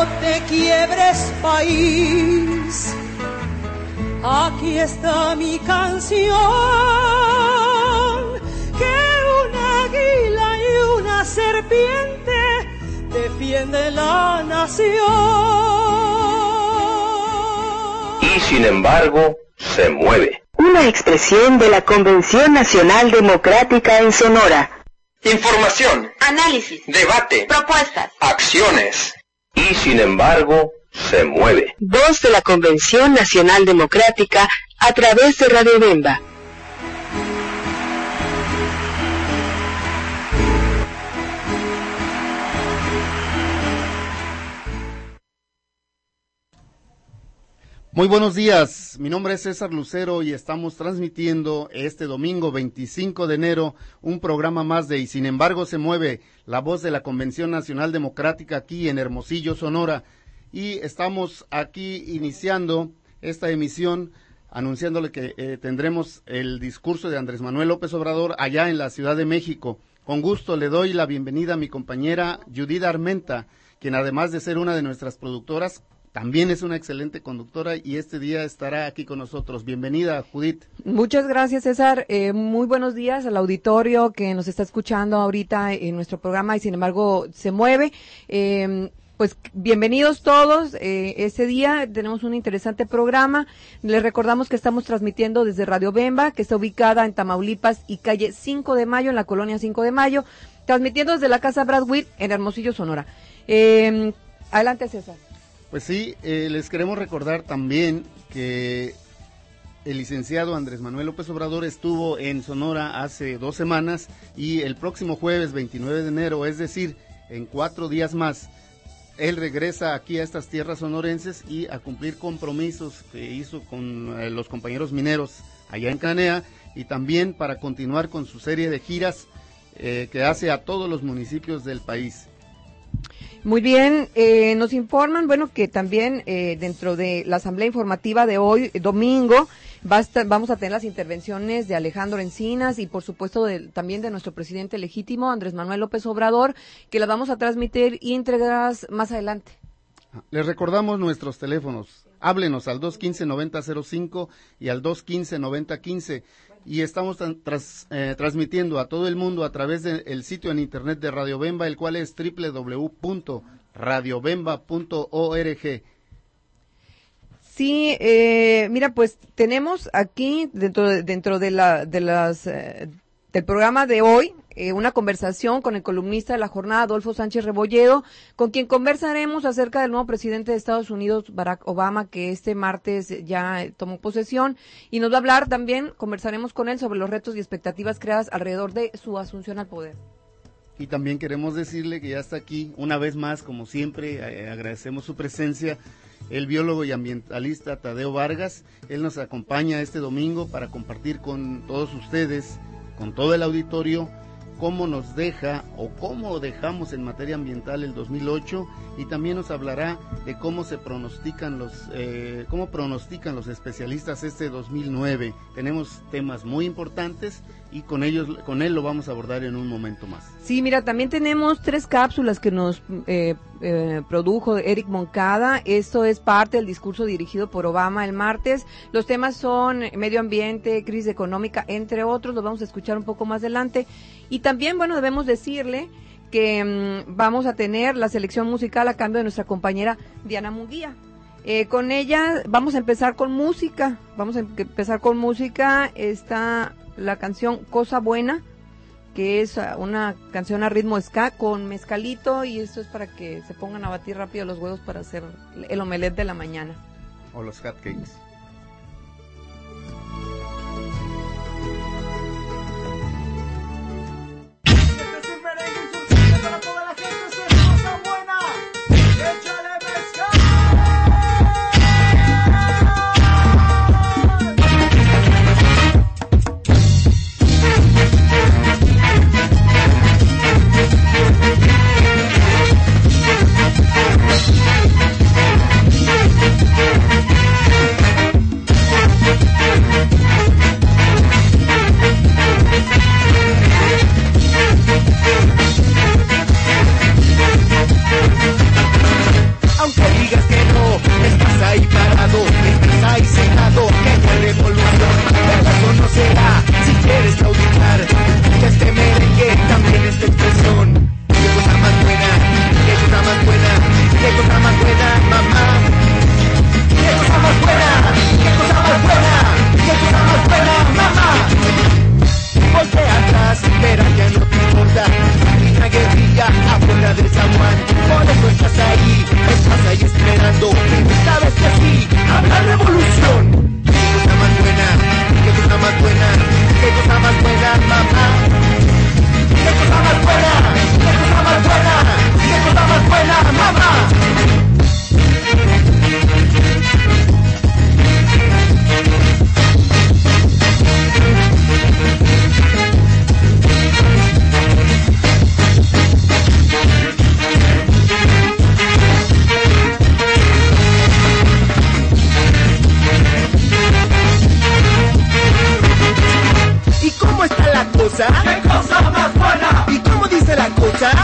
no te quiebres, país. Aquí está mi canción, que un águila y una serpiente defienden la nación. Y sin embargo, se mueve. Una expresión de la Convención Nacional Democrática en Sonora. Información, análisis, debate, propuestas, acciones. Y sin embargo, se mueve. Voz de la Convención Nacional Democrática a través de Radio Bemba. Muy buenos días, mi nombre es César Lucero y estamos transmitiendo este domingo 25 de enero un programa más de Y sin embargo se mueve, la voz de la Convención Nacional Democrática aquí en Hermosillo, Sonora. Y estamos aquí iniciando esta emisión anunciándole que tendremos el discurso de Andrés Manuel López Obrador allá en la Ciudad de México. Con gusto le doy la bienvenida a mi compañera Judith Armenta, quien además de ser una de nuestras productoras, también es una excelente conductora y este día estará aquí con nosotros. Bienvenida, Judith. Muchas gracias, César. Muy buenos días al auditorio que nos está escuchando ahorita en nuestro programa y sin embargo se mueve. Pues bienvenidos todos. Este día tenemos un interesante programa. Les recordamos que estamos transmitiendo desde Radio Bemba, que está ubicada en Tamaulipas y calle 5 de Mayo, en la colonia 5 de Mayo, transmitiendo desde la Casa Bradwill en Hermosillo, Sonora. Adelante, César. Pues sí, les queremos recordar también que el licenciado Andrés Manuel López Obrador estuvo en Sonora hace 2 semanas y el próximo jueves 29 de enero, es decir, en 4 días más, él regresa aquí a estas tierras sonorenses y a cumplir compromisos que hizo con los compañeros mineros allá en Cananea y también para continuar con su serie de giras que hace a todos los municipios del país. Muy bien, nos informan, bueno, que también dentro de la asamblea informativa de hoy, domingo, vamos a tener las intervenciones de Alejandro Encinas y por supuesto también de nuestro presidente legítimo, Andrés Manuel López Obrador, que las vamos a transmitir íntegras más adelante. Les recordamos nuestros teléfonos, háblenos al 215-9005 y al 215-9015. Y estamos transmitiendo a todo el mundo a través del sitio en internet de Radio Bemba, el cual es www.radiobemba.org. Sí, mira, pues tenemos aquí dentro del programa de hoy una conversación con el columnista de la jornada, Adolfo Sánchez Rebolledo, con quien conversaremos acerca del nuevo presidente de Estados Unidos, Barack Obama, que este martes ya tomó posesión, y nos va a hablar también, conversaremos con él sobre los retos y expectativas creadas alrededor de su asunción al poder. Y también queremos decirle que ya está aquí, una vez más, como siempre, agradecemos su presencia, el biólogo y ambientalista Tadeo Vargas. Él nos acompaña este domingo para compartir con todos ustedes, con todo el auditorio, cómo nos deja o cómo dejamos en materia ambiental el 2008 y también nos hablará de cómo pronostican los especialistas este 2009. Tenemos temas muy importantes y con él lo vamos a abordar en un momento más. Sí, mira, también tenemos 3 cápsulas que nos produjo Eric Moncada. Esto es parte del discurso dirigido por Obama el martes. Los temas son medio ambiente, crisis económica, entre otros. Los vamos a escuchar un poco más adelante. Y también, bueno, debemos decirle que vamos a tener la selección musical a cambio de nuestra compañera Diana Munguía. Con ella vamos a empezar con música. Está la canción Cosa Buena, que es una canción a ritmo ska con mezcalito, y esto es para que se pongan a batir rápido los huevos para hacer el omelette de la mañana. O los hotcakes.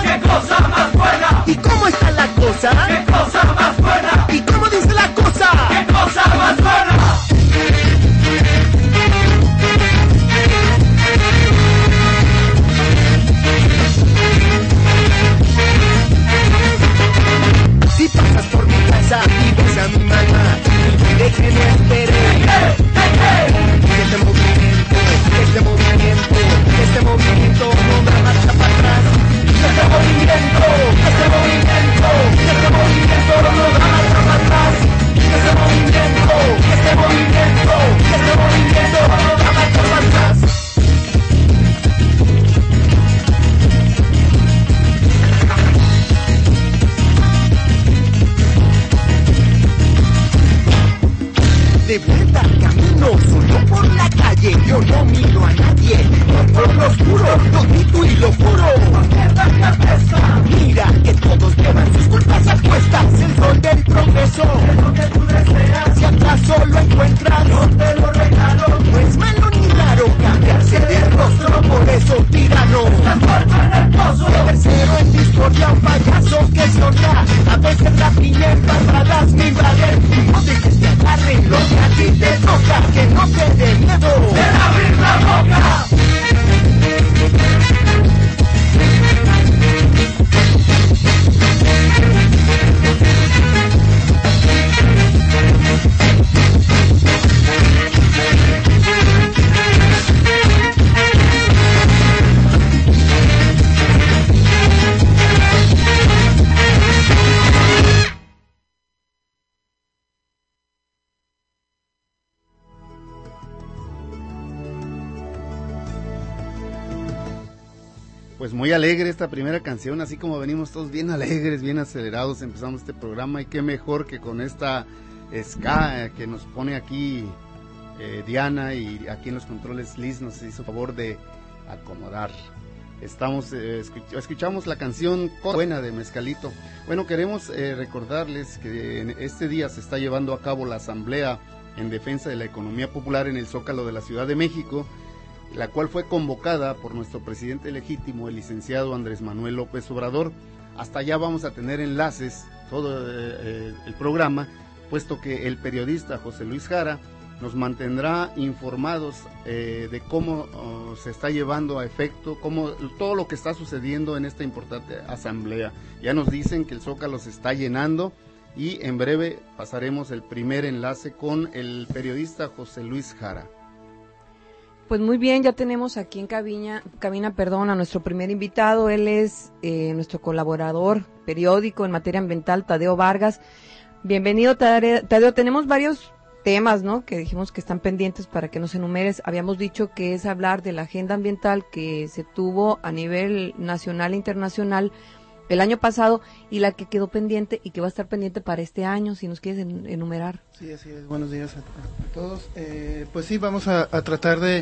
¡Qué cosa más buena! ¿Y cómo está la cosa? ¡Qué cosa más buena! ¿Y cómo dice la cosa? ¡Qué cosa más buena! Si pasas por mi casa y ves a mi mamá, dile que no espere. Este movimiento no da marcha para atrás. Este movimiento no da marcha para atrás. Este movimiento no da marcha para atrás. De vuelta al camino, solo por la calle, yo no miro a nadie, no por lo oscuro, lo grito y lo juro. Mira que todos llevan sus culpas a cuestas, el sol del progreso, es lo que tú deseas. Si acaso lo encuentras, no te lo regalo. No es malo ni raro cambiarse de rostro, por eso tirano. Transforma en el pozo, el tercero en discordia, un payaso que sonra. A veces la piña embarradas me invaden, no dejes que agarren lo que a ti te toca, que no te dé miedo de abrir la boca. Pues muy alegre esta primera canción, así como venimos todos bien alegres, bien acelerados, empezamos este programa, y qué mejor que con esta ska que nos pone aquí Diana, y aquí en los controles Liz nos hizo favor de acomodar. Escuchamos la canción Buena de Mezcalito. Bueno, queremos recordarles que en este día se está llevando a cabo la asamblea en defensa de la economía popular en el Zócalo de la Ciudad de México, la cual fue convocada por nuestro presidente legítimo, el licenciado Andrés Manuel López Obrador. Hasta allá vamos a tener enlaces, todo el programa, puesto que el periodista José Luis Jara nos mantendrá informados de cómo se está llevando a efecto, todo lo que está sucediendo en esta importante asamblea. Ya nos dicen que el Zócalo se está llenando, y en breve pasaremos el primer enlace con el periodista José Luis Jara. Pues muy bien, ya tenemos aquí en cabina, a nuestro primer invitado. Él es nuestro colaborador periódico en materia ambiental, Tadeo Vargas. Bienvenido, Tadeo. Tenemos varios temas, ¿no?, que dijimos que están pendientes para que nos enumeres. Habíamos dicho que es hablar de la agenda ambiental que se tuvo a nivel nacional e internacional el año pasado, y la que quedó pendiente y que va a estar pendiente para este año, si nos quieres enumerar. Sí, así es. Buenos días a todos. Pues sí, vamos a tratar de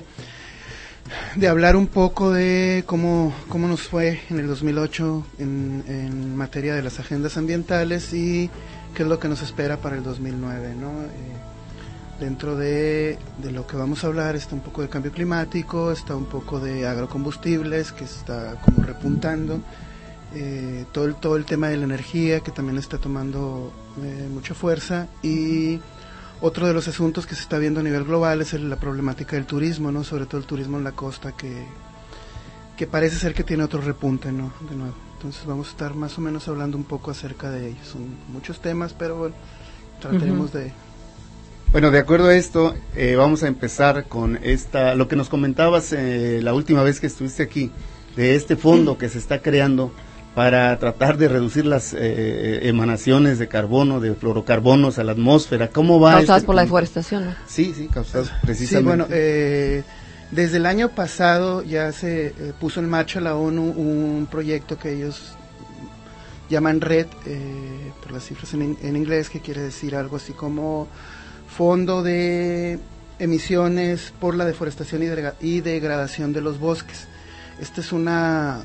hablar un poco de cómo nos fue en el 2008 en materia de las agendas ambientales, y qué es lo que nos espera para el 2009, ¿no? Dentro de lo que vamos a hablar está un poco de cambio climático, está un poco de agrocombustibles, que está como repuntando, todo el tema de la energía, que también está tomando mucha fuerza, y otro de los asuntos que se está viendo a nivel global es la problemática del turismo, ¿no? Sobre todo el turismo en la costa, que parece ser que tiene otro repunte, ¿no?, de nuevo. Entonces vamos a estar más o menos hablando un poco acerca de ellos. Son muchos temas, pero bueno, trataremos de... Bueno, de acuerdo a esto, vamos a empezar con lo que nos comentabas la última vez que estuviste aquí, de este fondo que se está creando para tratar de reducir las emanaciones de carbono, de fluorocarbonos a la atmósfera. ¿Cómo va? Causadas por la deforestación, ¿no? Sí, causadas precisamente. Sí, bueno, desde el año pasado ya se puso en marcha la ONU un proyecto que ellos llaman RED, por las cifras en inglés, que quiere decir algo así como Fondo de Emisiones por la Deforestación y Degradación de los Bosques. Este es un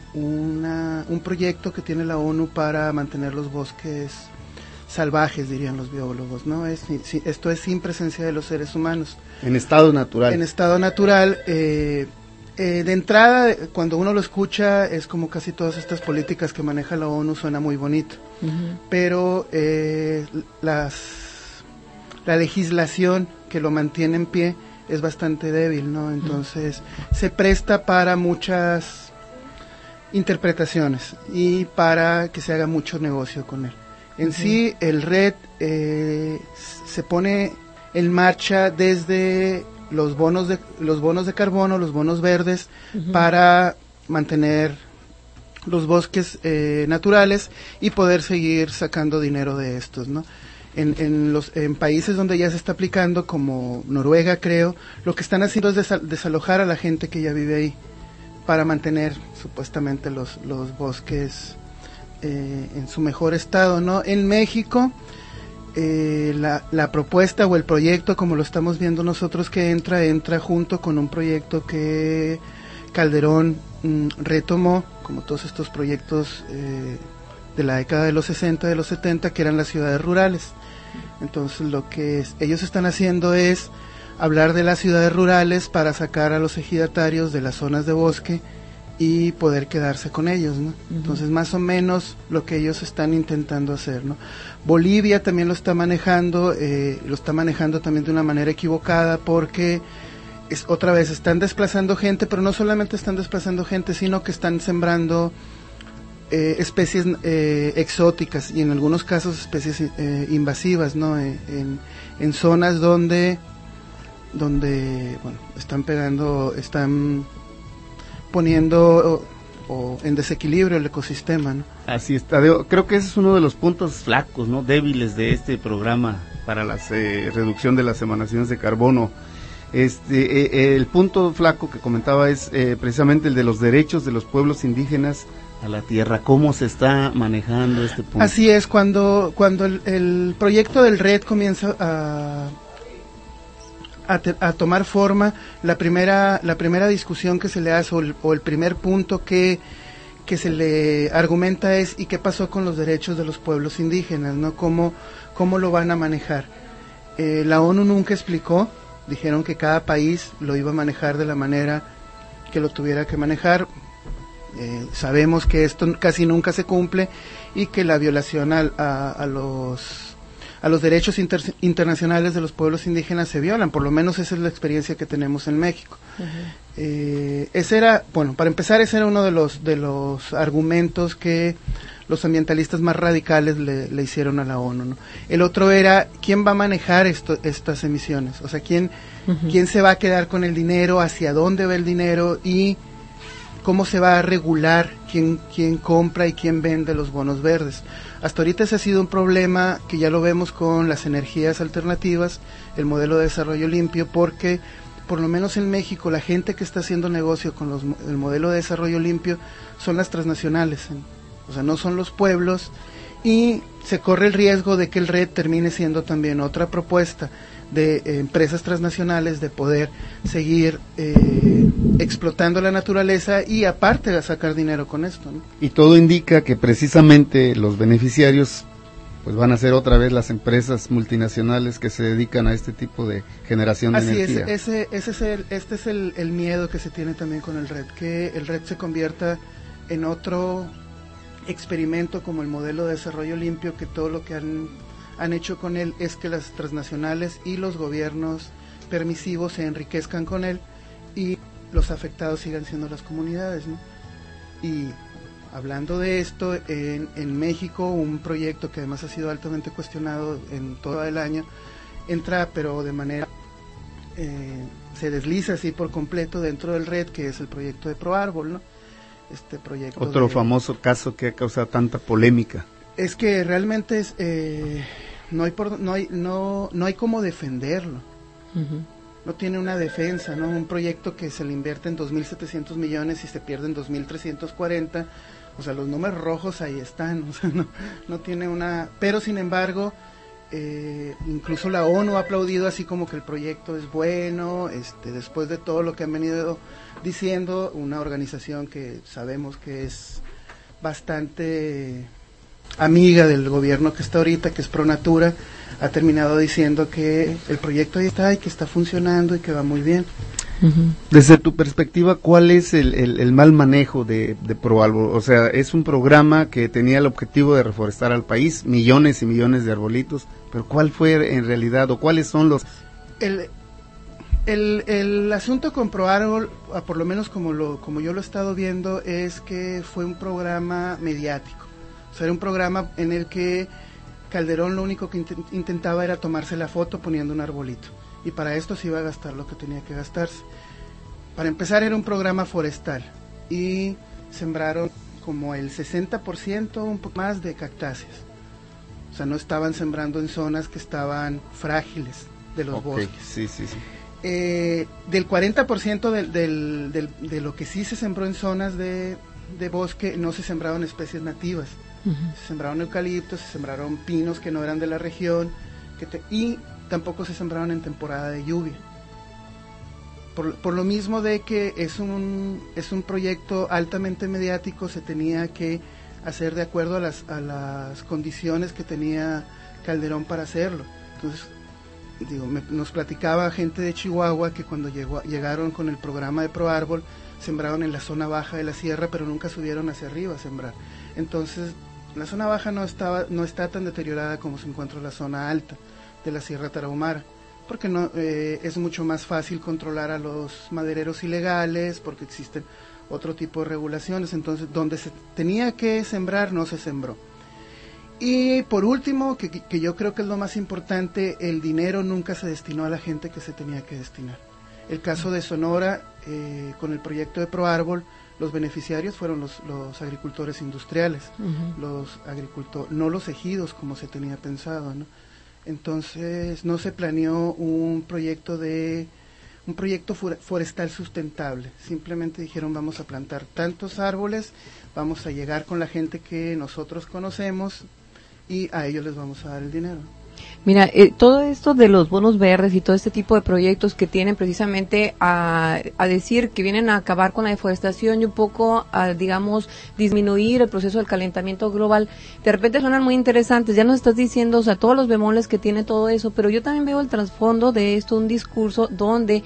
proyecto que tiene la ONU para mantener los bosques salvajes, dirían los biólogos, ¿no? Esto es sin presencia de los seres humanos. En estado natural. En estado natural, De entrada, cuando uno lo escucha, es como casi todas estas políticas que maneja la ONU, suena muy bonito. Pero la legislación que lo mantiene en pie es bastante débil, ¿no? Entonces, se presta para muchas interpretaciones y para que se haga mucho negocio con él. En sí, el RED se pone en marcha desde los bonos de carbono, los bonos verdes, para mantener los bosques naturales y poder seguir sacando dinero de estos, ¿no? En países donde ya se está aplicando, como Noruega, creo, lo que están haciendo es desalojar a la gente que ya vive ahí para mantener supuestamente los bosques en su mejor estado, ¿no? En México, la propuesta o el proyecto, como lo estamos viendo nosotros, que entra junto con un proyecto que Calderón retomó, como todos estos proyectos de la década de los 60, de los 70, que eran las ciudades rurales. Entonces lo que ellos están haciendo es hablar de las ciudades rurales para sacar a los ejidatarios de las zonas de bosque y poder quedarse con ellos, ¿no? Entonces, más o menos lo que ellos están intentando hacer, ¿no? Bolivia también lo está manejando también de una manera equivocada, porque otra vez están desplazando gente, pero no solamente están desplazando gente, sino que están sembrando especies exóticas y en algunos casos especies invasivas, ¿no? En zonas donde bueno, están poniendo en desequilibrio el ecosistema, ¿no? Así está. Creo que ese es uno de los puntos flacos, ¿no? Débiles de este programa para la reducción de las emanaciones de carbono. El punto flaco que comentaba es precisamente el de los derechos de los pueblos indígenas a la tierra. ¿Cómo se está manejando este punto? Así es, cuando el proyecto del RED comienza a tomar forma, la primera discusión que se le hace o el primer punto que se le argumenta es ¿y qué pasó con los derechos de los pueblos indígenas, ¿no? ¿Cómo lo van a manejar? La ONU nunca explicó, dijeron que cada país lo iba a manejar de la manera que lo tuviera que manejar. Sabemos que esto casi nunca se cumple y que la violación a los derechos internacionales de los pueblos indígenas se violan, por lo menos esa es la experiencia que tenemos en México. Ese era, bueno, para empezar, ese era uno de los argumentos que los ambientalistas más radicales le hicieron a la ONU, ¿no? El otro era, ¿quién va a manejar estas emisiones? O sea, ¿quién se va a quedar con el dinero? ¿Hacia dónde va el dinero? Y cómo se va a regular quién compra y quién vende los bonos verdes. Hasta ahorita ese ha sido un problema que ya lo vemos con las energías alternativas, el modelo de desarrollo limpio, porque por lo menos en México la gente que está haciendo negocio con el modelo de desarrollo limpio son las transnacionales, o sea, no son los pueblos, y se corre el riesgo de que el RED termine siendo también otra propuesta de empresas transnacionales de poder seguir explotando la naturaleza y aparte de sacar dinero con esto, ¿no? Y todo indica que precisamente los beneficiarios pues van a ser otra vez las empresas multinacionales que se dedican a este tipo de generación de energía. Así es, este es el miedo que se tiene también con el RED, que el RED se convierta en otro experimento como el modelo de desarrollo limpio, que todo lo que han hecho con él es que las transnacionales y los gobiernos permisivos se enriquezcan con él y los afectados sigan siendo las comunidades, ¿no? Y hablando de esto, en México un proyecto que además ha sido altamente cuestionado en todo el año, entra pero de manera, se desliza así por completo dentro del RED, que es el proyecto de ProÁrbol, ¿no? Este proyecto otro famoso caso que ha causado tanta polémica. Es que realmente no hay cómo defenderlo. No tiene una defensa, ¿no? Un proyecto que se le invierte en 2.700 millones y se pierde en 2.340, o sea, los números rojos ahí están, o sea, no tiene una... Pero sin embargo, incluso la ONU ha aplaudido así como que el proyecto es bueno, después de todo lo que han venido diciendo, una organización que sabemos que es bastante amiga del gobierno que está ahorita, que es ProNatura, ha terminado diciendo que el proyecto ahí está y que está funcionando y que va muy bien. Desde tu perspectiva, ¿cuál es el mal manejo de ProÁrbol? O sea, es un programa que tenía el objetivo de reforestar al país, millones y millones de arbolitos, pero ¿cuál fue en realidad o cuáles son los...? El asunto con ProÁrbol, por lo menos como yo lo he estado viendo, es que fue un programa mediático. O sea, era un programa en el que Calderón lo único que intentaba era tomarse la foto poniendo un arbolito. Y para esto se iba a gastar lo que tenía que gastarse. Para empezar, era un programa forestal y sembraron como el 60%, un poco más, de cactáceas. O sea, no estaban sembrando en zonas que estaban frágiles de los bosques. Sí. Del 40% de lo que sí se sembró en zonas de bosque, no se sembraron especies nativas. Se sembraron eucaliptos, se sembraron pinos que no eran de la región, y tampoco se sembraron en temporada de lluvia. Por lo mismo de que es un proyecto altamente mediático, se tenía que hacer de acuerdo a las condiciones que tenía Calderón para hacerlo. Entonces, nos platicaba gente de Chihuahua que cuando llegaron con el programa de ProÁrbol, sembraron en la zona baja de la sierra, pero nunca subieron hacia arriba a sembrar. Entonces, la zona baja no está tan deteriorada como se encuentra en la zona alta de la Sierra Tarahumara, porque es mucho más fácil controlar a los madereros ilegales, porque existen otro tipo de regulaciones. Entonces, donde se tenía que sembrar, no se sembró. Y por último, que yo creo que es lo más importante, el dinero nunca se destinó a la gente que se tenía que destinar. El caso de Sonora, con el proyecto de ProÁrbol, los beneficiarios fueron los agricultores industriales, no los ejidos como se tenía pensado, ¿no? Entonces no se planeó un proyecto forestal sustentable. Simplemente dijeron, vamos a plantar tantos árboles, vamos a llegar con la gente que nosotros conocemos y a ellos les vamos a dar el dinero. Mira, todo esto de los bonos verdes y todo este tipo de proyectos que tienen precisamente a decir que vienen a acabar con la deforestación y un poco a, digamos, disminuir el proceso del calentamiento global, de repente suenan muy interesantes. Ya nos estás diciendo, o sea, todos los bemoles que tiene todo eso, pero yo también veo el trasfondo de esto, un discurso donde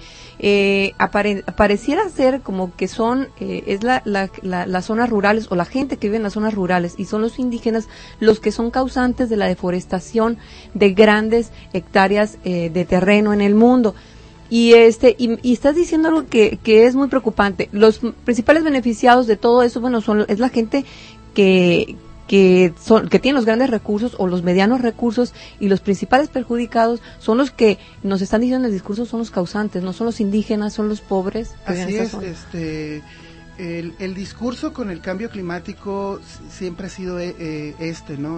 pareciera ser como que son, es las zonas rurales o la gente que vive en las zonas rurales y son los indígenas los que son causantes de la deforestación de grandes hectáreas de terreno en el mundo. Y estás diciendo algo que es muy preocupante. Los principales beneficiados de todo eso, bueno, es la gente que tiene los grandes recursos o los medianos recursos, y los principales perjudicados son los que nos están diciendo en el discurso, son los causantes, no son los indígenas, son los pobres. Así es, el discurso con el cambio climático siempre ha sido ¿no?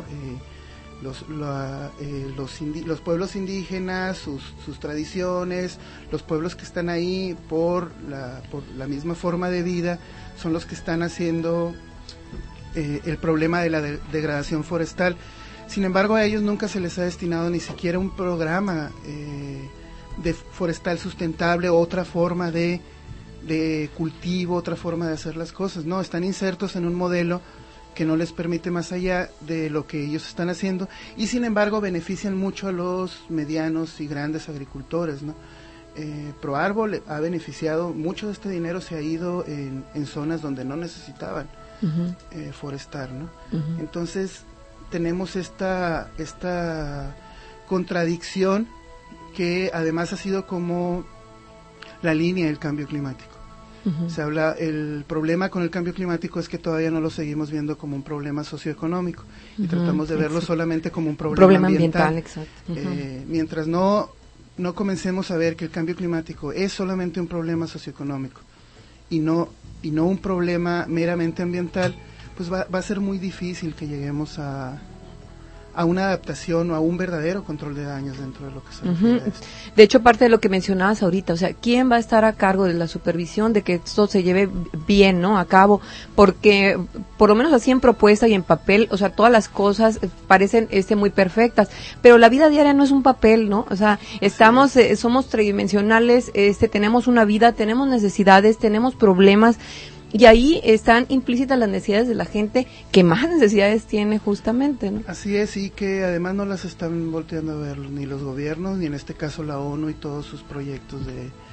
Los pueblos indígenas, sus tradiciones, los pueblos que están ahí por la misma forma de vida, son los que están haciendo el problema de la degradación forestal. Sin embargo, a ellos nunca se les ha destinado ni siquiera un programa de forestal sustentable o otra forma de cultivo, otra forma de hacer las cosas. No, están insertos en un modelo que no les permite más allá de lo que ellos están haciendo, y sin embargo benefician mucho a los medianos y grandes agricultores, ¿no? ProÁrbol ha beneficiado, mucho de este dinero se ha ido en zonas donde no necesitaban forestar, ¿no? Entonces tenemos esta contradicción que además ha sido como la línea del cambio climático. Se habla, el problema con el cambio climático es que todavía no lo seguimos viendo como un problema socioeconómico y tratamos de verlo solamente como un problema ambiental. Exacto. Mientras no comencemos a ver que el cambio climático es solamente un problema socioeconómico y no un problema meramente ambiental, pues va a ser muy difícil que lleguemos a una adaptación o a un verdadero control de daños dentro de lo que se refiere a esto. De hecho, parte de lo que mencionabas ahorita, o sea, ¿quién va a estar a cargo de la supervisión de que esto se lleve bien, ¿no?, a cabo? Porque, por lo menos así en propuesta y en papel, o sea, todas las cosas parecen muy perfectas, pero la vida diaria no es un papel, ¿no? O sea, somos tridimensionales, tenemos una vida, tenemos necesidades, tenemos problemas, y ahí están implícitas las necesidades de la gente que más necesidades tiene justamente, ¿no? Así es, y que además no las están volteando a ver ni los gobiernos, ni en este caso la ONU y todos sus proyectos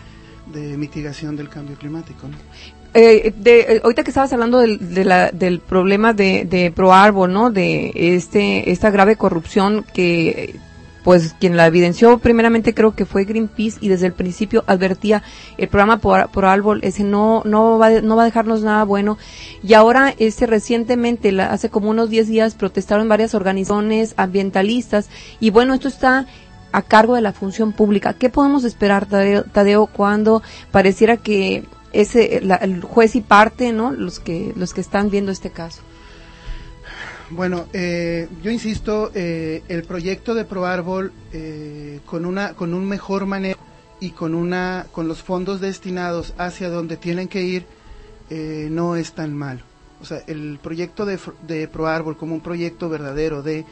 mitigación del cambio climático, ¿no? Ahorita que estabas hablando del problema de ProArbol, ¿no? De esta grave corrupción que, pues, quien la evidenció primeramente creo que fue Greenpeace, y desde el principio advertía el programa ProArbol ese no va a dejarnos nada bueno. Y ahora recientemente, hace como unos 10 días, protestaron varias organizaciones ambientalistas, y bueno, esto está a cargo de la función pública. ¿Qué podemos esperar, Tadeo, cuando pareciera que el juez y parte, ¿no? Los que están viendo este caso? Bueno, yo insisto, el proyecto de ProArbol, con un mejor manejo y con los fondos destinados hacia donde tienen que ir, no es tan malo. O sea, el proyecto de ProArbol como un proyecto verdadero de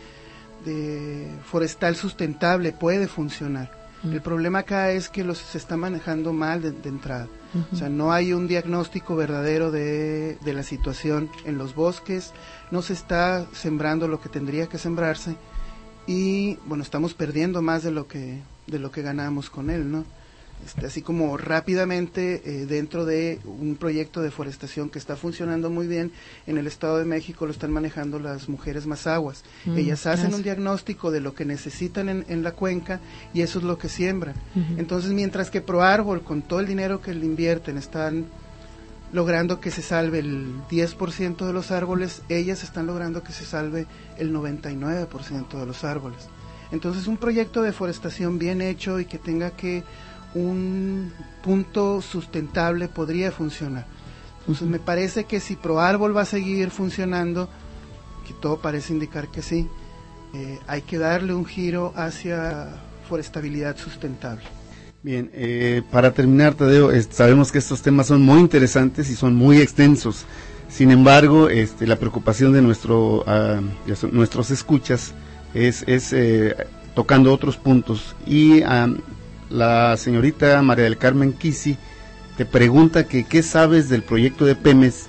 forestal sustentable puede funcionar. El problema acá es que se está manejando mal de entrada. O sea, no hay un diagnóstico verdadero de la situación en los bosques, no se está sembrando lo que tendría que sembrarse, y bueno, estamos perdiendo más de lo que ganamos con él, ¿no? Así como rápidamente, dentro de un proyecto de forestación que está funcionando muy bien en el Estado de México, lo están manejando las mujeres mazahuas. Ellas hacen un diagnóstico de lo que necesitan en la cuenca, y eso es lo que siembran. Entonces, mientras que ProArbol, con todo el dinero que le invierten, están logrando que se salve el 10% de los árboles, ellas están logrando que se salve el 99% de los árboles. Entonces, un proyecto de forestación bien hecho y que tenga un punto sustentable podría funcionar. Entonces me parece que si ProArbol va a seguir funcionando, que todo parece indicar que sí, hay que darle un giro hacia forestabilidad sustentable. Bien, para terminar, Tadeo, sabemos que estos temas son muy interesantes y son muy extensos. Sin embargo, la preocupación de nuestros escuchas es tocando otros puntos, y la señorita María del Carmen Kisi te pregunta que qué sabes del proyecto de Pemex,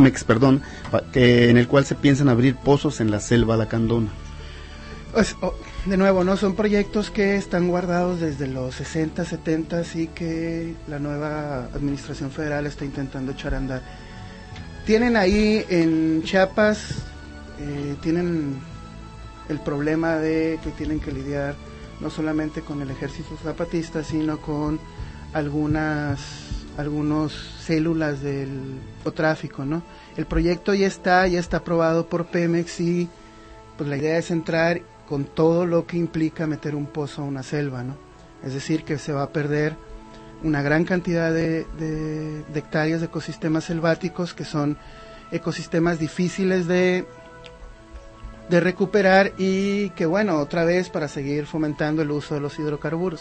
en el cual se piensan abrir pozos en la selva lacandona. Pues, de nuevo, no son proyectos que están guardados desde los 60, 70 y que la nueva administración federal está intentando echar a andar. Tienen ahí en Chiapas, tienen el problema de que tienen que lidiar no solamente con el ejército zapatista, sino con algunas células del tráfico, ¿no? El proyecto ya está aprobado por Pemex, y pues la idea es entrar con todo lo que implica meter un pozo a una selva, ¿no? Es decir, que se va a perder una gran cantidad de hectáreas de ecosistemas selváticos, que son ecosistemas difíciles de recuperar, y que bueno, otra vez para seguir fomentando el uso de los hidrocarburos.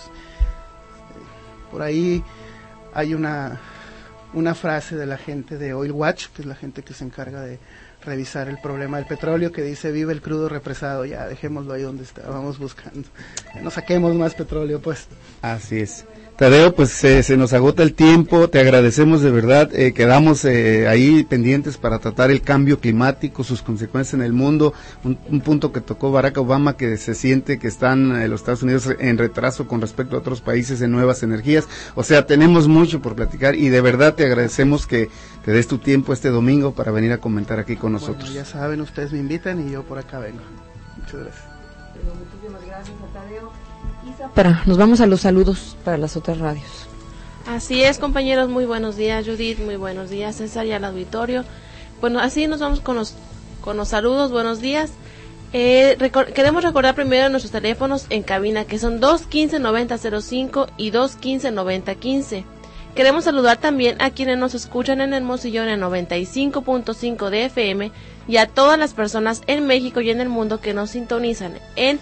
Por ahí hay una frase de la gente de Oil Watch, que es la gente que se encarga de revisar el problema del petróleo, que dice: vive el crudo represado. Ya, dejémoslo ahí donde está, vamos buscando, no saquemos más petróleo, pues. Así es. Tadeo, pues se nos agota el tiempo, te agradecemos de verdad, quedamos ahí pendientes para tratar el cambio climático, sus consecuencias en el mundo, un punto que tocó Barack Obama, que se siente que están los Estados Unidos en retraso con respecto a otros países en nuevas energías. O sea, tenemos mucho por platicar, y de verdad te agradecemos que te des tu tiempo este domingo para venir a comentar aquí con nosotros. Bueno, ya saben, ustedes me invitan y yo por acá vengo. Muchas gracias. Muchísimas gracias, Tadeo. Nos vamos a los saludos para las otras radios. Así es, compañeros, muy buenos días, Judith, muy buenos días, César, y al auditorio. Bueno, así nos vamos con los saludos, buenos días. Queremos recordar primero nuestros teléfonos en cabina, que son 215-9005 y 215-9015. Queremos saludar también a quienes nos escuchan en Hermosillo en el 95.5 de FM, y a todas las personas en México y en el mundo que nos sintonizan en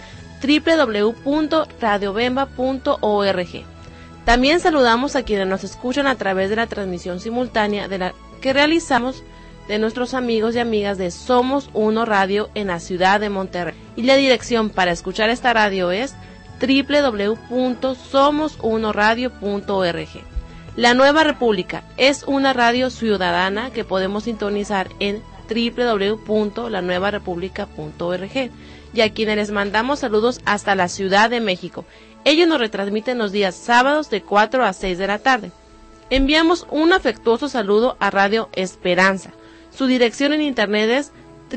www.radiobemba.org. También saludamos a quienes nos escuchan a través de la transmisión simultánea que realizamos de nuestros amigos y amigas de Somos Uno Radio en la ciudad de Monterrey. Y la dirección para escuchar esta radio es www.somosunoradio.org. La Nueva República es una radio ciudadana que podemos sintonizar en www.lanuevarepublica.org. Y a quienes les mandamos saludos hasta la Ciudad de México. Ellos nos retransmiten los días sábados de 4 a 6 de la tarde. Enviamos un afectuoso saludo a Radio Esperanza. Su dirección en internet es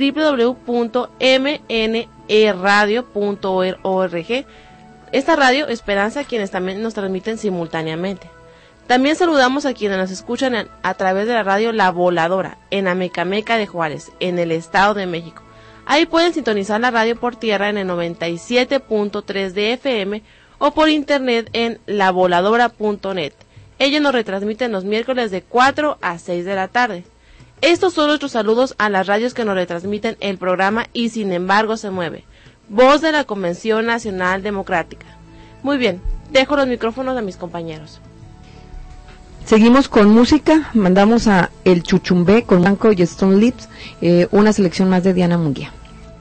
www.mneradio.org. Esta radio Esperanza, quienes también nos transmiten simultáneamente. También saludamos a quienes nos escuchan a través de la radio La Voladora, en Amecameca de Juárez, en el Estado de México. Ahí pueden sintonizar la radio por tierra en el 97.3 de FM o por internet en lavoladora.net. Ellos nos retransmiten los miércoles de 4 a 6 de la tarde. Estos son nuestros saludos a las radios que nos retransmiten el programa Y Sin Embargo Se Mueve, voz de la Convención Nacional Democrática. Muy bien, dejo los micrófonos a mis compañeros. Seguimos con música, mandamos a El Chuchumbé con Blanco y Stone Lips, una selección más de Diana Munguía.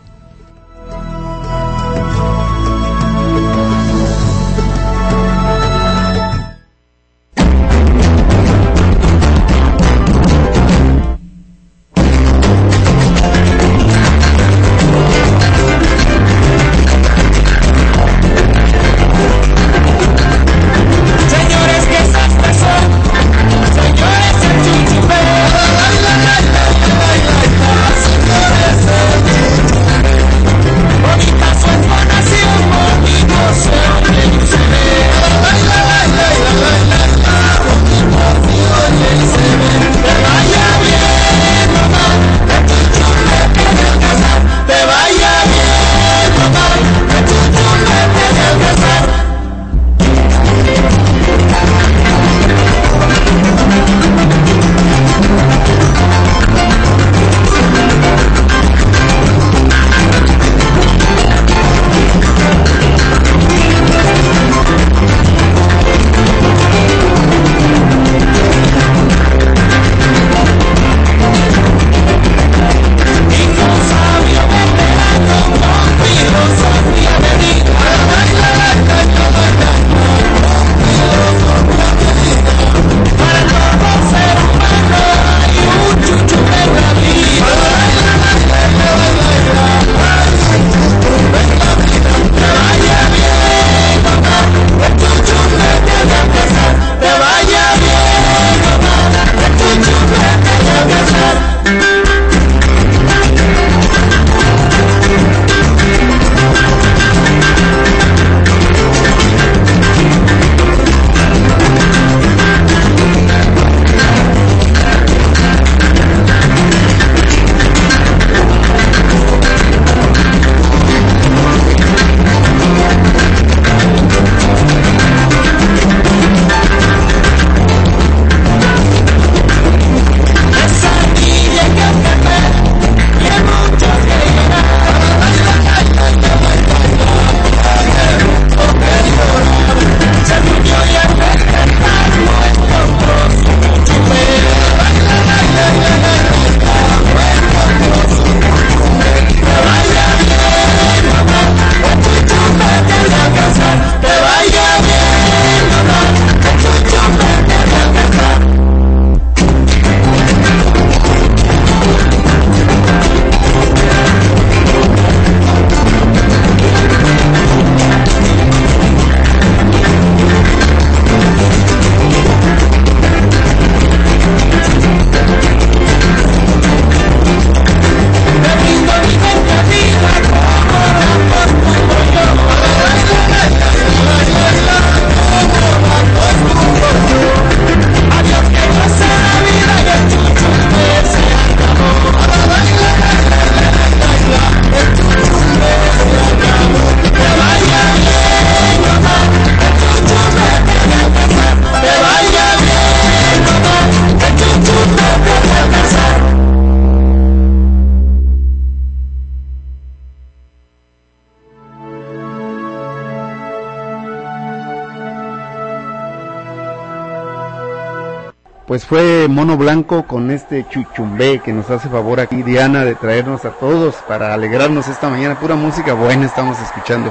Pues fue Mono Blanco con este Chuchumbé que nos hace favor aquí Diana de traernos a todos para alegrarnos esta mañana. Pura música buena estamos escuchando.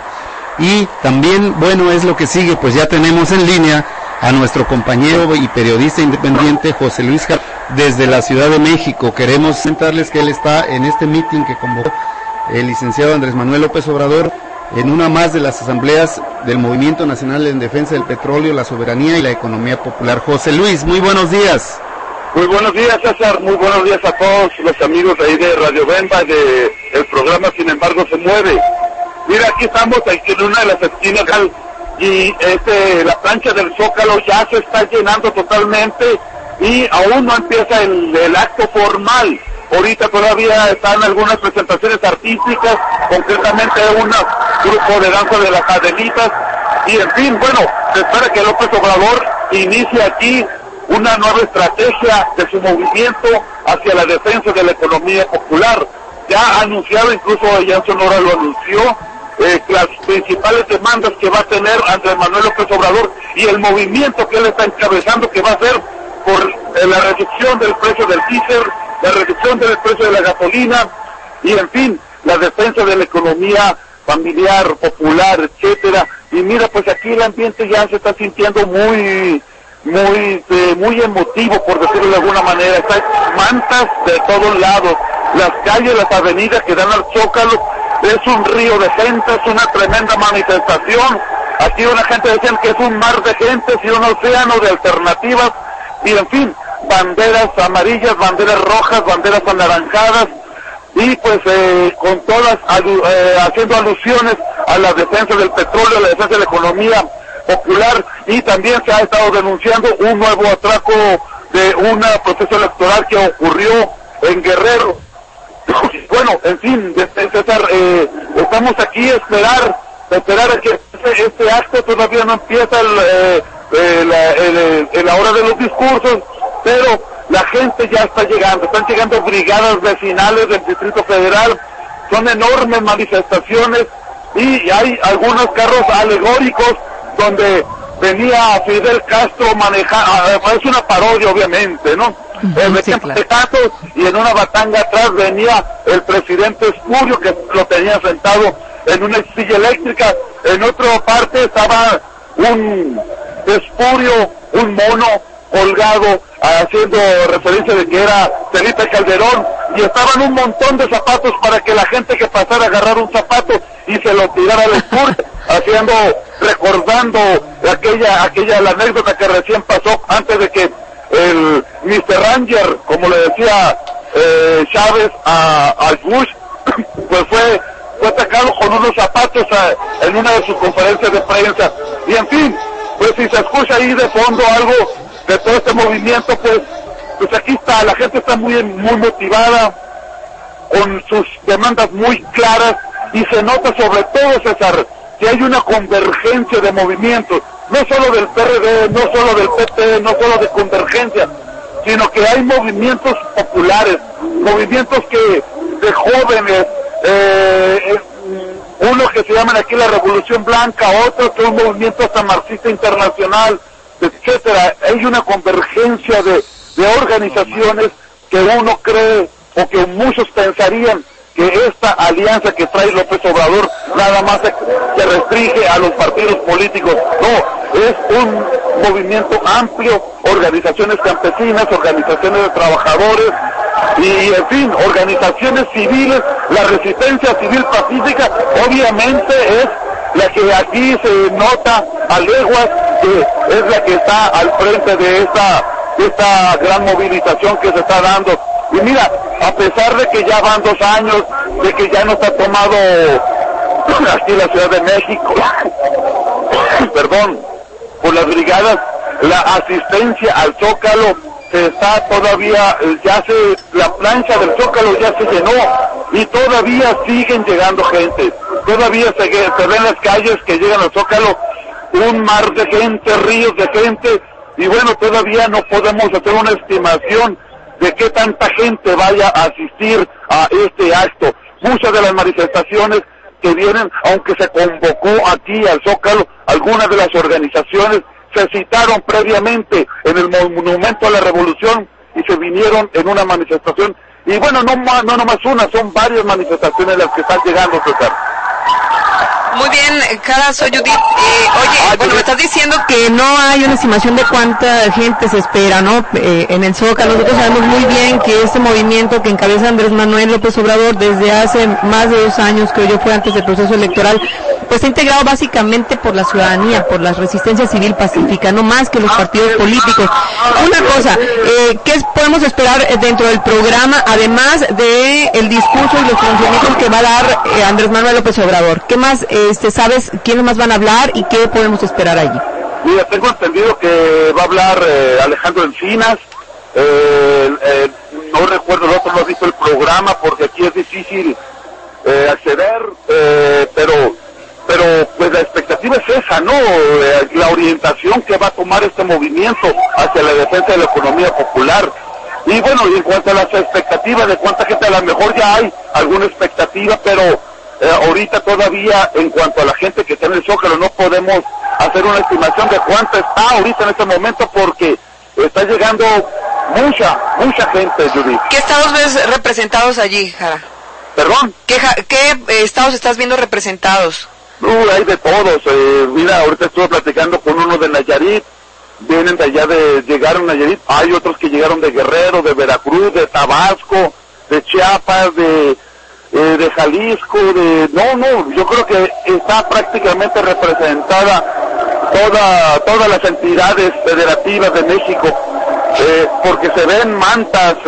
Y también, bueno, es lo que sigue, pues ya tenemos en línea a nuestro compañero y periodista independiente José Luis Jar desde la Ciudad de México. Queremos comentarles que él está en este meeting que convocó el licenciado Andrés Manuel López Obrador en una más de las asambleas del Movimiento Nacional en Defensa del Petróleo, la Soberanía y la Economía Popular. José Luis, muy buenos días. Muy buenos días, César, muy buenos días a todos los amigos ahí de Radio Bemba, de el programa Sin Embargo Se Mueve. Mira, aquí estamos en una de las esquinas y la plancha del Zócalo ya se está llenando totalmente y aún no empieza el acto formal. Ahorita todavía están algunas presentaciones artísticas, concretamente un grupo de danza de las Adelitas, y en fin, bueno, se espera que López Obrador inicie aquí una nueva estrategia de su movimiento hacia la defensa de la economía popular. Ya ha anunciado, incluso allá en Sonora lo anunció, las principales demandas que va a tener Andrés Manuel López Obrador y el movimiento que él está encabezando, que va a ser por la reducción del precio del diésel, la reducción del precio de la gasolina y en fin, la defensa de la economía familiar, popular, etcétera. Y mira, pues aquí el ambiente ya se está sintiendo muy emotivo, por decirlo de alguna manera. Hay mantas de todos lados, las calles, las avenidas que dan al Zócalo, es un río de gente, es una tremenda manifestación. Aquí una gente decía que es un mar de gente y un océano de alternativas, y en fin, banderas amarillas, banderas rojas, banderas anaranjadas, y pues con todas haciendo alusiones a la defensa del petróleo, a la defensa de la economía popular, y también se ha estado denunciando un nuevo atraco de un proceso electoral que ocurrió en Guerrero. Bueno, en fin, César, estamos aquí a esperar a que este acto todavía no empieza la hora de los discursos, pero la gente ya está llegando, están llegando brigadas vecinales del Distrito Federal, son enormes manifestaciones y hay algunos carros alegóricos donde venía Fidel Castro manejando, es una parodia obviamente, ¿no? Sí, claro. Y en una batanga atrás venía el presidente Espurio, que lo tenía sentado en una silla eléctrica. En otra parte estaba un Espurio, un mono colgado, haciendo referencia de que era Felipe Calderón, y estaban un montón de zapatos para que la gente que pasara a agarrar un zapato y se lo tirara al Espurio, recordando la anécdota que recién pasó antes de que el Mr. Ranger, como le decía Chávez a Bush, pues fue atacado con unos zapatos en una de sus conferencias de prensa. Y en fin, pues si se escucha ahí de fondo algo de todo este movimiento, pues aquí está, la gente está muy motivada, con sus demandas muy claras, y se nota sobre todo, César, que hay una convergencia de movimientos, no solo del PRD, no solo del PT, no solo de convergencia, sino que hay movimientos populares, movimientos de jóvenes, unos que se llaman aquí la Revolución Blanca, otros que es un movimiento hasta marxista internacional, etcétera. Hay una convergencia de organizaciones que uno cree, o que muchos pensarían, que esta alianza que trae López Obrador nada más se restringe a los partidos políticos. No, es un movimiento amplio, organizaciones campesinas, organizaciones de trabajadores y, en fin, organizaciones civiles. La resistencia civil pacífica obviamente es la que aquí se nota a leguas, que es la que está al frente de esta gran movilización que se está dando. Y mira, a pesar de que ya van 2 años, de que ya no está tomado aquí la Ciudad de México, perdón, por las brigadas, la asistencia al Zócalo se está todavía, la plancha del Zócalo ya se llenó, y todavía siguen llegando gente, todavía se ven las calles que llegan al Zócalo, un mar de gente, ríos de gente, y bueno, todavía no podemos hacer una estimación de qué tanta gente vaya a asistir a este acto. Muchas de las manifestaciones que vienen, aunque se convocó aquí al Zócalo, algunas de las organizaciones se citaron previamente en el Monumento a la Revolución y se vinieron en una manifestación. Y bueno, no nomás una, son varias manifestaciones las que están llegando, César. Muy bien, Jara, soy Judith. Oye, bueno, me estás diciendo que no hay una estimación de cuánta gente se espera, ¿no? En el Zócalo. Nosotros sabemos muy bien que este movimiento que encabeza Andrés Manuel López Obrador desde hace más de 2 años, creo yo, fue antes del proceso electoral, pues está integrado básicamente por la ciudadanía, por la resistencia civil pacífica, no más que los partidos políticos. Una cosa, ¿qué podemos esperar dentro del programa, además de el discurso y los pronunciamientos que va a dar Andrés Manuel López Obrador? ¿Qué más sabes quiénes más van a hablar y qué podemos esperar allí? Mira, tengo entendido que va a hablar Alejandro Encinas. No recuerdo, el otro no ha visto el programa porque aquí es difícil acceder, pero pues la expectativa es esa, ¿no? La orientación que va a tomar este movimiento hacia la defensa de la economía popular. Y bueno, y en cuanto a las expectativas de cuánta gente, a lo mejor ya hay alguna expectativa, pero ahorita todavía, en cuanto a la gente que está en el Zócalo, no podemos hacer una estimación de cuánta está ahorita en este momento, porque está llegando mucha gente, Judith. ¿Qué estados ves representados allí, Jara? ¿Perdón? ¿Qué estados estás viendo representados? Hay de todos. Mira, ahorita estuve platicando con uno de Nayarit. Vienen de allá, llegaron a Nayarit. Hay otros que llegaron de Guerrero, de Veracruz, de Tabasco, de Chiapas, de Jalisco, yo creo que está prácticamente representada todas las entidades federativas de México, porque se ven mantas,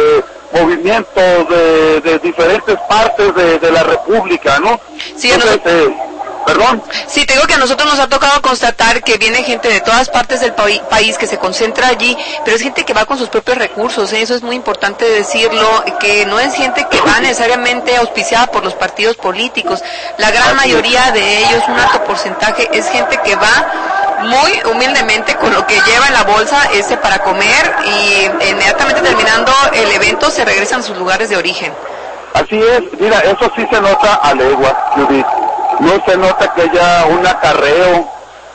movimientos de diferentes partes de la República, ¿no? Sí, entonces, ¿perdón? Sí, te digo que a nosotros nos ha tocado constatar que viene gente de todas partes del país que se concentra allí, pero es gente que va con sus propios recursos, eso es muy importante decirlo, que no es gente que va necesariamente auspiciada por los partidos políticos. La gran mayoría de ellos, un alto porcentaje, es gente que va muy humildemente con lo que lleva en la bolsa para comer, y inmediatamente terminando el evento se regresan a sus lugares de origen. Así es, mira, eso sí se nota a leguas, Judith. No se nota que haya un acarreo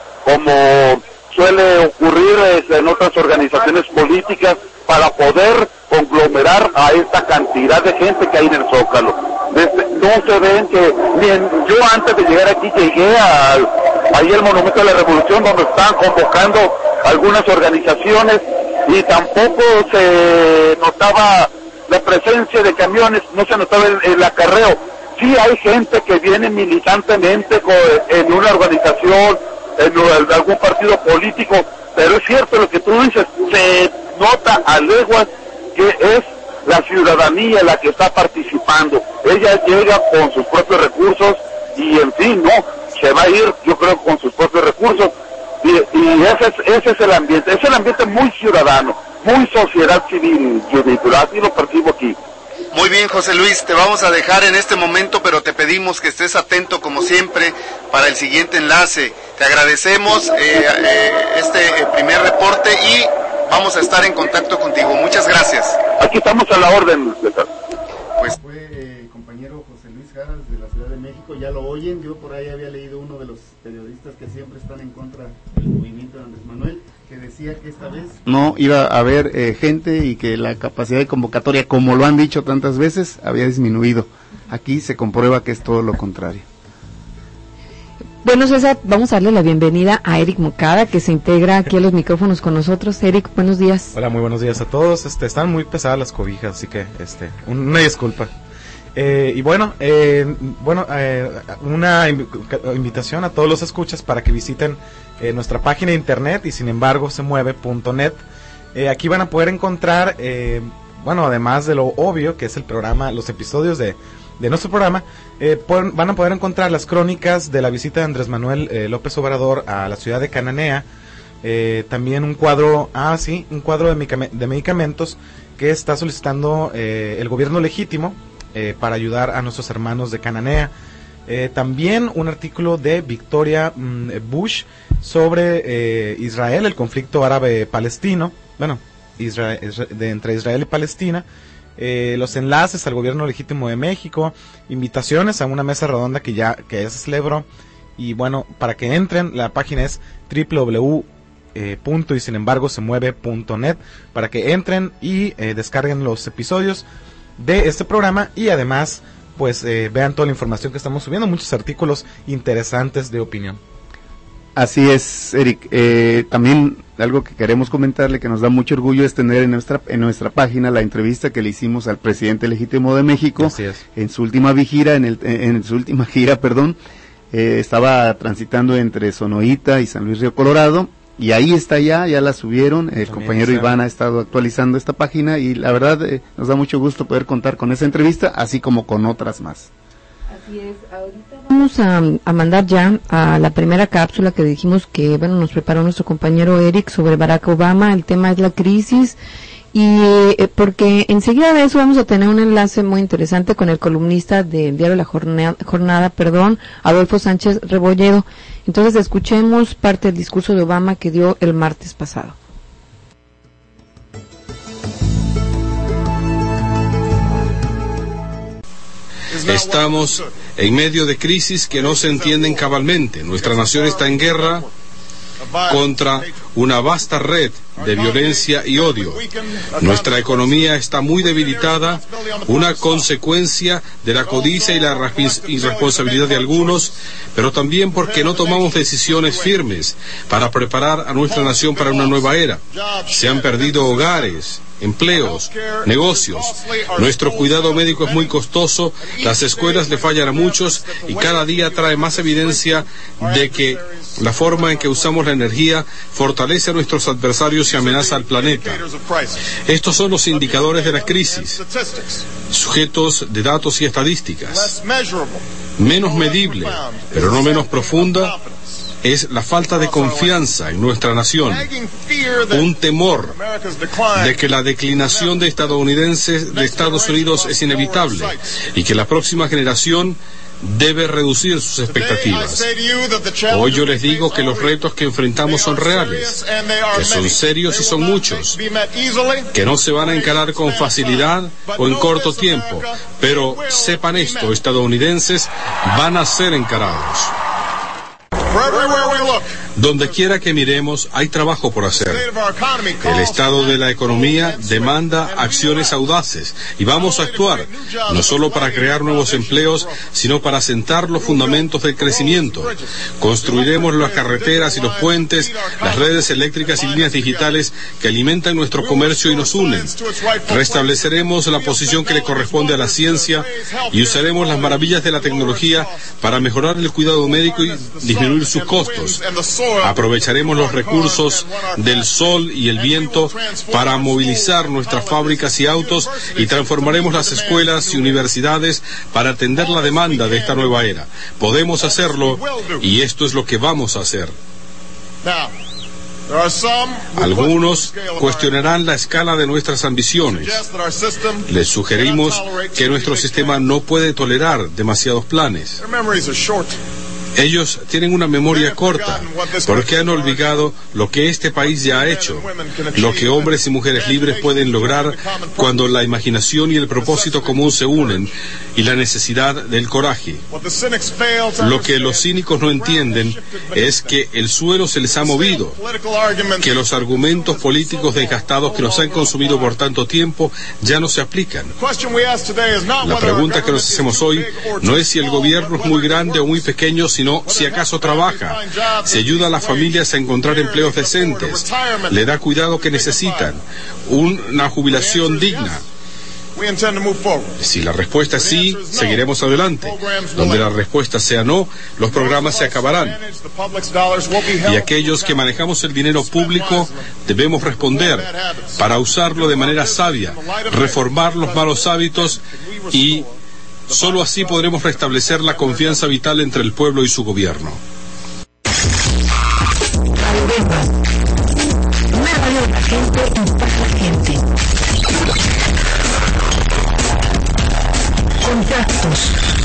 como suele ocurrir en otras organizaciones políticas para poder conglomerar a esta cantidad de gente que hay en el Zócalo. No se ven que, yo antes de llegar aquí llegué ahí al Monumento de la Revolución, donde están convocando algunas organizaciones, y tampoco se notaba la presencia de camiones, no se notaba el acarreo. Sí hay gente que viene militantemente en una organización, en algún partido político, pero es cierto lo que tú dices, se nota a leguas que es la ciudadanía la que está participando. Ella llega con sus propios recursos y en fin, se va a ir, yo creo, con sus propios recursos, y ese es el ambiente muy ciudadano, muy sociedad civil, Judith, así lo percibo aquí. Muy bien, José Luis, te vamos a dejar en este momento, pero te pedimos que estés atento como siempre para el siguiente enlace. Te agradecemos este primer reporte y vamos a estar en contacto contigo. Muchas gracias. Aquí estamos a la orden, César. Pues fue el compañero José Luis Jaras de la Ciudad de México, ya lo oyen. Yo por ahí había leído uno de los periodistas que siempre están en contra del movimiento de Andrés Manuel, que decía que esta vez no iba a haber gente y que la capacidad de convocatoria, como lo han dicho tantas veces, había disminuido. Aquí se comprueba que es todo lo contrario. Bueno, César, vamos a darle la bienvenida a Eric Moncada, que se integra aquí a los micrófonos con nosotros. Eric, buenos días. Hola, muy buenos días a todos. Están muy pesadas las cobijas, así que una disculpa. Y bueno, una invitación a todos los escuchas para que visiten nuestra página de internet y sin embargo se mueve.net. Aquí van a poder encontrar, además de lo obvio que es el programa, los episodios de nuestro programa, van a poder encontrar las crónicas de la visita de Andrés Manuel López Obrador a la ciudad de Cananea, también un cuadro de medicamentos que está solicitando el gobierno legítimo para ayudar a nuestros hermanos de Cananea. También un artículo de Victoria Bush sobre Israel, el conflicto árabe-palestino, entre Israel y Palestina, los enlaces al gobierno legítimo de México, invitaciones a una mesa redonda que ya se celebró, y bueno, para que entren, la página es www.ysinembargosemueve.net, para que entren y descarguen los episodios de este programa y además pues vean toda la información que estamos subiendo, muchos artículos interesantes de opinión. Así es, Eric. También algo que queremos comentarle, que nos da mucho orgullo, es tener en nuestra página la entrevista que le hicimos al presidente legítimo de México en su última gira, estaba transitando entre Sonoita y San Luis Río Colorado, y ahí está ya la subieron. El compañero Iván ha estado actualizando esta página, y la verdad nos da mucho gusto poder contar con esa entrevista, así como con otras más. Así es, ahorita vamos a mandar ya a la primera cápsula que dijimos que, nos preparó nuestro compañero Eric sobre Barack Obama. El tema es la crisis, y porque enseguida de eso vamos a tener un enlace muy interesante con el columnista del diario La Jornada, Adolfo Sánchez Rebolledo. Entonces escuchemos parte del discurso de Obama que dio el martes pasado. Estamos en medio de crisis que no se entienden cabalmente. Nuestra nación está en guerra contra una vasta red de violencia y odio. Nuestra economía está muy debilitada, una consecuencia de la codicia y la irresponsabilidad de algunos, pero también porque no tomamos decisiones firmes para preparar a nuestra nación para una nueva era. Se han perdido hogares, empleos, negocios. Nuestro cuidado médico es muy costoso, las escuelas le fallan a muchos, y cada día trae más evidencia de que la forma en que usamos la energía fortalece a nuestros adversarios y amenaza al planeta. Estos son los indicadores de la crisis, sujetos de datos y estadísticas. Menos medible, pero no menos profunda, es la falta de confianza en nuestra nación, un temor de que la declinación de Estados Unidos es inevitable y que la próxima generación debe reducir sus expectativas. Hoy yo les digo que los retos que enfrentamos son reales, que son serios y son muchos, que no se van a encarar con facilidad o en corto tiempo, pero sepan esto, estadounidenses van a ser encarados. Donde quiera que miremos, hay trabajo por hacer. El estado de la economía demanda acciones audaces y vamos a actuar, no solo para crear nuevos empleos, sino para sentar los fundamentos del crecimiento. Construiremos las carreteras y los puentes, las redes eléctricas y líneas digitales que alimentan nuestro comercio y nos unen. Restableceremos la posición que le corresponde a la ciencia y usaremos las maravillas de la tecnología para mejorar el cuidado médico y disminuir sus costos. Aprovecharemos los recursos del sol y el viento para movilizar nuestras fábricas y autos y transformaremos las escuelas y universidades para atender la demanda de esta nueva era. Podemos hacerlo y esto es lo que vamos a hacer. Algunos cuestionarán la escala de nuestras ambiciones. Les sugerimos que nuestro sistema no puede tolerar demasiados planes. Ellos tienen una memoria corta, porque han olvidado lo que este país ya ha hecho, lo que hombres y mujeres libres pueden lograr cuando la imaginación y el propósito común se unen, y la necesidad del coraje. Lo que los cínicos no entienden es que el suelo se les ha movido, que los argumentos políticos desgastados que nos han consumido por tanto tiempo ya no se aplican. La pregunta que nos hacemos hoy no es si el gobierno es muy grande o muy pequeño, sino si acaso trabaja, si ayuda a las familias a encontrar empleos decentes, le da cuidado que necesitan, una jubilación digna. Si la respuesta es sí, seguiremos adelante. Donde la respuesta sea no, los programas se acabarán. Y aquellos que manejamos el dinero público debemos responder para usarlo de manera sabia, reformar los malos hábitos y solo así podremos restablecer la confianza vital entre el pueblo y su gobierno. Una radio de la gente y para la gente. Contactos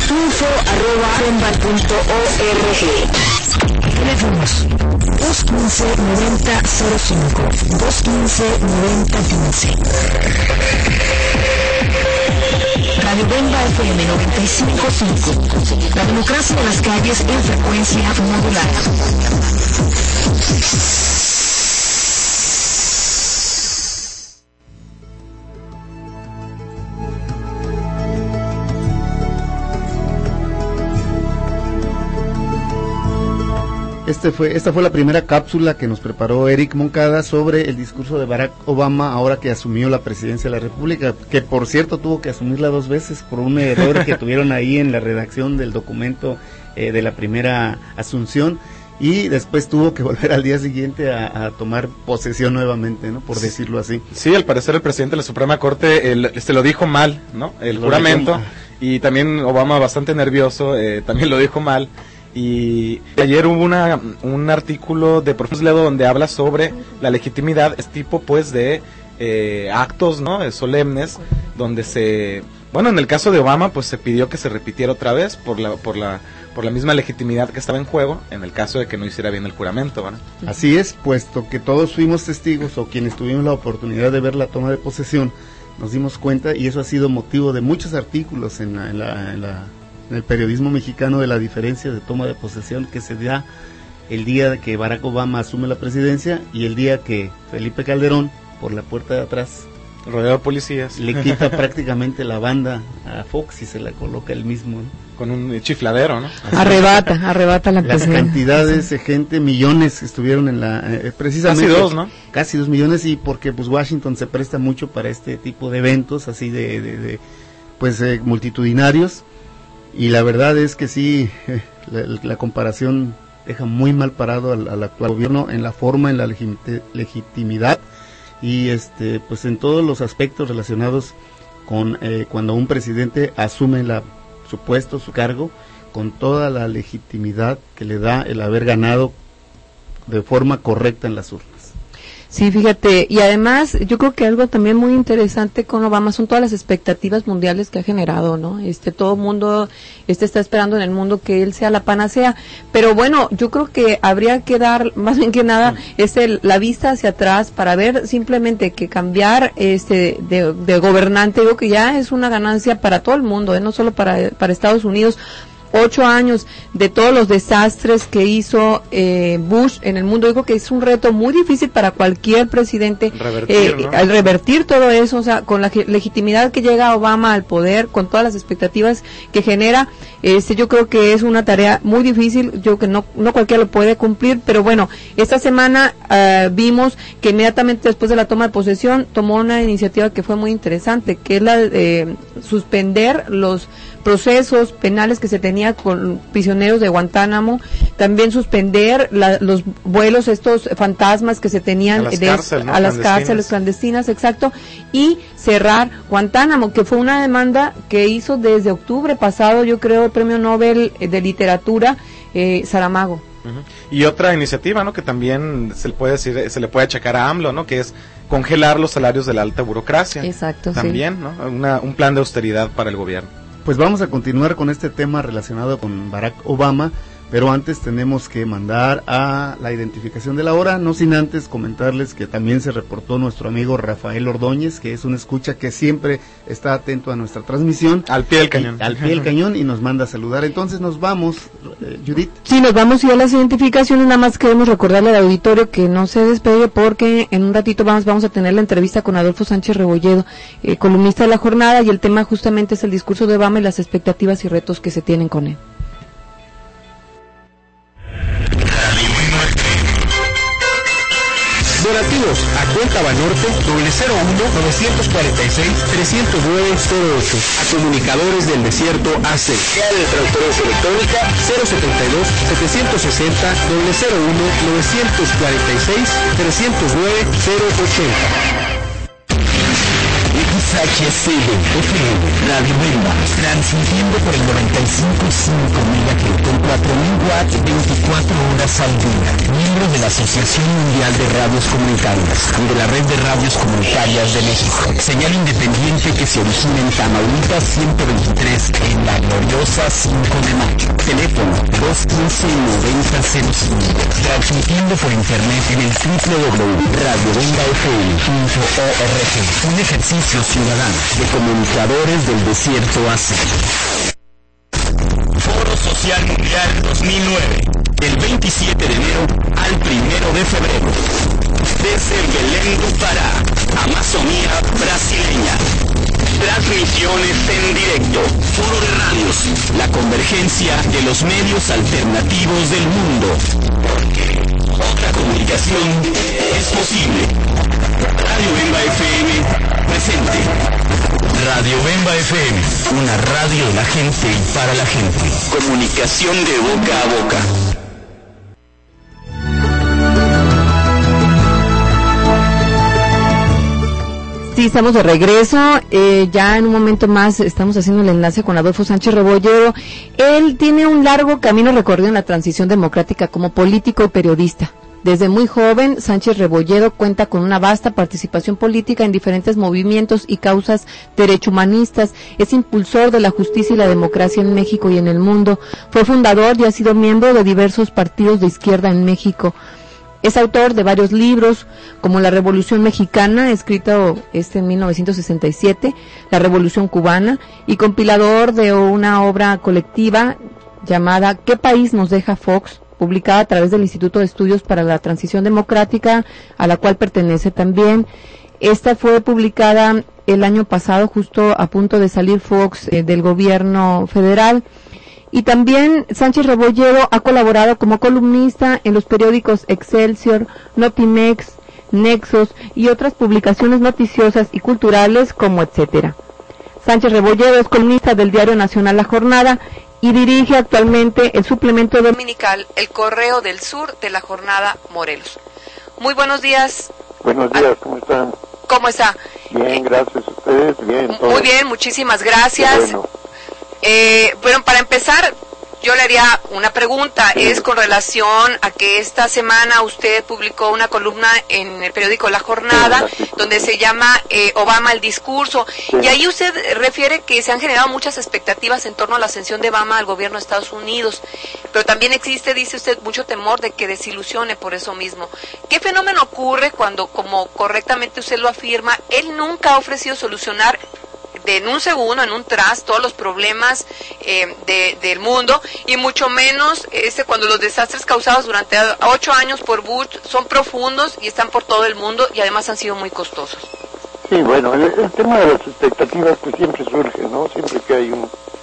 info@bomba.org. Teléfonos 215-9005 215-9015. Radio Bomba FM 95.5. La democracia de las calles en frecuencia modulada. Esta fue la primera cápsula que nos preparó Eric Moncada sobre el discurso de Barack Obama ahora que asumió la presidencia de la República, que por cierto tuvo que asumirla 2 veces por un error que tuvieron ahí en la redacción del documento de la primera asunción, y después tuvo que volver al día siguiente a tomar posesión nuevamente, ¿no? Por decirlo así. Sí, al parecer el presidente de la Suprema Corte lo dijo mal, ¿no? El juramento, y también Obama bastante nervioso, también lo dijo mal. Y ayer hubo un artículo de Profesor Ledo donde habla sobre la legitimidad, es tipo pues de actos, ¿no? Solemnes, donde bueno, en el caso de Obama pues se pidió que se repitiera otra vez por la misma legitimidad que estaba en juego en el caso de que no hiciera bien el juramento, ¿verdad? Así es, puesto que todos fuimos testigos o quienes tuvimos la oportunidad de ver la toma de posesión, nos dimos cuenta, y eso ha sido motivo de muchos artículos en el periodismo mexicano, de la diferencia de toma de posesión que se da el día que Barack Obama asume la presidencia y el día que Felipe Calderón, por la puerta de atrás, rodeado de policías, le quita prácticamente la banda a Fox y se la coloca él mismo, ¿no? Con un chifladero, ¿no? Arrebata la las presidencia. Cantidades de gente, millones que estuvieron en la precisamente casi 2, ¿no? Casi 2 millones, y porque pues Washington se presta mucho para este tipo de eventos así de multitudinarios. Y la verdad es que sí, la comparación deja muy mal parado al actual gobierno en la forma, en la legitimidad y pues en todos los aspectos relacionados con cuando un presidente asume su cargo, con toda la legitimidad que le da el haber ganado de forma correcta en las urnas. Sí, fíjate, y además yo creo que algo también muy interesante con Obama son todas las expectativas mundiales que ha generado, ¿no? Todo mundo está esperando en el mundo que él sea la panacea, pero bueno, yo creo que habría que dar más bien que nada la vista hacia atrás para ver simplemente que cambiar de gobernante, digo que ya es una ganancia para todo el mundo, no solo para Estados Unidos. 8 años de todos los desastres que hizo Bush en el mundo, digo que es un reto muy difícil para cualquier presidente al revertir todo eso, o sea, con la legitimidad que llega Obama al poder, con todas las expectativas que genera, yo creo que es una tarea muy difícil, yo creo que no cualquiera lo puede cumplir, pero bueno, esta semana vimos que inmediatamente después de la toma de posesión tomó una iniciativa que fue muy interesante, que es la de suspender los procesos penales que se tenía con prisioneros de Guantánamo, también suspender los vuelos estos fantasmas que se tenían a las cárceles clandestinas, exacto, y cerrar Guantánamo, que fue una demanda que hizo desde octubre pasado, yo creo, el Premio Nobel de Literatura Saramago. Y otra iniciativa, ¿no? Que también se le puede achacar a AMLO, ¿no? Que es congelar los salarios de la alta burocracia. Exacto, también, sí. ¿no? Un plan de austeridad para el gobierno. Pues vamos a continuar con este tema relacionado con Barack Obama, pero antes tenemos que mandar a la identificación de la hora, no sin antes comentarles que también se reportó nuestro amigo Rafael Ordóñez, que es un escucha que siempre está atento a nuestra transmisión. Al pie del cañón. Al pie del cañón, y nos manda a saludar. Entonces nos vamos, Judith. Sí, nos vamos y a las identificaciones, nada más queremos recordarle al auditorio que no se despegue porque en un ratito vamos a tener la entrevista con Adolfo Sánchez Rebolledo, columnista de La Jornada, y el tema justamente es el discurso de Obama y las expectativas y retos que se tienen con él. Donativos a cuenta Banorte 001-946-309-08. A Comunicadores del Desierto AC. Área de Transferencia Electrónica 072-750-901-946-309-080. XHCD FM Radio Venda, transmitiendo por el 95.5 MHz, 4.000 watts, 24 horas al día. Miembro de la Asociación Mundial de Radios Comunitarias y de la Red de Radios Comunitarias de México. Señal independiente que se origina en Tamaulipas 123, en la gloriosa 5 de mayo. Teléfono 215-9005. Transmitiendo por internet en el www.radiovendafm.org. Un ejercicio ciudadano de Comunicadores del Desierto AC. Foro Social Mundial 2009, del 27 de enero al 1 de febrero. Desde Belém do Pará, Amazonía brasileña. Transmisiones en directo. Foro de Radios. La convergencia de los medios alternativos del mundo. Porque otra comunicación es posible. Radio Bemba FM presente. Radio Bemba FM. Una radio de la gente y para la gente. Comunicación de boca a boca. Sí, estamos de regreso. Ya en un momento más estamos haciendo el enlace con Adolfo Sánchez Rebollero. Él tiene un largo camino recorrido en la transición democrática como político y periodista. Desde muy joven, Sánchez Rebolledo cuenta con una vasta participación política en diferentes movimientos y causas derechohumanistas. Es impulsor de la justicia y la democracia en México y en el mundo. Fue fundador y ha sido miembro de diversos partidos de izquierda en México. Es autor de varios libros, como La Revolución Mexicana, escrito en 1967, La Revolución Cubana, y compilador de una obra colectiva llamada ¿Qué país nos deja Fox?, publicada a través del Instituto de Estudios para la Transición Democrática, a la cual pertenece también. Esta fue publicada el año pasado, justo a punto de salir Fox del gobierno federal. Y también Sánchez Rebolledo ha colaborado como columnista en los periódicos Excelsior, Notimex, Nexos y otras publicaciones noticiosas y culturales como Etcétera. Sánchez Rebolledo es columnista del diario nacional La Jornada y dirige actualmente el suplemento dominical El Correo del Sur de La Jornada Morelos. Muy buenos días. Buenos días, ¿cómo están? ¿Cómo está? Bien, gracias a ustedes, bien. Todo. Muy bien, muchísimas gracias. Bueno, para empezar, yo le haría una pregunta, es con relación a que esta semana usted publicó una columna en el periódico La Jornada, donde se llama Obama el discurso, y ahí usted refiere que se han generado muchas expectativas en torno a la ascensión de Obama al gobierno de Estados Unidos, pero también existe, dice usted, mucho temor de que desilusione por eso mismo. ¿Qué fenómeno ocurre cuando, como correctamente usted lo afirma, él nunca ha ofrecido solucionar en un segundo, en un tras, todos los problemas del mundo, y mucho menos cuando los desastres causados durante 8 años por Bush son profundos y están por todo el mundo y además han sido muy costosos? Sí, bueno, el tema de las expectativas pues siempre surge, ¿no? Siempre que hay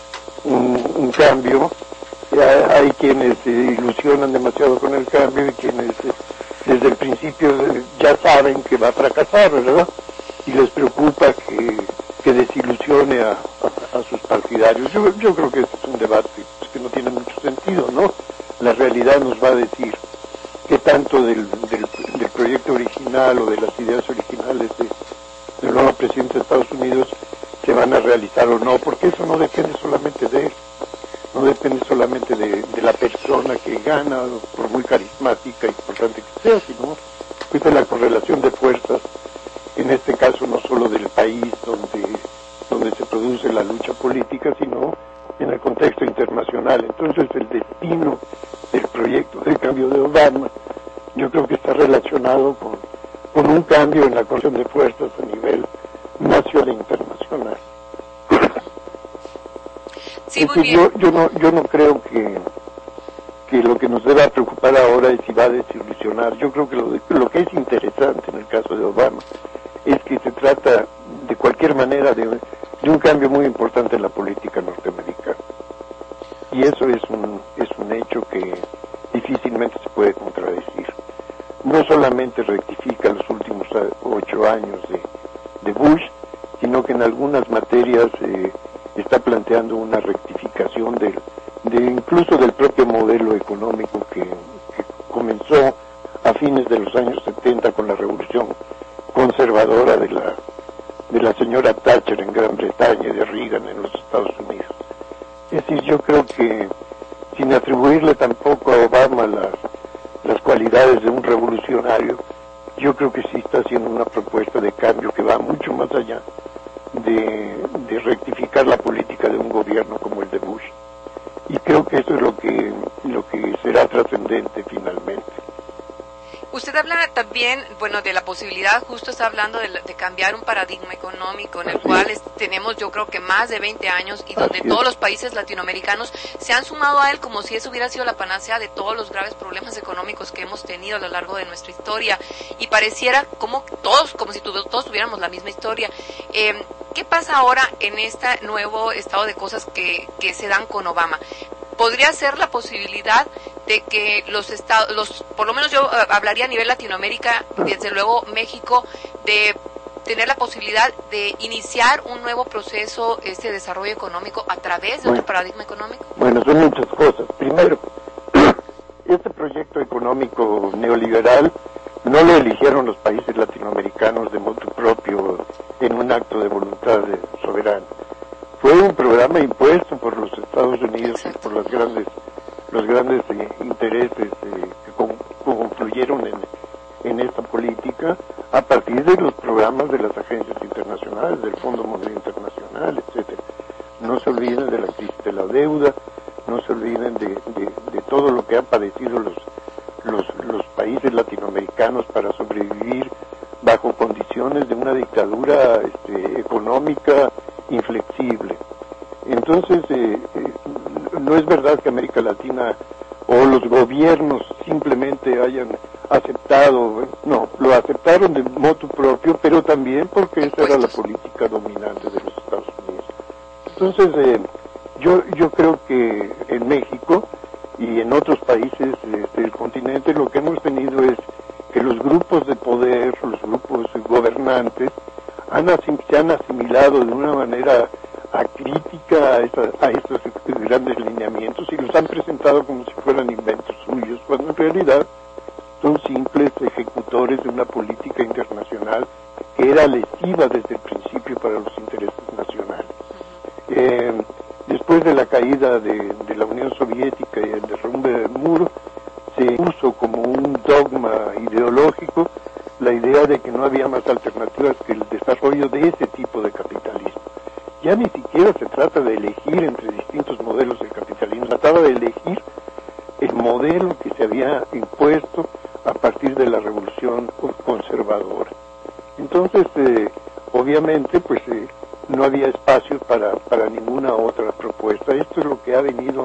un cambio, hay quienes se ilusionan demasiado con el cambio y quienes desde el principio ya saben que va a fracasar, ¿verdad? Y les preocupa que desilusione a sus partidarios. Yo creo que este es un debate que no tiene mucho sentido, ¿no? La realidad nos va a decir qué tanto del proyecto original o de las ideas originales del nuevo presidente de Estados Unidos se van a realizar o no, porque eso no depende solamente de él, no depende solamente de la persona que gana, por muy carismática y importante que sea, sino pues de la correlación de fuerzas, en este caso no solo del país donde se produce la lucha política, sino en el contexto internacional. Entonces el destino del proyecto de cambio de Obama, yo creo que está relacionado con un cambio en la correlación de fuerzas a nivel nacional e internacional. Sí, muy bien. Yo no creo que lo que nos deba preocupar ahora es si va a desilusionar. Yo creo que lo que es interesante en el caso de Obama es que se trata de cualquier manera de un cambio muy importante en la política norteamericana. Y eso es un hecho que difícilmente se puede contradecir. No solamente rectifica los últimos 8 años de Bush, sino que en algunas materias está planteando una rectificación incluso del propio modelo económico que comenzó a fines de los años 70 con la revolución conservadora de la señora Thatcher en Gran Bretaña y de Reagan en los Estados Unidos. Es decir, yo creo que sin atribuirle tampoco a Obama las cualidades de un revolucionario, yo creo que sí está haciendo una propuesta de cambio que va mucho más allá de rectificar la política de un gobierno como el de Bush. Y creo que eso es lo que será trascendente finalmente. Usted habla también, bueno, de la posibilidad, justo está hablando de cambiar un paradigma económico en el cual tenemos, yo creo que más de 20 años y donde todos los países latinoamericanos se han sumado a él como si eso hubiera sido la panacea de todos los graves problemas económicos que hemos tenido a lo largo de nuestra historia, y pareciera como si todos tuviéramos la misma historia. ¿Qué pasa ahora en este nuevo estado de cosas que se dan con Obama? ¿Podría ser la posibilidad de que por lo menos yo hablaría a nivel Latinoamérica, desde luego México, de tener la posibilidad de iniciar un nuevo proceso, desarrollo económico a través de otro paradigma económico? Bueno, son muchas cosas. Primero, este proyecto económico neoliberal no lo eligieron los países latinoamericanos de motu propio en un acto de voluntad soberana. Fue un programa impuesto por los Estados Unidos y por los grandes intereses que confluyeron en esta política a partir de los programas de las agencias internacionales, del Fondo Monetario Internacional, etcétera. No se olviden de la crisis de la deuda, no se olviden de todo lo que han padecido los países latinoamericanos para sobrevivir bajo condiciones de una dictadura económica inflexible. Entonces, no es verdad que América Latina o los gobiernos simplemente hayan aceptado, no, lo aceptaron de motu propio, pero también porque esa era la política dominante de los Estados Unidos. Entonces, yo creo que en México y en otros países del continente lo que hemos tenido es que los grupos de poder, los grupos gobernantes, se han asimilado de una manera acrítica a estos grandes lineamientos y los han presentado como si fueran inventos suyos, cuando en realidad son simples ejecutores de una política internacional que era lesiva desde el principio para los intereses nacionales. Después de la caída de la Unión Soviética y el derrumbe del muro, se puso como un dogma ideológico la idea de que no había más alternativas que el desarrollo de ese tipo de capitalismo. Ya ni siquiera se trata de elegir entre distintos modelos de capitalismo, se trataba de elegir el modelo que se había impuesto a partir de la revolución conservadora. Entonces, obviamente, no había espacio para ninguna otra propuesta. Esto es lo que ha venido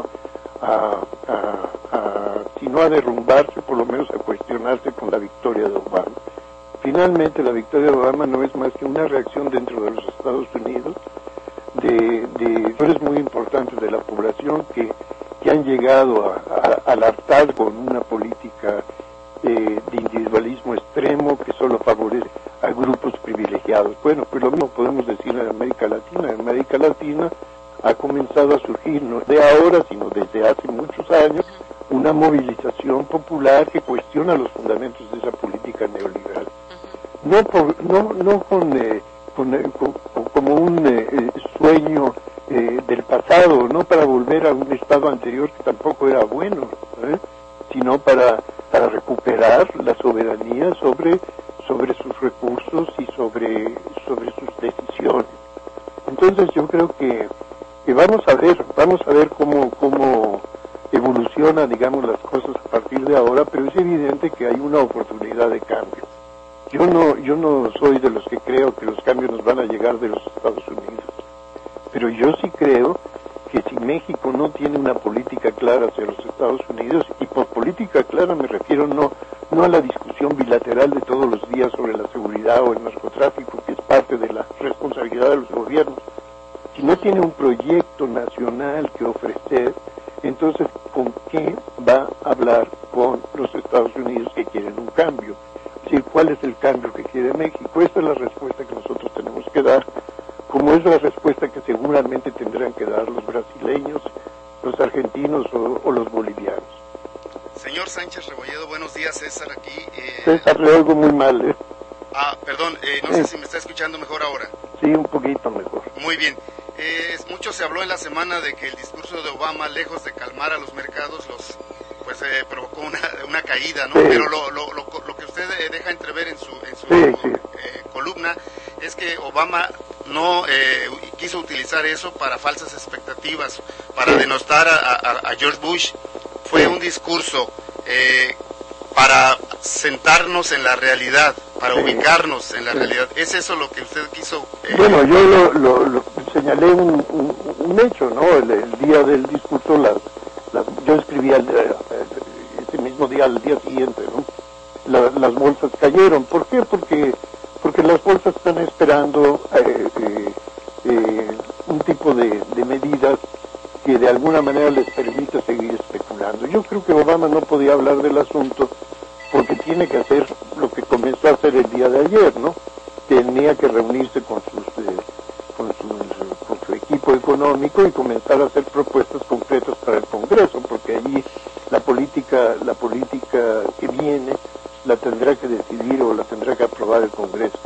si no a derrumbarse, por lo menos a cuestionarse con la victoria de Obama. Finalmente, la victoria de Obama no es más que una reacción dentro de los Estados Unidos de sectores muy importantes de la población que han llegado al hartazgo con una política de individualismo extremo que solo favorece a grupos privilegiados. Bueno, pues lo mismo podemos decir en América Latina. En América Latina ha comenzado a surgir, no de ahora, sino desde hace muchos años, una movilización popular que cuestiona los fundamentos de esa política neoliberal. No como un sueño del pasado, no para volver a un estado anterior que tampoco era bueno, sino para recuperar la soberanía sobre sus recursos y sobre sus decisiones. Entonces yo creo que vamos a ver cómo evolucionan, digamos, las cosas a partir de ahora, pero es evidente que hay una oportunidad de cambio. Yo no soy de los que creo que los cambios nos van a llegar de los Estados Unidos, pero yo sí creo que si México no tiene una política clara hacia los Estados Unidos, y por política clara me refiero no a la discusión bilateral de todos los días sobre la seguridad o el narcotráfico, que es parte de la responsabilidad de los gobiernos, si no tiene un proyecto nacional que ofrecer, entonces ¿con qué va a hablar con los Estados Unidos que quieren un cambio? Es decir, ¿cuál es el cambio que quiere México? Esta es la respuesta que nosotros tenemos que dar, como es la respuesta que seguramente tendrán que dar los brasileños, los argentinos o los bolivianos. Señor Sánchez Rebolledo, buenos días, César aquí. César, le oigo muy mal. Perdón, no sé si me está escuchando mejor ahora. Sí, un poquito mejor. Muy bien. Mucho se habló en la semana de que el discurso de Obama, lejos de calmar a los mercados, provocó una caída, ¿no? Sí. Pero lo que usted deja entrever en su columna es que Obama no quiso utilizar eso para falsas expectativas, para denostar a George Bush. Fue un discurso para sentarnos en la realidad, para ubicarnos en la realidad. ¿Es eso lo que usted quiso? Bueno, yo lo señalé un hecho, ¿no? El día del discurso, yo escribí ese mismo día, al día siguiente, ¿no? Las bolsas cayeron. ¿Por qué? Porque las bolsas están esperando un tipo de medidas que de alguna manera les permita seguir especulando. Yo creo que Obama no podía hablar del asunto porque tiene que hacer lo que comenzó a hacer el día de ayer, ¿no? Tenía que reunirse con su equipo económico y comenzar a hacer propuestas concretas para el Congreso, porque allí la política que viene la tendrá que decidir o la tendrá que aprobar el Congreso.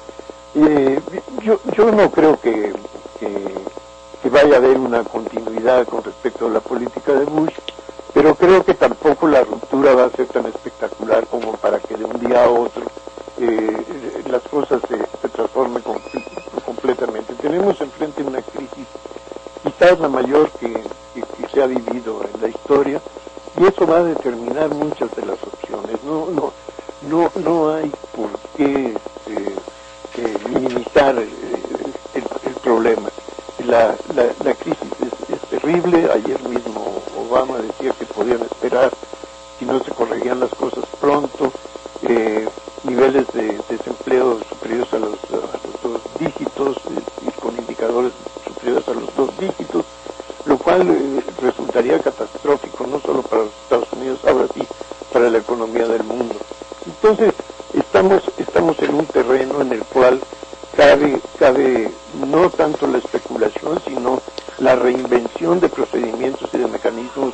Yo no creo que vaya a haber una continuidad con respecto a la política de Bush, pero creo que tampoco la ruptura va a ser tan espectacular como para que de un día a otro las cosas se transformen completamente. Tenemos enfrente una crisis, quizás la mayor que se ha vivido en la historia, y eso va a determinar muchas de las opciones. No hay por qué minimizar el problema. La crisis es terrible. Ayer mismo Obama decía que podían esperar, si no se corregían las cosas pronto, niveles de desempleo superiores a los 2 dígitos y con indicadores superiores a los 2 dígitos, lo cual resultaría catastrófico no solo para los Estados Unidos, ahora sí para la economía del mundo. Entonces estamos en un terreno en el cual cabe no tanto la especulación, sino la reinvención de procedimientos y de mecanismos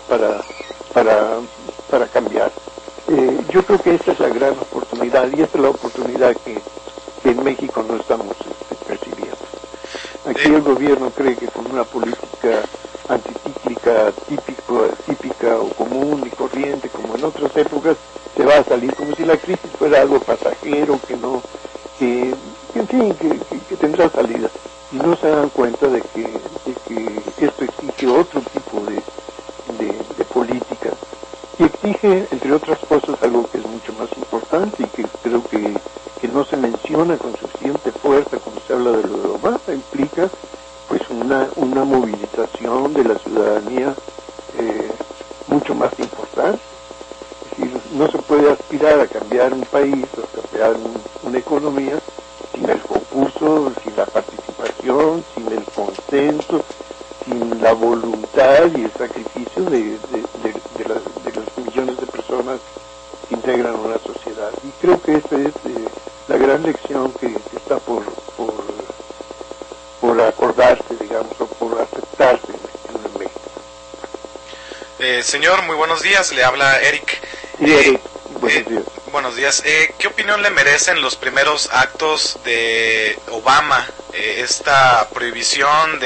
para cambiar. Yo creo que esta es la gran oportunidad, y esta es la oportunidad que en México no estamos percibiendo. Aquí el gobierno cree que con una política anticíclica típica o común y corriente, como en otras épocas, se va a salir como si la crisis fuera algo pasajero, que tendrá salida, y no se dan cuenta de que esto exige otro tipo de política, y exige, entre otras cosas, algo que es mucho más importante y que creo que no se menciona con suficiente fuerza cuando se habla de lo de Obama. Implica pues una movilización de la ciudadanía mucho más importante. Es decir, no se puede aspirar a cambiar un país, a cambiar una economía sin el concurso, sin la participación, sin el consenso, sin la voluntad y el sacrificio de los millones de personas que integran una sociedad. Y creo que esa es la gran lección que está por acordarse, digamos, o por aceptarse en México. Señor, muy buenos días, le habla Eric. Sí, Eric, buenos días. Buenos días. ¿Qué opinión le merecen los primeros actos de Obama? Esta prohibición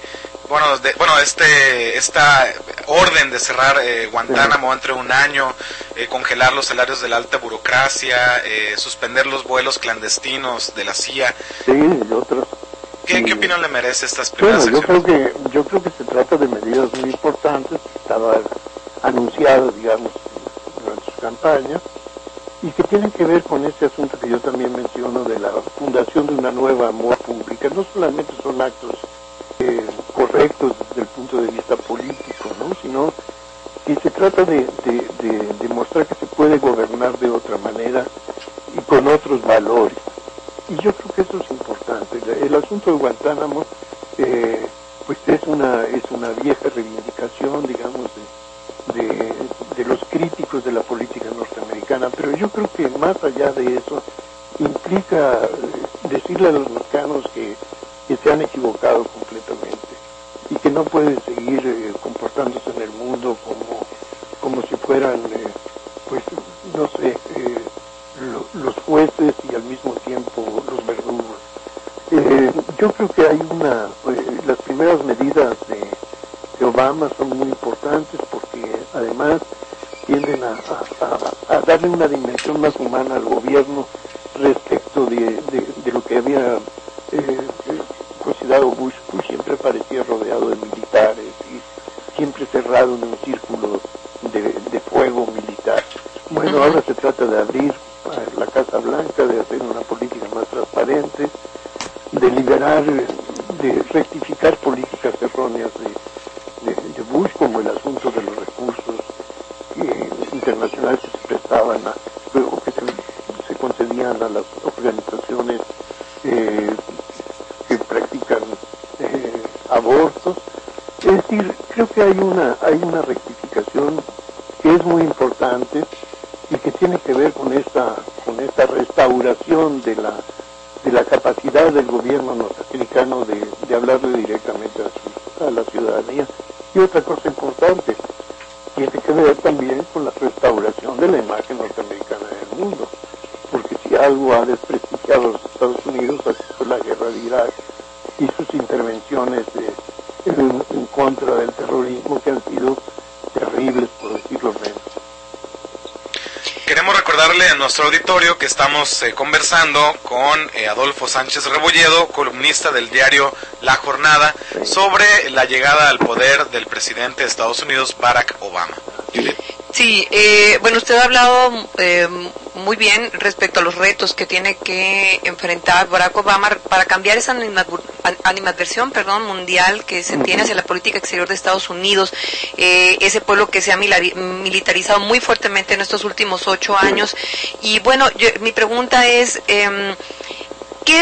esta orden de cerrar Guantánamo entre un año, congelar los salarios de la alta burocracia, suspender los vuelos clandestinos de la CIA. Sí, y otros. ¿Qué opinión le merece estas primeras acciones? Yo creo que se trata de medidas muy importantes que estaban anunciadas, digamos, durante su campaña, y que tienen que ver con este asunto que yo también menciono de la fundación de una nueva moda pública. No solamente son actos correctos desde el punto de vista político, ¿no? Sino que se trata de demostrar que se puede gobernar de otra manera y con otros valores. Y yo creo que eso es importante. El asunto de Guantánamo pues es una vieja reivindicación, digamos, de los críticos de la política norteamericana, pero yo creo que más allá de eso implica decirle a los mexicanos que se han equivocado completamente y que no pueden seguir comportándose en el mundo como si fueran pues no sé, los jueces y al mismo tiempo los verdugos. Yo creo que hay las primeras medidas de Obama son muy importantes porque además tienden a darle una dimensión más humana al gobierno respecto de lo que había considerado Bush. Bush siempre parecía rodeado de militares y siempre cerrado en un círculo de fuego militar. Bueno, Bueno, ahora se trata de abrir la Casa Blanca, de hacer una política más transparente, de liberar, de rectificar políticas erróneas de Bush, como el asunto de los recursos internacionales que se prestaban o que se concedían a las organizaciones que practican abortos. Es decir, creo que hay una rectificación que es muy importante y que tiene que ver con esta restauración de la capacidad del gobierno norteamericano de hablarle directamente a la ciudadanía. Y otra cosa importante, tiene que ver también con la restauración de la imagen norteamericana en el mundo, porque si algo ha desprestigiado a los Estados Unidos ha sido la guerra de Irak y sus intervenciones en contra del terrorismo, que han sido terribles, por decirlo menos. Queremos recordarle a nuestro auditorio que estamos conversando con Adolfo Sánchez Rebolledo, columnista del diario La Jornada, sobre la llegada al poder del presidente de Estados Unidos, Barack Obama. Sí, bueno, usted ha hablado muy bien respecto a los retos que tiene que enfrentar Barack Obama para cambiar esa animadversión mundial que se tiene hacia la política exterior de Estados Unidos, ese pueblo que se ha militarizado muy fuertemente en estos últimos 8 años. Y bueno, mi pregunta es, ¿qué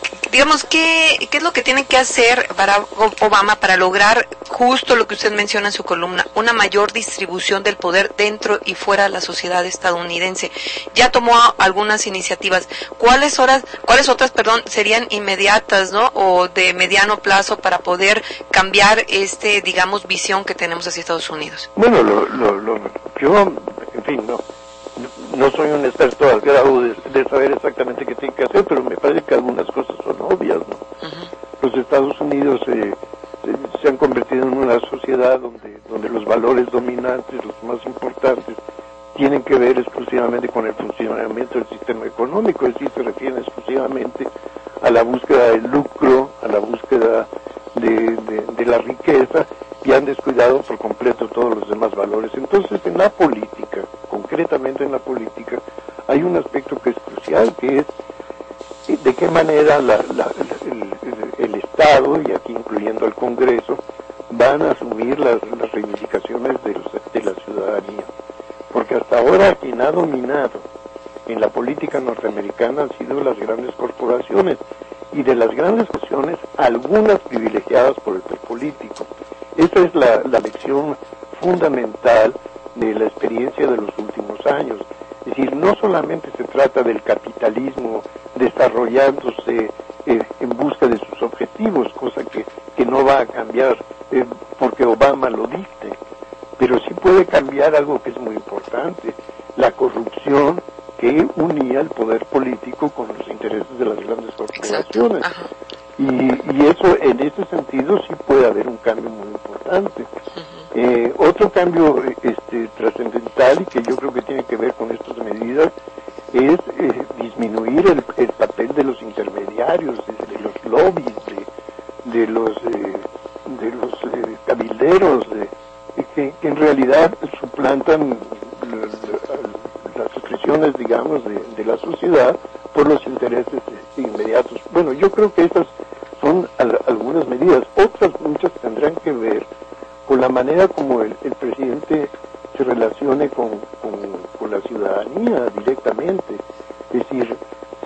es lo que tiene que hacer Barack Obama para lograr justo lo que usted menciona en su columna, una mayor distribución del poder dentro y fuera de la sociedad estadounidense? Ya tomó algunas iniciativas. ¿Cuáles otras, serían inmediatas, ¿no? O de mediano plazo para poder cambiar visión que tenemos hacia Estados Unidos? Bueno, yo, en fin, no soy un experto al grado de saber exactamente qué tiene que hacer, pero me parece que algunas cosas son obvias, ¿no? Los Estados Unidos se han convertido en una sociedad donde los valores dominantes, los más importantes, tienen que ver exclusivamente con el funcionamiento del sistema económico, es decir, se refieren exclusivamente a la búsqueda del lucro, a la búsqueda de la riqueza, y han descuidado por completo todos los demás valores. Entonces, en la política, concretamente en la política, hay un aspecto que es crucial, que es de qué manera el Estado, y aquí incluyendo al Congreso, van a asumir las reivindicaciones de la ciudadanía. Porque hasta ahora quien ha dominado en la política norteamericana han sido las grandes corporaciones, y de las grandes corporaciones, algunas privilegiadas por el político. Esa es la lección fundamental de la experiencia de los últimos años. Es decir, no solamente se trata del capitalismo desarrollándose en busca de sus objetivos, cosa que no va a cambiar porque Obama lo dicte, pero sí puede cambiar algo que es muy importante, la corrupción que unía el poder político con los intereses de las grandes corporaciones. Y eso, en ese sentido, sí puede haber un cambio muy importante. Otro cambio trascendental, y que yo creo que tiene que ver con estas medidas, es disminuir el papel de los intermediarios, de los lobbies, de los cabilderos, que en realidad suplantan las expresiones, digamos, de la sociedad por los intereses inmediatos. Bueno, yo creo que estas son algunas medidas. Otras muchas tendrán que ver con la manera como el presidente se relacione con la ciudadanía directamente. Es decir,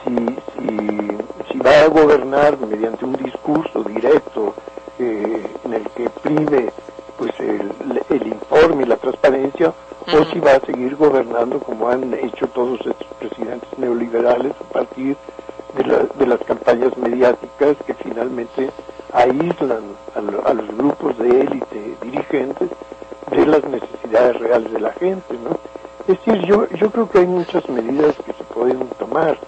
si va a gobernar mediante un discurso directo en el que prime pues el informe y la transparencia, o si va a seguir gobernando como han hecho todos estos presidentes neoliberales a partir de las campañas mediáticas que finalmente aíslan a los grupos de élite dirigentes de las necesidades reales de la gente, ¿no? Es decir, yo creo que hay muchas medidas que se pueden tomar.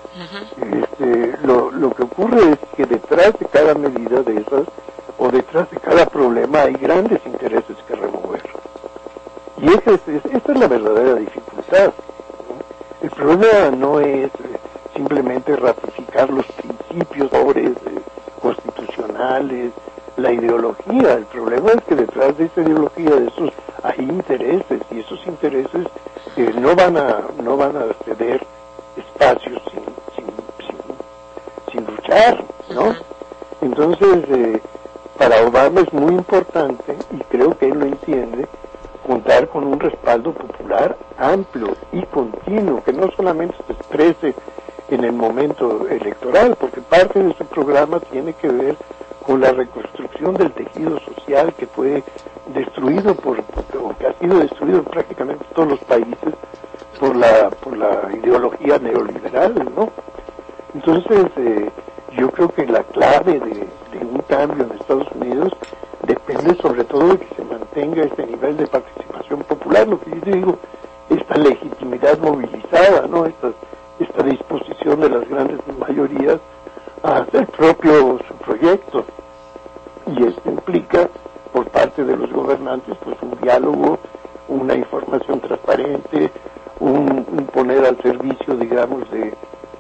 Lo que ocurre es que detrás de cada medida de esas, o detrás de cada problema, hay grandes intereses que remover. Y esa es la verdadera dificultad, ¿no? El problema no es simplemente ratificar los principios constitucionales, la ideología. El problema es que detrás de esa ideología, de esos, hay intereses, y esos intereses no van a ceder espacios sin luchar, ¿no? Entonces, para Obama es muy importante, y creo que él lo entiende, contar con un respaldo popular amplio y continuo, que no solamente se exprese en el momento electoral, porque parte de su programa tiene que ver con la reconstrucción del tejido social que fue destruido o que ha sido destruido prácticamente en todos los países por la ideología neoliberal, ¿no? Entonces, yo creo que la clave de un cambio en Estados Unidos depende sobre todo de que se mantenga este nivel de participación popular, lo que yo digo, esta legitimidad movilizada, ¿no? Esta disposición de las grandes mayorías a hacer propio su proyecto. Y esto implica, por parte de los gobernantes, pues un diálogo, una información transparente, un poner al servicio, digamos, de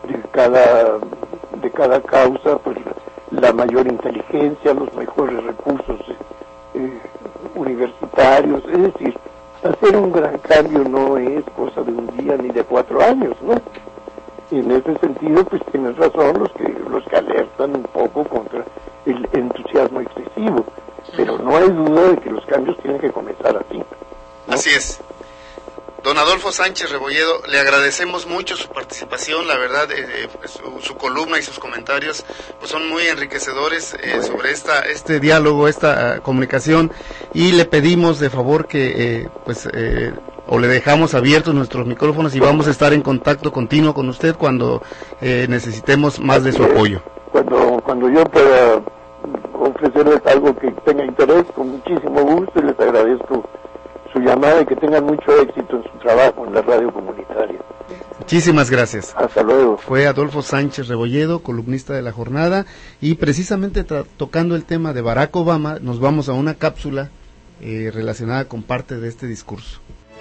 cada causa, pues la mayor inteligencia, los mejores recursos universitarios. Es decir, hacer un gran cambio no es cosa de un día ni de 4 años, ¿no? Y en ese sentido, pues tienes razón los que alertan un poco contra el entusiasmo excesivo, pero no hay duda de que los cambios tienen que comenzar así, ¿no? Así es. Don Adolfo Sánchez Rebolledo, le agradecemos mucho su participación, la verdad, su columna y sus comentarios pues son muy enriquecedores sobre este diálogo, esta comunicación, y le pedimos de favor que o le dejamos abiertos nuestros micrófonos y vamos a estar en contacto continuo con usted cuando necesitemos más de su apoyo. Cuando yo pueda ofrecerles algo que tenga interés, con muchísimo gusto, y les agradezco su llamada y que tengan mucho éxito en su trabajo en la radio comunitaria. Muchísimas gracias. Hasta luego. Fue Adolfo Sánchez Rebolledo, columnista de La Jornada, y precisamente tocando el tema de Barack Obama, nos vamos a una cápsula relacionada con parte de este discurso.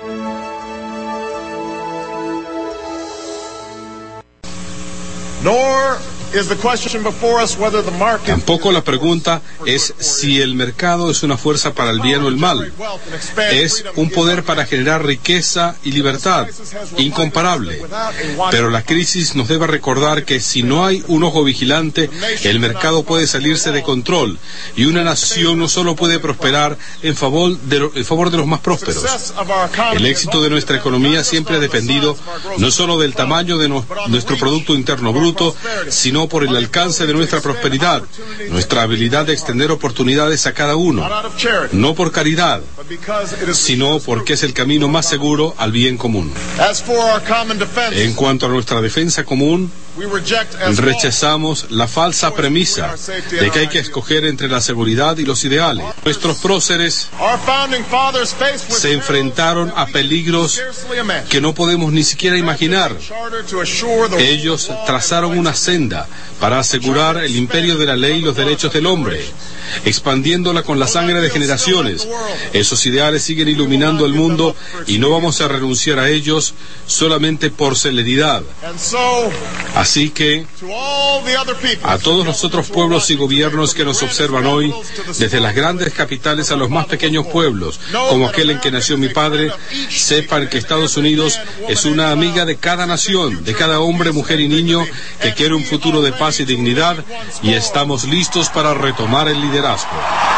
Tampoco la pregunta es si el mercado es una fuerza para el bien o el mal. Es un poder para generar riqueza y libertad, incomparable. Pero la crisis nos debe recordar que si no hay un ojo vigilante, el mercado puede salirse de control y una nación no solo puede prosperar en favor de los más prósperos. El éxito de nuestra economía siempre ha dependido no solo del tamaño de nuestro Producto Interno Bruto, sino por el alcance de nuestra prosperidad, nuestra habilidad de extender oportunidades a cada uno, no por caridad, sino porque es el camino más seguro al bien común. En cuanto a nuestra defensa común, rechazamos la falsa premisa de que hay que escoger entre la seguridad y los ideales. Nuestros próceres se enfrentaron a peligros que no podemos ni siquiera imaginar. Ellos trazaron una senda para asegurar el imperio de la ley y los derechos del hombre, expandiéndola con la sangre de generaciones. Esos ideales siguen iluminando el mundo y no vamos a renunciar a ellos solamente por celeridad. Así que, a todos los otros pueblos y gobiernos que nos observan hoy, desde las grandes capitales a los más pequeños pueblos, como aquel en que nació mi padre, sepan que Estados Unidos es una amiga de cada nación, de cada hombre, mujer y niño que quiere un futuro de paz y dignidad, y estamos listos para retomar el liderazgo.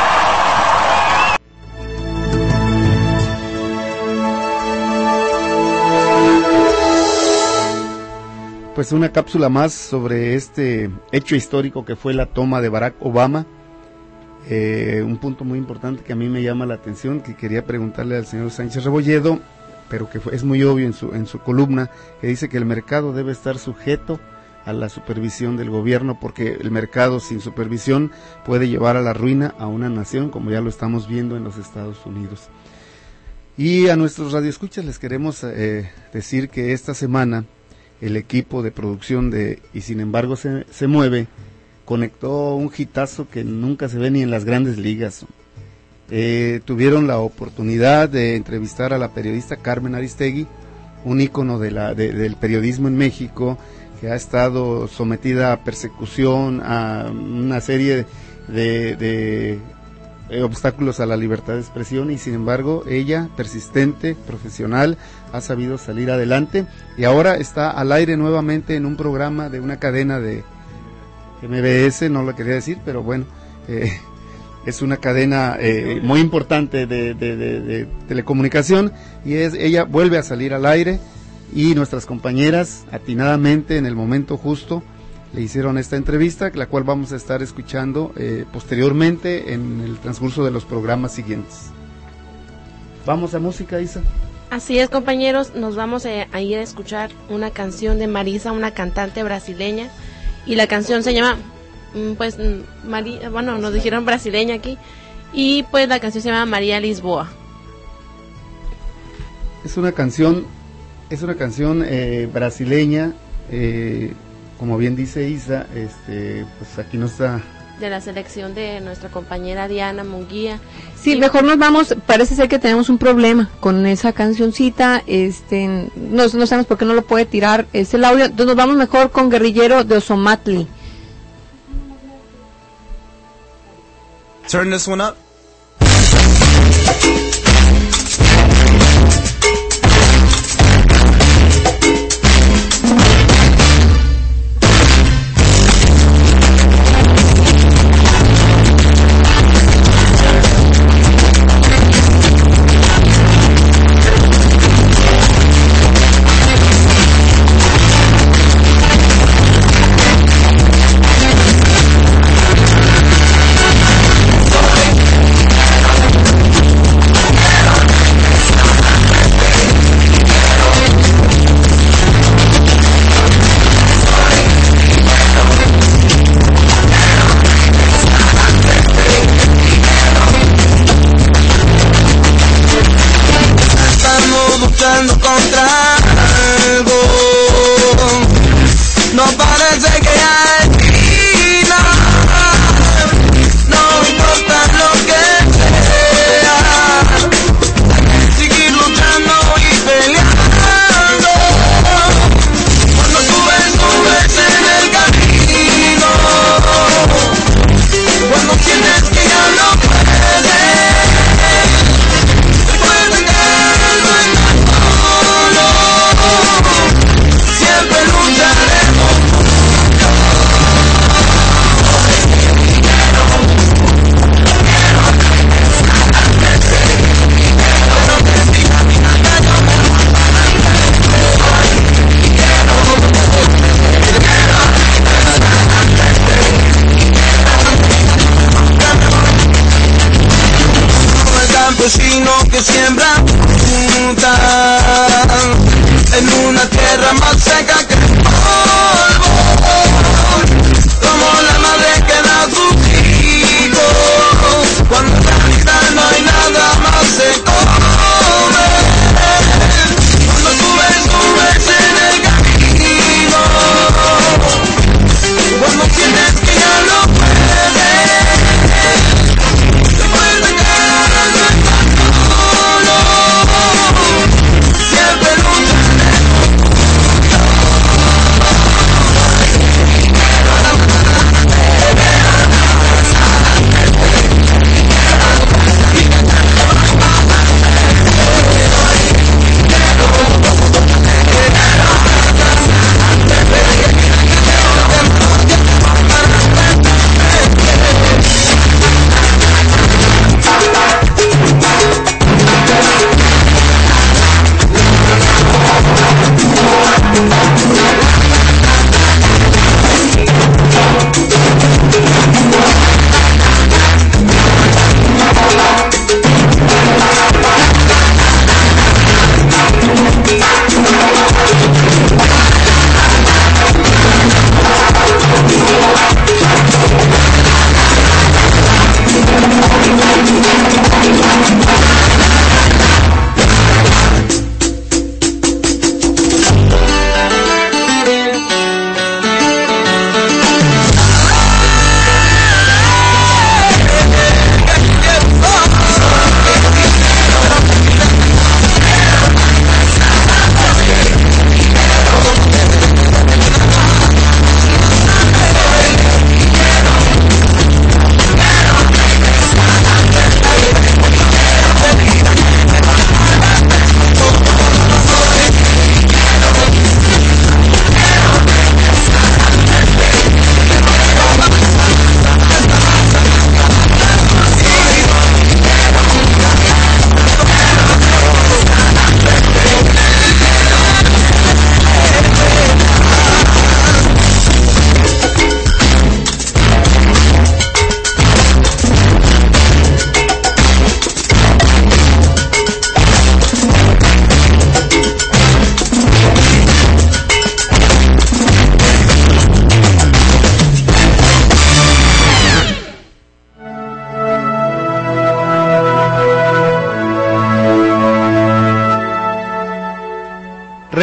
Pues una cápsula más sobre este hecho histórico que fue la toma de Barack Obama. Un punto muy importante que a mí me llama la atención, que quería preguntarle al señor Sánchez Rebolledo, pero que es muy obvio en su columna, que dice que el mercado debe estar sujeto a la supervisión del gobierno, porque el mercado sin supervisión puede llevar a la ruina a una nación, como ya lo estamos viendo en los Estados Unidos. Y a nuestros radioescuchas les queremos decir que esta semana el equipo de producción de Y Sin Embargo se Mueve conectó un hitazo que nunca se ve ni en las grandes ligas. Tuvieron la oportunidad de entrevistar a la periodista Carmen Aristegui, un ícono del periodismo en México, que ha estado sometida a persecución, a una serie de obstáculos a la libertad de expresión, y sin embargo ella, persistente, profesional, ha sabido salir adelante y ahora está al aire nuevamente en un programa de una cadena de MBS, no lo quería decir, pero bueno, es una cadena muy importante de telecomunicación, y ella vuelve a salir al aire, y nuestras compañeras atinadamente en el momento justo le hicieron esta entrevista, la cual vamos a estar escuchando posteriormente en el transcurso de los programas siguientes. Vamos a música, Isa. Así es, compañeros, nos vamos a ir a escuchar una canción de Marisa, una cantante brasileña, y la canción se llama, pues, bueno, nos dijeron brasileña aquí, y pues la canción se llama María Lisboa. Es una canción brasileña, como bien dice Isa, pues aquí no está. De la selección de nuestra compañera Diana Munguía. Sí, mejor nos vamos, parece ser que tenemos un problema con esa cancioncita, no sabemos por qué no lo puede tirar el audio, entonces nos vamos mejor con Guerrillero de Ozomatli. Turn this one up. Contra algo, no parece que hay final, no importa lo que sea, seguir luchando y peleando, cuando subes en el camino, cuando sientes que ya no puedes. Campesino que siembra fruta en una tierra más seca que el polvo, como la madre que da sus hijos, cuando en realidad no hay nada más se come, cuando subes en el camino, cuando sientes que ya no puedes. Siempre lucharemos.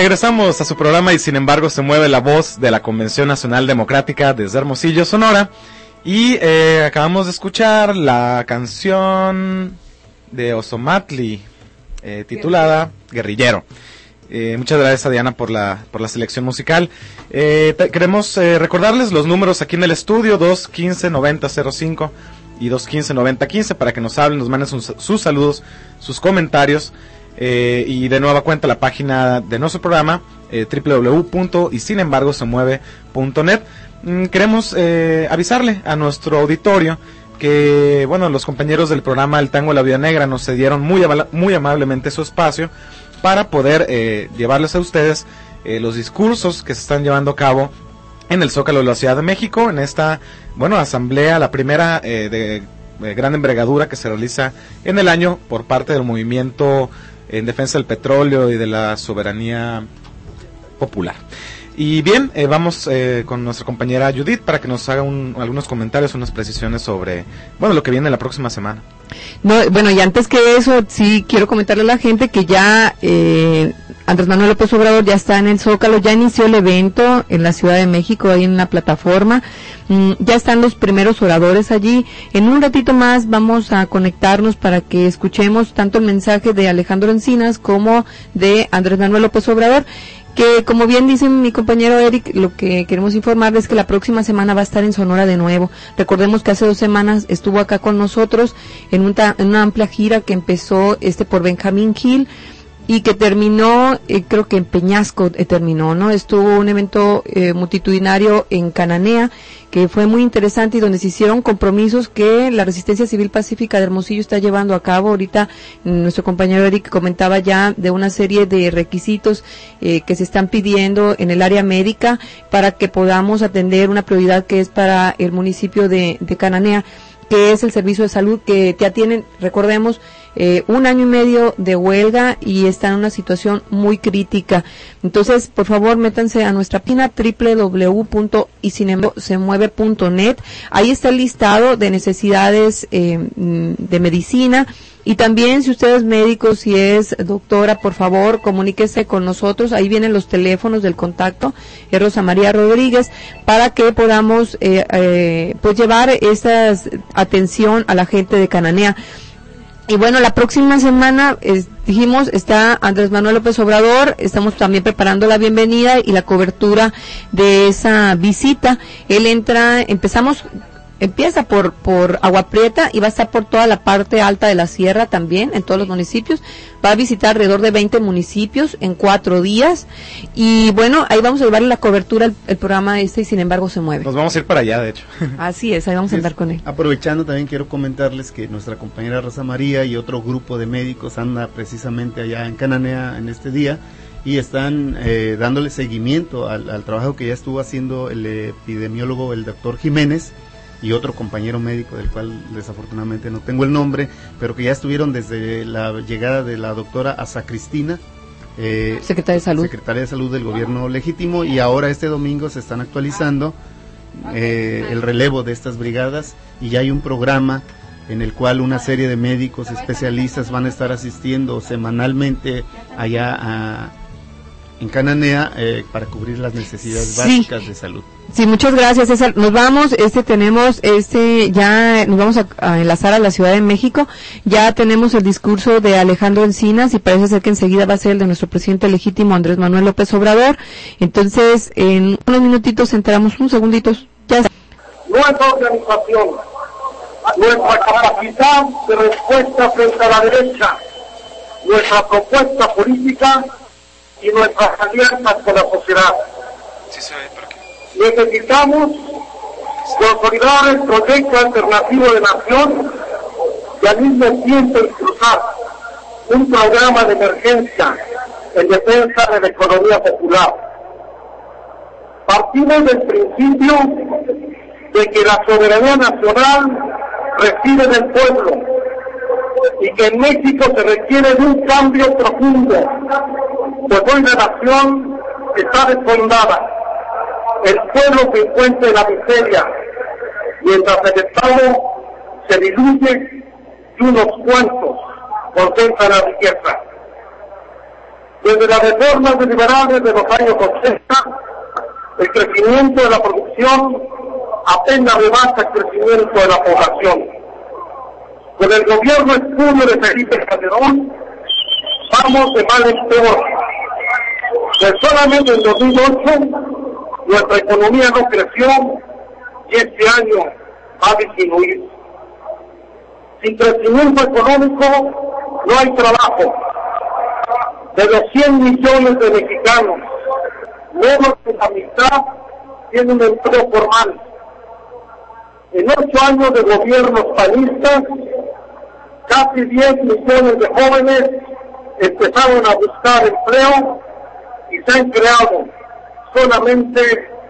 Regresamos a su programa y sin embargo se mueve la voz de la Convención Nacional Democrática desde Hermosillo, Sonora. Y acabamos de escuchar la canción de Ozomatli, titulada Guerrillero. Muchas gracias a Diana por la selección musical. Queremos recordarles los números aquí en el estudio, 215-9005 y 215-9015, para que nos hablen, nos manden sus saludos, sus comentarios. Y de nueva cuenta la página de nuestro programa, www.ysinembargosemueve.net. Queremos avisarle a nuestro auditorio que, bueno, los compañeros del programa El Tango de la Vida Negra nos cedieron muy amablemente su espacio para poder llevarles a ustedes los discursos que se están llevando a cabo en el Zócalo de la Ciudad de México, en esta, bueno, asamblea, la primera de gran envergadura que se realiza en el año por parte del movimiento en defensa del petróleo y de la soberanía popular. Y bien, vamos con nuestra compañera Judith para que nos haga algunos comentarios, unas precisiones sobre, bueno, lo que viene la próxima semana. No, bueno, y antes que eso, sí quiero comentarle a la gente que ya Andrés Manuel López Obrador ya está en el Zócalo, ya inició el evento en la Ciudad de México, ahí en la plataforma. Ya están los primeros oradores allí. En un ratito más vamos a conectarnos para que escuchemos tanto el mensaje de Alejandro Encinas como de Andrés Manuel López Obrador, que como bien dice mi compañero Eric, lo que queremos informarles es que la próxima semana va a estar en Sonora de nuevo. Recordemos que hace 2 semanas estuvo acá con nosotros en una amplia gira que empezó por Benjamín Gil y que terminó, creo que en Peñasco terminó, ¿no? Estuvo un evento multitudinario en Cananea, que fue muy interesante y donde se hicieron compromisos que la Resistencia Civil Pacífica de Hermosillo está llevando a cabo. Ahorita nuestro compañero Eric comentaba ya de una serie de requisitos que se están pidiendo en el área médica para que podamos atender una prioridad que es para el municipio de Cananea, que es el servicio de salud que ya tienen, recordemos, 1 año y medio de huelga y está en una situación muy crítica. Entonces, por favor, métanse a nuestra página www.ysinembargosemueve.net. Ahí está el listado de necesidades de medicina. Y también, si usted es médico, si es doctora, por favor, comuníquese con nosotros. Ahí vienen los teléfonos del contacto, Rosa María Rodríguez, para que podamos pues llevar esta atención a la gente de Cananea. Y bueno, la próxima semana, dijimos, está Andrés Manuel López Obrador, estamos también preparando la bienvenida y la cobertura de esa visita. Él empieza por Agua Prieta y va a estar por toda la parte alta de la sierra también, en todos los municipios. Va a visitar alrededor de 20 municipios en 4 días. Y bueno, ahí vamos a llevarle la cobertura el programa y sin embargo se mueve. Nos vamos a ir para allá, de hecho. Así es, ahí vamos a andar con él. Aprovechando, también quiero comentarles que nuestra compañera Rosa María y otro grupo de médicos anda precisamente allá en Cananea en este día y están dándole seguimiento al trabajo que ya estuvo haciendo el epidemiólogo, el doctor Jiménez, y otro compañero médico del cual desafortunadamente no tengo el nombre, pero que ya estuvieron desde la llegada de la doctora Asa Cristina, secretaria de Salud del gobierno legítimo, y ahora este domingo se están actualizando el relevo de estas brigadas y ya hay un programa en el cual una serie de médicos especialistas van a estar asistiendo semanalmente allá en Cananea para cubrir las necesidades básicas de salud. Sí, muchas gracias, César. Nos vamos, ya nos vamos a enlazar a la Ciudad de México. Ya tenemos el discurso de Alejandro Encinas y parece ser que enseguida va a ser el de nuestro presidente legítimo Andrés Manuel López Obrador. Entonces, en unos minutitos entramos, unos segunditos. Ya. Nuestra organización, nuestra capacidad de respuesta frente a la derecha, nuestra propuesta política y nuestras alianzas con la sociedad. Sí, se ve, ¿por qué? Necesitamos consolidar el proyecto alternativo de nación y al mismo tiempo impulsar un programa de emergencia en defensa de la economía popular. Partimos del principio de que la soberanía nacional reside en el pueblo y que en México se requiere de un cambio profundo, pues hoy la nación está desfondada. El pueblo se encuentra en la miseria, mientras el Estado se diluye y unos cuantos concentran la riqueza. Desde las reformas liberales de los años 80, el crecimiento de la producción apenas rebasa el crecimiento de la población. Con el gobierno espurio de Felipe Calderón, vamos de mal en peor. Pues solamente en 2008 nuestra economía no creció y este año va a disminuir. Sin crecimiento económico no hay trabajo. De los 100 millones de mexicanos, menos de la mitad tienen un empleo formal. En 8 años de gobiernos panistas, casi 10 millones de jóvenes empezaron a buscar empleo y se han creado solamente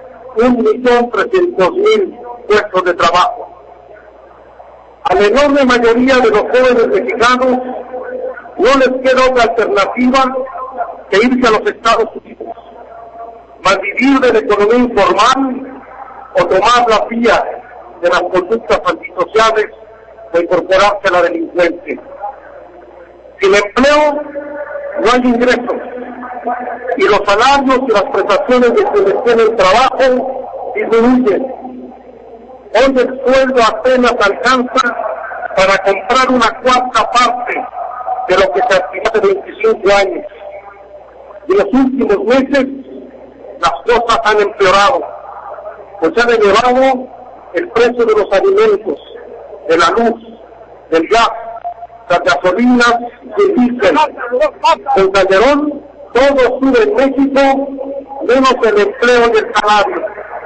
1.300.000 puestos de trabajo. A la enorme mayoría de los jóvenes mexicanos no les queda otra alternativa que irse a los Estados Unidos, malvivir de la economía informal o tomar la vía de las conductas antisociales o incorporarse a la delincuencia. Sin empleo no hay ingresos y los salarios y las prestaciones de quienes tienen trabajo disminuyen. Hoy el sueldo apenas alcanza para comprar una cuarta parte de lo que se adquirió hace 25 años. Y en los últimos meses las cosas han empeorado, pues se han elevado el precio de los alimentos, de la luz, del gas, las gasolinas y el diésel. Con Calderón todo sube en México, menos el empleo y el salario.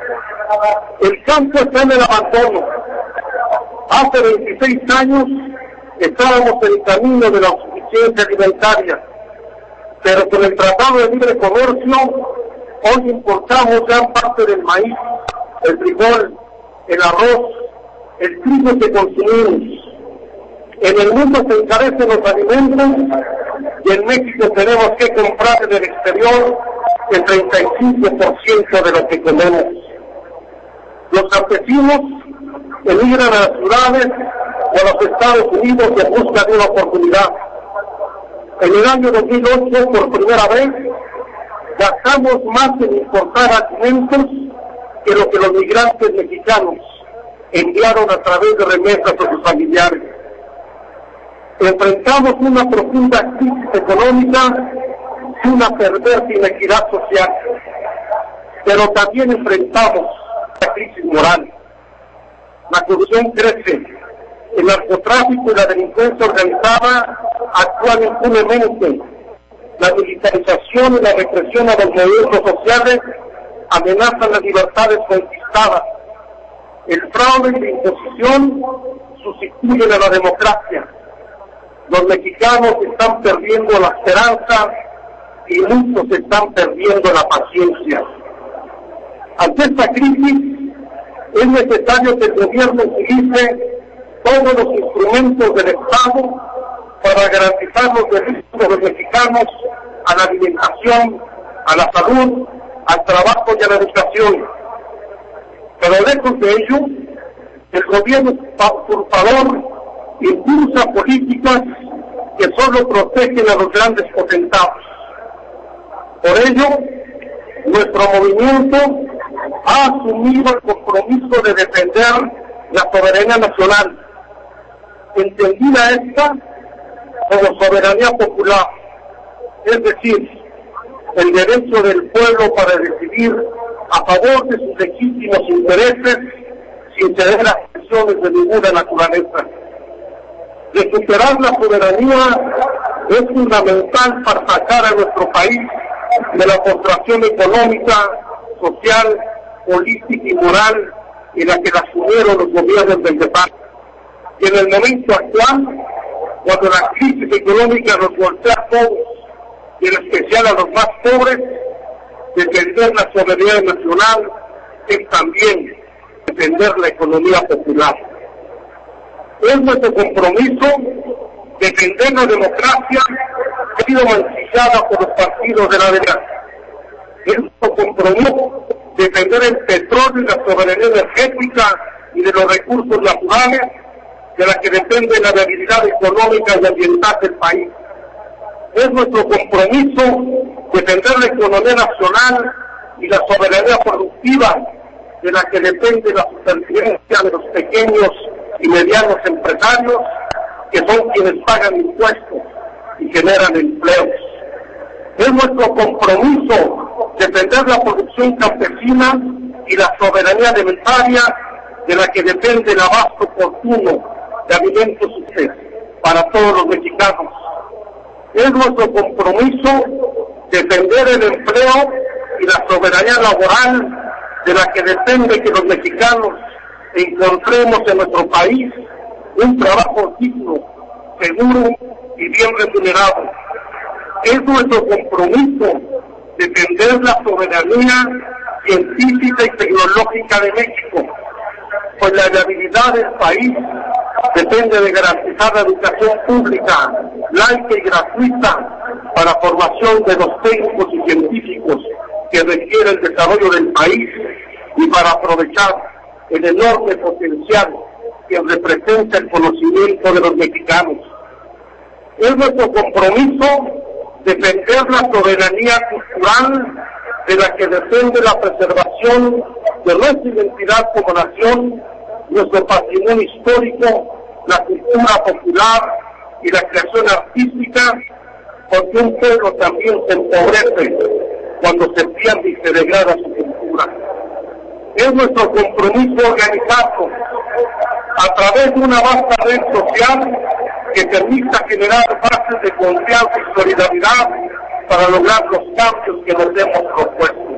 El campo está en el abandono. Hace 26 años estábamos en el camino de la autosuficiencia alimentaria, pero con el Tratado de Libre Comercio hoy importamos gran parte del maíz, el frijol, el arroz, el trigo que consumimos. En el mundo se encarecen los alimentos y en México tenemos que comprar en el exterior el 35% de lo que comemos. Los campesinos emigran a las ciudades o a los Estados Unidos en busca de una oportunidad. En el año 2008, por primera vez, gastamos más en importar alimentos que lo que los migrantes mexicanos enviaron a través de remesas a sus familiares. Enfrentamos una profunda crisis económica y una perversa inequidad social, pero también enfrentamos la crisis moral. La corrupción crece, el narcotráfico y la delincuencia organizada actúan impunemente, la militarización y la represión a los movimientos sociales amenazan las libertades conquistadas, el fraude y la imposición sustituyen a la democracia. Los mexicanos están perdiendo la esperanza y muchos están perdiendo la paciencia. Ante esta crisis es necesario que el gobierno utilice todos los instrumentos del Estado para garantizar los derechos de los mexicanos a la alimentación, a la salud, al trabajo y a la educación. Pero lejos de ello, el gobierno usurpador impulsa políticas que solo protegen a los grandes potentados. Por ello, nuestro movimiento ha asumido el compromiso de defender la soberanía nacional, entendida esta como soberanía popular, es decir, el derecho del pueblo para decidir a favor de sus legítimos intereses sin ceder a presiones de ninguna naturaleza. Recuperar la soberanía es fundamental para sacar a nuestro país de la frustración económica, social, política y moral en la que la asumieron los gobiernos del debate. Y en el momento actual, cuando la crisis económica nos golpea a todos, y en especial a los más pobres, defender la soberanía nacional es también defender la economía popular. Es nuestro compromiso defender la democracia que ha sido mancillada por los partidos de la derecha. Es nuestro compromiso defender el petróleo y la soberanía energética y de los recursos naturales de la que depende la viabilidad económica y ambiental del país. Es nuestro compromiso defender la economía nacional y la soberanía productiva de la que depende la supervivencia de los pequeños y medianos empresarios, que son quienes pagan impuestos y generan empleos. Es nuestro compromiso defender la producción campesina y la soberanía alimentaria de la que depende el abasto oportuno de alimentos para todos los mexicanos. Es nuestro compromiso defender el empleo y la soberanía laboral de la que depende que los mexicanos encontremos en nuestro país un trabajo digno, seguro y bien remunerado. Es nuestro compromiso defender la soberanía científica y tecnológica de México, pues la viabilidad del país depende de garantizar la educación pública, laica y gratuita para formación de los técnicos y científicos que requiere el desarrollo del país y para aprovechar el enorme potencial que representa el conocimiento de los mexicanos. Es nuestro compromiso defender la soberanía cultural de la que depende la preservación de nuestra identidad como nación, nuestro patrimonio histórico, la cultura popular y la creación artística, porque un pueblo también se empobrece cuando se pierde y se degrada su cultura. Es nuestro compromiso organizarnos a través de una vasta red social que permita generar bases de confianza y solidaridad para lograr los cambios que nos hemos propuesto.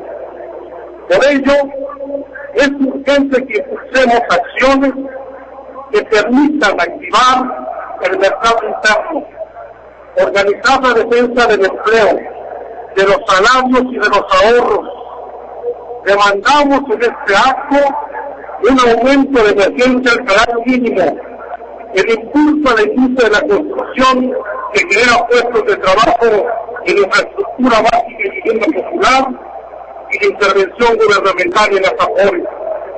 Por ello, es urgente que impulsemos acciones que permitan activar el mercado interno, organizar la defensa del empleo, de los salarios y de los ahorros. Demandamos en este acto un aumento de emergencia al salario mínimo, el impulso a la industria de la construcción que genera puestos de trabajo en infraestructura básica y vivienda popular, y la intervención gubernamental en las AFORES.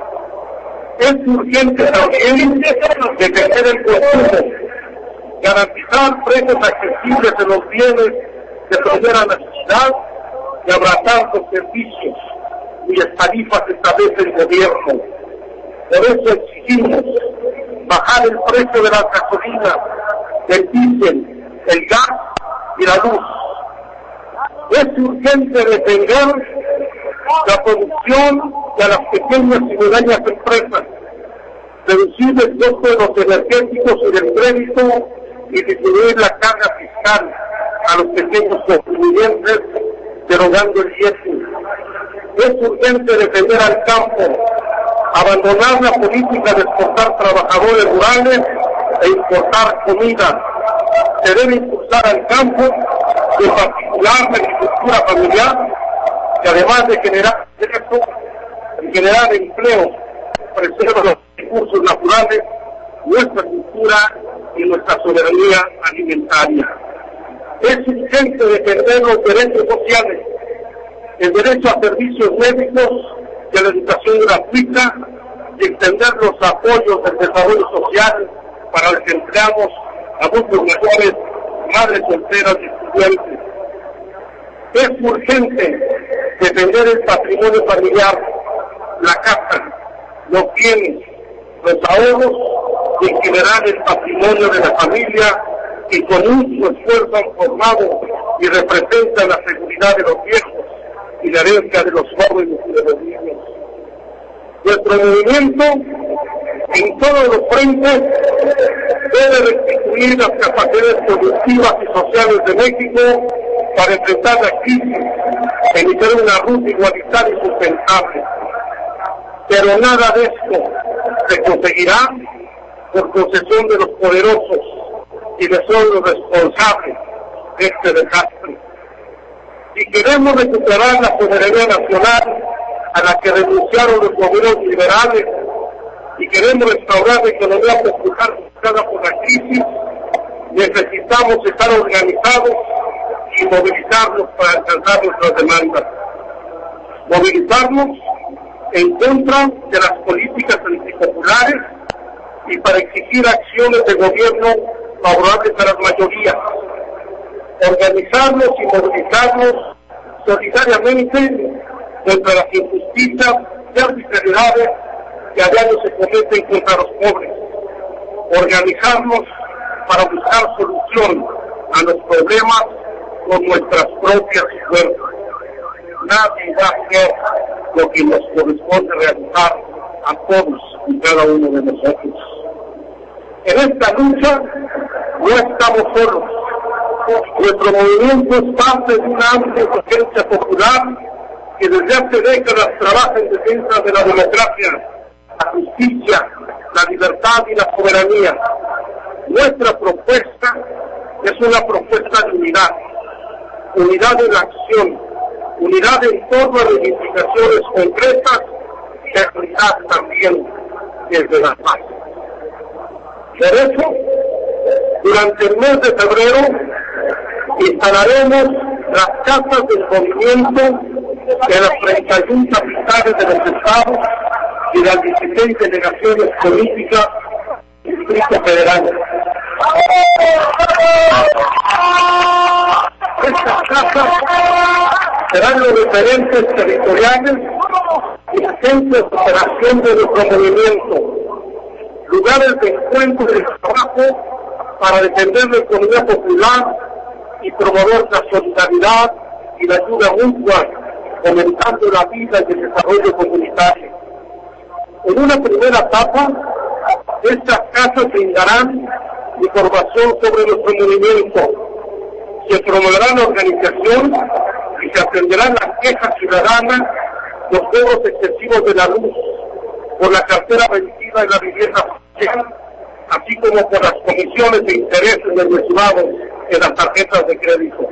Es urgente también defender el consumo, garantizar precios accesibles en los bienes de primera necesidad y abrazar los servicios cuyas tarifas establece el gobierno. Por eso exigimos bajar el precio de las gasolinas, del diésel, el gas y la luz. Es urgente defender la producción de las pequeñas y medianas empresas, reducir el costo de los energéticos y del crédito y disminuir la carga fiscal a los pequeños contribuyentes, derogando el IEPS. Es urgente defender al campo, abandonar la política de exportar trabajadores rurales e importar comida. Se debe impulsar al campo, en particular la agricultura familiar, que además de generar ingresos y generar empleo, preserva los recursos naturales, nuestra cultura y nuestra soberanía alimentaria. Es urgente defender los derechos sociales, el derecho a servicios médicos y a la educación gratuita, y extender los apoyos del desarrollo social para los que empleamos adultos mayores, madres solteras y estudiantes. Es urgente defender el patrimonio familiar, la casa, los bienes, los ahorros y en general el patrimonio de la familia que con mucho esfuerzo han formado y representan la seguridad de los viejos y la herencia de los jóvenes y de los niños. Nuestro movimiento en todos los frentes debe restituir las capacidades productivas y sociales de México para enfrentar la crisis e iniciar una ruta igualitaria y sustentable. Pero nada de esto se conseguirá por concesión de los poderosos, quienes son los responsables de este desastre. Si queremos recuperar la soberanía nacional a la que renunciaron los gobiernos liberales y queremos restaurar la economía popular afectada por la crisis, necesitamos estar organizados y movilizarnos para alcanzar nuestras demandas. Movilizarnos en contra de las políticas antipopulares y para exigir acciones de gobierno favorables a las mayorías. organizarnos y movilizarnos solidariamente contra las injusticias y arbitrariedades que a diario se cometen contra los pobres, organizarnos para buscar solución a los problemas con nuestras propias fuerzas. Nadie va a hacer lo que nos corresponde realizar a todos y cada uno de nosotros. En esta lucha no estamos solos. Nuestro movimiento es parte de una amplia urgencia popular que desde hace décadas trabaja en defensa de la democracia, la justicia, la libertad y la soberanía. Nuestra propuesta es una propuesta de unidad, unidad en la acción, unidad en torno a reivindicaciones concretas y unidad también desde la paz. Por eso, durante el mes de febrero, instalaremos las casas del movimiento de las 31 capitales de los estados y las 16 delegaciones políticas del Distrito Federal. Estas casas serán los referentes territoriales y centros de operación de nuestro movimiento, lugares de encuentro y trabajo para defender la economía popular y promover la solidaridad y la ayuda mutua, fomentando la vida y el desarrollo comunitario. En una primera etapa, estas casas brindarán información sobre nuestro movimiento, se promoverá la organización y se atenderán las quejas ciudadanas, los cobros excesivos de la luz, por la cartera vencida de la vivienda social, así como por las comisiones de intereses mencionados en las tarjetas de crédito.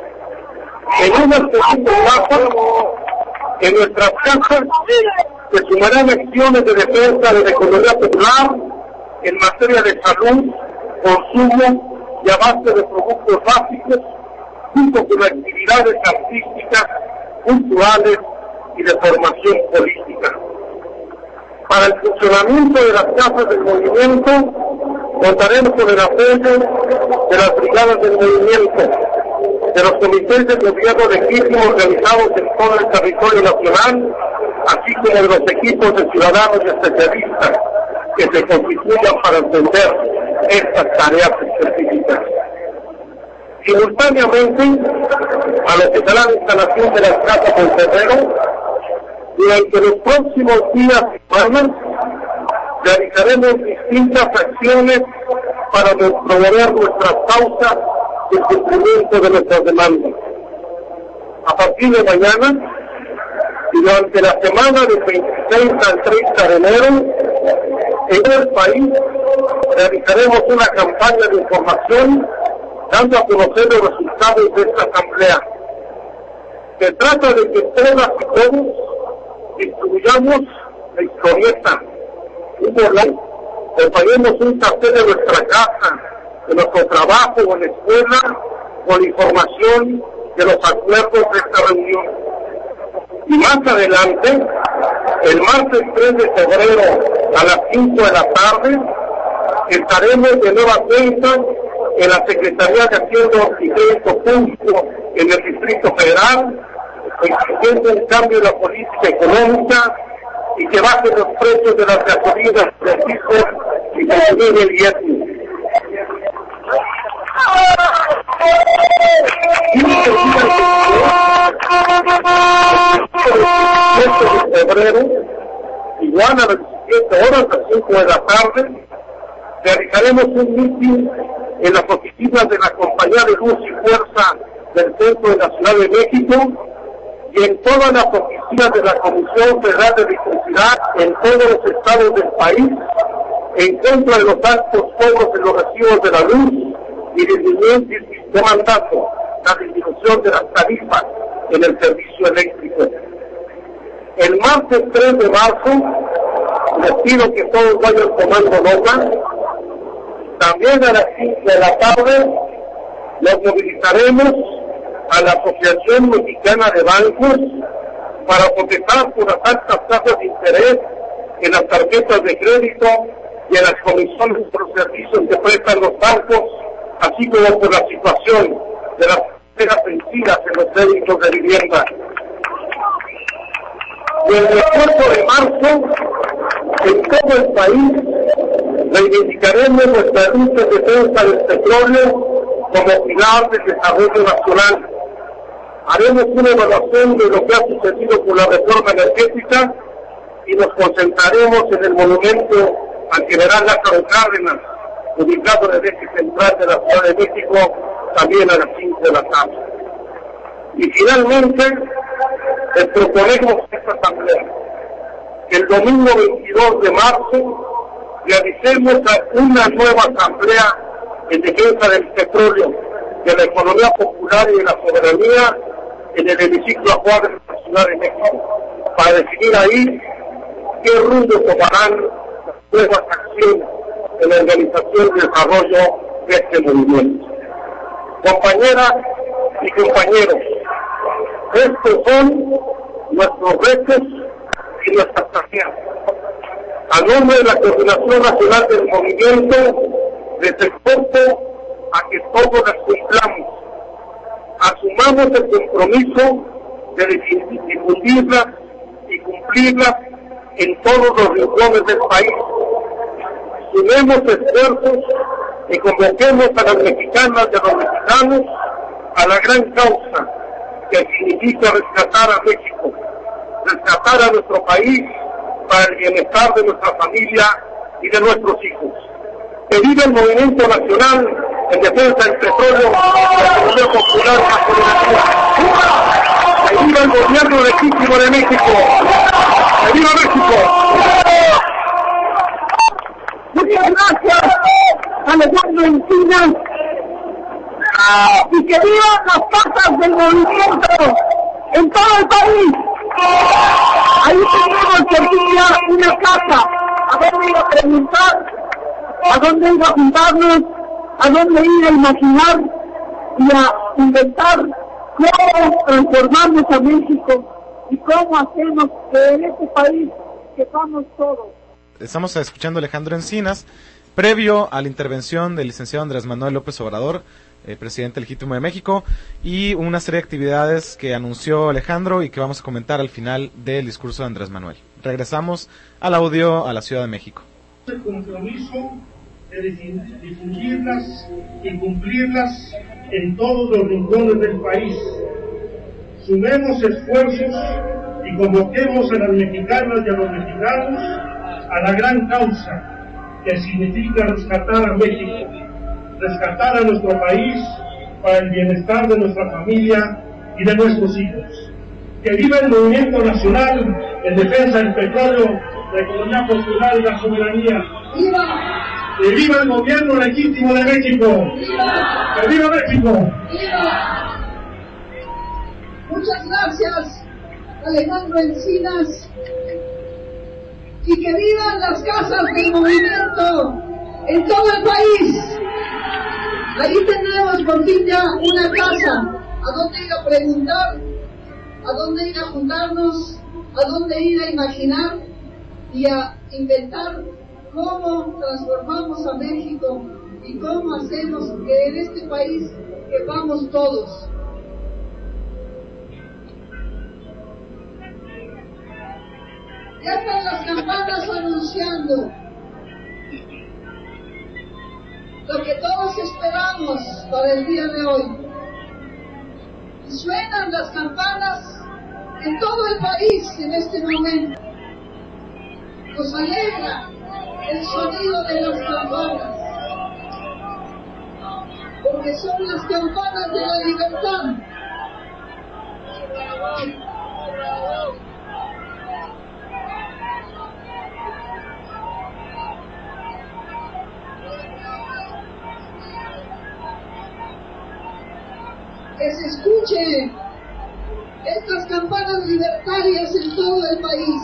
En una segunda etapa, en nuestras casas se sumarán acciones de defensa de la economía popular en materia de salud, consumo y abasto de productos básicos, junto con actividades artísticas, culturales y de formación política. Para el funcionamiento de las casas del movimiento, contaremos con el apoyo de las brigadas del movimiento, de los comités de gobierno legítimos organizados en todo el territorio nacional, así como de los equipos de ciudadanos y especialistas que se constituyan para atender estas tareas específicas. Simultáneamente a lo que será la instalación de las casas en febrero, durante los próximos días y semanas realizaremos distintas acciones para promover nuestras causas y el cumplimiento de nuestras demandas. A partir de mañana y durante la semana del 26 al 30 de enero, en el país realizaremos una campaña de información dando a conocer los resultados de esta asamblea. Se trata de que todas y todos distribuyamos la historieta, un bolón, acompañemos un café de nuestra casa, de nuestro trabajo o en la escuela, con información de los acuerdos de esta reunión. Y más adelante, el martes 3 de febrero a las 5 de la tarde, estaremos de nueva cuenta en la Secretaría de Hacienda y Crédito Público en el Distrito Federal, exigiendo un cambio en la política económica y que bajen los precios de las gasolinas, los hijos y que elimine el diezmo. El 7 de febrero, igual a las 17 horas, a las 5 de la tarde, realizaremos un mitin en las oficinas de la Compañía de Luz y Fuerza del Centro de la Ciudad de México y en todas las oficinas de la Comisión Federal de Electricidad en todos los estados del país, en contra de los altos cobros de los recibos de la luz y demandando la disminución de las tarifas en el servicio eléctrico. El martes 3 de marzo, les pido que todos vayan tomando nota. También a las 5 de la tarde nos movilizaremos a la Asociación Mexicana de Bancos para protestar por las altas tasas de interés en las tarjetas de crédito y en las comisiones por los servicios que prestan los bancos, así como por la situación de las primeras vencidas en los créditos de vivienda. Desde el 4 de marzo, en todo el país, reivindicaremos nuestra lucha en defensa del petróleo como pilar del desarrollo nacional. Haremos una evaluación de lo que ha sucedido con la reforma energética y nos concentraremos en el monumento al general Lázaro Cárdenas, ubicado en el eje central de la Ciudad de México, también a las 5 de la tarde. Y finalmente, les proponemos a esta asamblea que el domingo 22 de marzo realicemos una nueva asamblea en defensa del petróleo, de la economía popular y de la soberanía en el hemiciclo Juárez de la Ciudad de México, para definir ahí qué rumbo tomarán las nuevas acciones en la organización y desarrollo de este movimiento. Compañeras y compañeros, estos son nuestros retos y nuestras tareas. A nombre de la Coordinación Nacional del Movimiento, les exhorto a que todos las cumplamos. Asumamos el compromiso de difundirlas y cumplirlas en todos los rincones del país. Sumemos esfuerzos y convoquemos a las mexicanas y a los mexicanos a la gran causa que significa rescatar a México, rescatar a nuestro país para el bienestar de nuestra familia y de nuestros hijos. Que viva el movimiento nacional en defensa del petróleo, la economía popular y la soberanía. Que viva el gobierno legítimo de México. Que viva México. Muchas gracias, Alejandro Encinas. Y que vivan las casas del movimiento en todo el país. Ahí tenemos cerquita una casa, a dónde ir a preguntar, a dónde ir a juntarnos, a dónde ir a imaginar y a inventar cómo transformamos a México y cómo hacemos que en este país quepamos todos. Estamos escuchando a Alejandro Encinas, previo a la intervención del licenciado Andrés Manuel López Obrador, presidente legítimo de México, y una serie de actividades que anunció Alejandro y que vamos a comentar al final del discurso de Andrés Manuel. Regresamos al audio a la Ciudad de México. El compromiso de difundirlas y cumplirlas en todos los rincones del país. Sumemos esfuerzos y convoquemos a las mexicanas y a los mexicanos a la gran causa que significa rescatar a México, rescatar a nuestro país para el bienestar de nuestra familia y de nuestros hijos. Que viva el movimiento nacional en defensa del petróleo, la economía popular y la soberanía. ¡Viva! Que viva el gobierno legítimo de México. ¡Viva! Que viva México. ¡Viva! Muchas gracias, Alejandro Encinas. Y que vivan las casas del movimiento en todo el país. Ahí tenemos por fin ya una casa, a dónde ir a preguntar, a dónde ir a juntarnos, a dónde ir a imaginar y a inventar cómo transformamos a México y cómo hacemos que en este país quepamos todos. Ya están las campanas anunciando lo que todos esperamos para el día de hoy. Y suenan las campanas en todo el país en este momento. Nos alegra el sonido de las campanas, porque son las campanas de la libertad. Que se escuchen estas campanas libertarias en todo el país.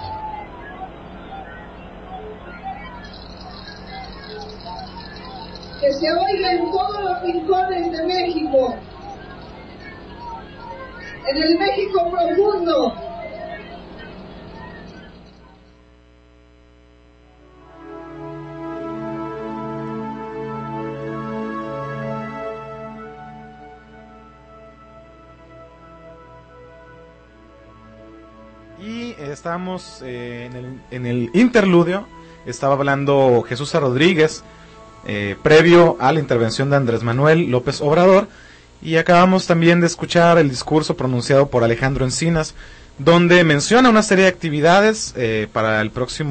Que se oiga en todos los rincones de México, en el México profundo. estábamos en el interludio, estaba hablando Jesús Rodríguez, previo a la intervención de Andrés Manuel López Obrador, y acabamos también de escuchar el discurso pronunciado por Alejandro Encinas, donde menciona una serie de actividades para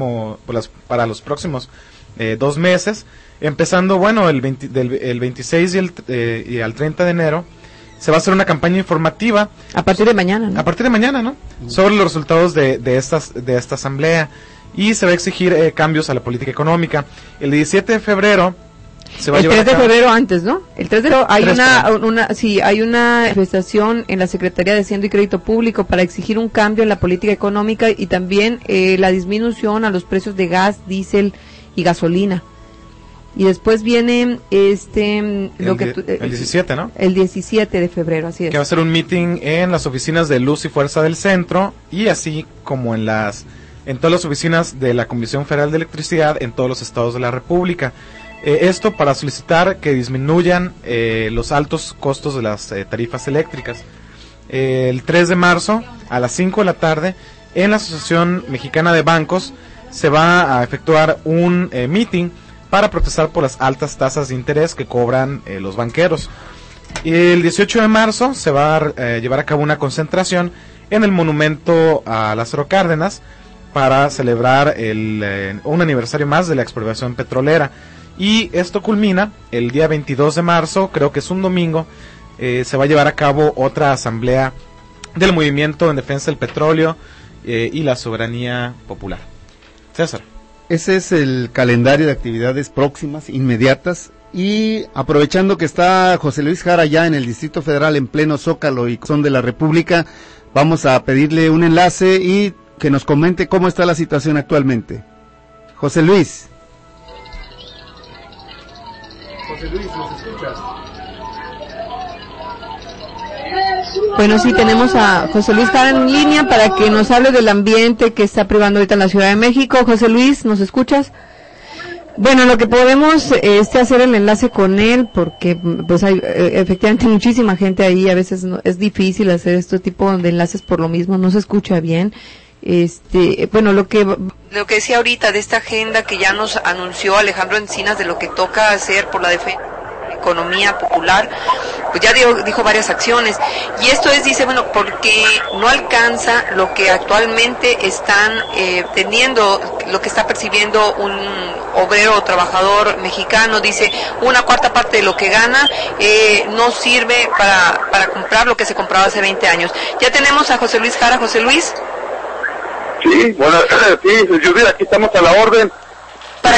los próximos 2 meses, empezando, bueno, el 26 y al 30 de enero, se va a hacer una campaña informativa. A partir de mañana, ¿no? A partir de mañana, ¿no? Sobre los resultados de esta asamblea, y se va a exigir cambios a la política económica. El 17 de febrero se va a llevar a cabo. El 3 de febrero antes, ¿no? El 3 de febrero hay una manifestación en la Secretaría de Hacienda y Crédito Público para exigir un cambio en la política económica y también la disminución a los precios de gas, diésel y gasolina. Y después viene el 17, ¿no? El 17 de febrero, así es. Que va a ser un meeting en las oficinas de Luz y Fuerza del Centro, y así como en todas las oficinas de la Comisión Federal de Electricidad en todos los estados de la República. Esto para solicitar que disminuyan los altos costos de las tarifas eléctricas. El 3 de marzo a las 5 de la tarde en la Asociación Mexicana de Bancos se va a efectuar un meeting para protestar por las altas tasas de interés que cobran los banqueros. Y el 18 de marzo se va a llevar a cabo una concentración en el monumento a Lázaro Cárdenas para celebrar un aniversario más de la expropiación petrolera. Y esto culmina el día 22 de marzo, creo que es un domingo, se va a llevar a cabo otra asamblea del movimiento en defensa del petróleo y la soberanía popular. César. Ese es el calendario de actividades próximas, inmediatas, y aprovechando que está José Luis Jara ya en el Distrito Federal en pleno Zócalo y Son de la República, vamos a pedirle un enlace y que nos comente cómo está la situación actualmente. José Luis. José Luis, ¿nos escuchas? Bueno, sí, tenemos a José Luis Jara en línea para que nos hable del ambiente que está privando ahorita en la Ciudad de México. José Luis, ¿nos escuchas? Bueno, lo que podemos hacer el enlace con él, porque pues hay efectivamente muchísima gente ahí, a veces es difícil hacer este tipo de enlaces por lo mismo, no se escucha bien. Bueno, lo que decía ahorita de esta agenda que ya nos anunció Alejandro Encinas de lo que toca hacer por la defensa economía popular, pues ya dijo varias acciones, y esto dice, bueno, porque no alcanza lo que actualmente están teniendo, lo que está percibiendo un obrero o trabajador mexicano, dice, 1/4 parte de lo que gana no sirve para comprar lo que se compraba hace 20 años. Ya tenemos a José Luis Jara. José Luis. Sí, bueno, sí, Judith, aquí estamos a la orden. Para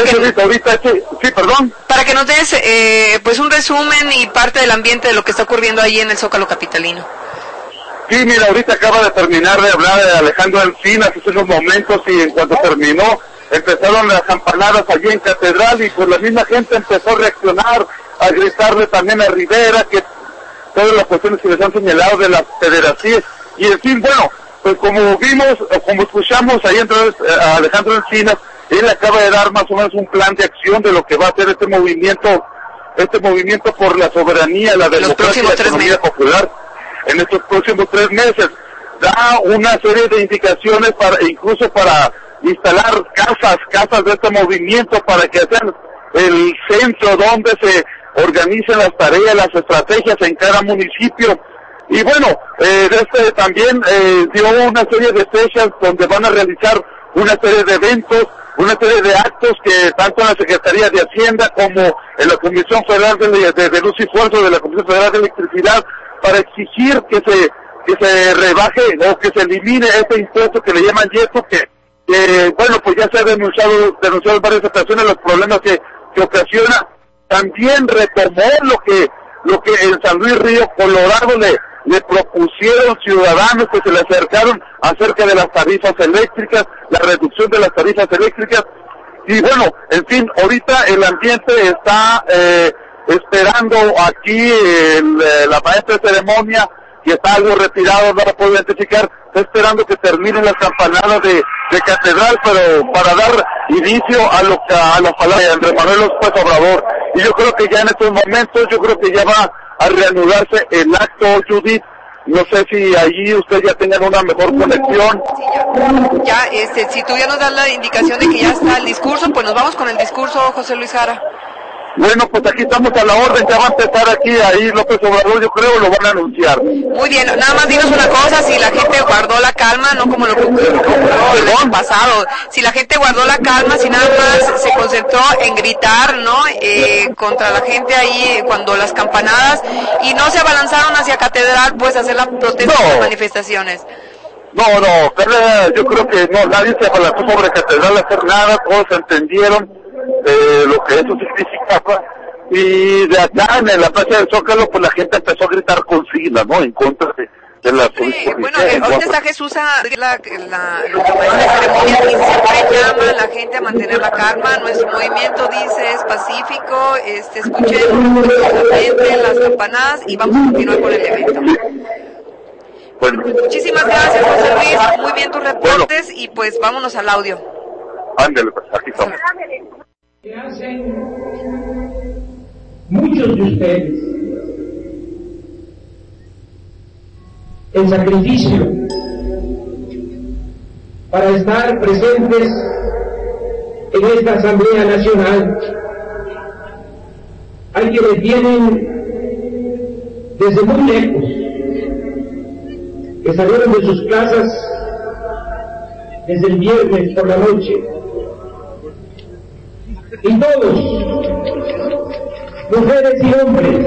que nos des pues un resumen y parte del ambiente de lo que está ocurriendo ahí en el Zócalo capitalino. Sí, mira, ahorita acaba de terminar de hablar de Alejandro Encinas hace unos momentos, y en cuanto terminó empezaron las campanadas allí en Catedral, y pues la misma gente empezó a reaccionar, a gritarle también a Rivera que todas las cuestiones que les han señalado de las federaciones, y en fin, bueno, pues como vimos, como escuchamos ahí entonces a Alejandro Encinas, él acaba de dar más o menos un plan de acción de lo que va a hacer este movimiento por la soberanía, la democracia y la economía popular en estos próximos 3 meses. Da una serie de indicaciones incluso para instalar casas de este movimiento para que sean el centro donde se organicen las tareas, las estrategias en cada municipio. Y bueno, también dio una serie de fechas donde van a realizar una serie de eventos, una serie de actos que tanto en la Secretaría de Hacienda como en la Comisión Federal de Luz y Fuerza de la Comisión Federal de Electricidad, para exigir que se rebaje o que se elimine este impuesto que le llaman YESO, que bueno, pues ya se ha denunciado en varias ocasiones los problemas que ocasiona. También retomó lo que en San Luis Río Colorado le propusieron ciudadanos que se le acercaron acerca de las tarifas eléctricas, la reducción de las tarifas eléctricas. Y bueno, en fin, ahorita el ambiente está esperando aquí la maestra de ceremonia, que está algo retirado, no la puedo identificar, está esperando que terminen las campanadas de Catedral, pero para dar inicio a las palabras de Andrés Manuel López Obrador. Y yo creo que ya en estos momentos, yo creo que ya va a reanudarse el acto, Judith, No sé si allí ustedes ya tengan una mejor conexión. Sí, ya, si tú ya nos das la indicación de que ya está el discurso, pues nos vamos con el discurso, José Luis Jara. Bueno, pues aquí estamos a la orden, ya va a empezar aquí, ahí López Obrador, yo creo, lo van a anunciar. Muy bien, nada más dinos una cosa, si la gente guardó la calma, no como lo que ocurrió el año pasado, si la gente guardó la calma, si nada más se concentró en gritar, ¿no?, contra la gente ahí cuando las campanadas, y no se abalanzaron hacia Catedral, pues a hacer las protestas y las manifestaciones. No, yo creo que no, nadie se abalanzó sobre Catedral a hacer nada, todos entendieron lo que eso significaba, y de acá en la Plaza del Zócalo pues la gente empezó a gritar consignas, ¿no?, en contra de la policía. Bueno, ahorita está Jesús lo que parece la ceremonia, y siempre llama a la gente a mantener la calma. Nuestro movimiento, dice, es pacífico, escuchen atentamente las campanadas y vamos a continuar con el evento. Bueno. Muchísimas gracias, José Luis, muy bien tus reportes, y pues vámonos al audio. Ándale, pues aquí estamos. Que hacen muchos de ustedes el sacrificio para estar presentes en esta Asamblea Nacional. Hay quienes vienen desde muy lejos, que salieron de sus casas desde el viernes por la noche. Y todos, mujeres y hombres,